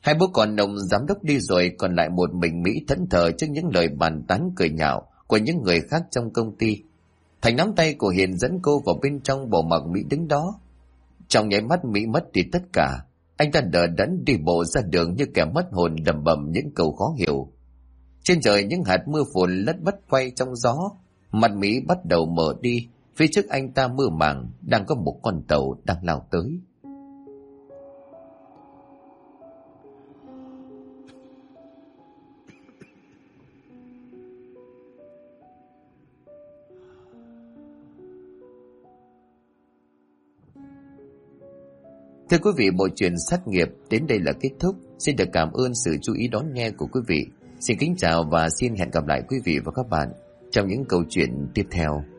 S1: Hai bố con ông giám đốc đi rồi, còn lại một mình Mỹ thẫn thờ trước những lời bàn tán cười nhạo của những người khác trong công ty. Thành nắm tay của Hiền dẫn cô vào bên trong, bỏ mặc Mỹ đứng đó. Trong nháy mắt Mỹ mất đi tất cả. Anh ta đờ đẫn đi bộ ra đường như kẻ mất hồn, lẩm bẩm những câu khó hiểu. Trên trời những hạt mưa phùn lất bất quay trong gió. Mặt Mỹ bắt đầu mở đi. Phía trước anh ta mơ màng đang có một con tàu đang lao tới. Thưa quý vị, bộ truyện sát nghiệp đến đây là kết thúc. Xin được cảm ơn sự chú ý đón nghe của quý vị. Xin kính chào và xin hẹn gặp lại quý vị và các bạn trong những câu chuyện tiếp theo.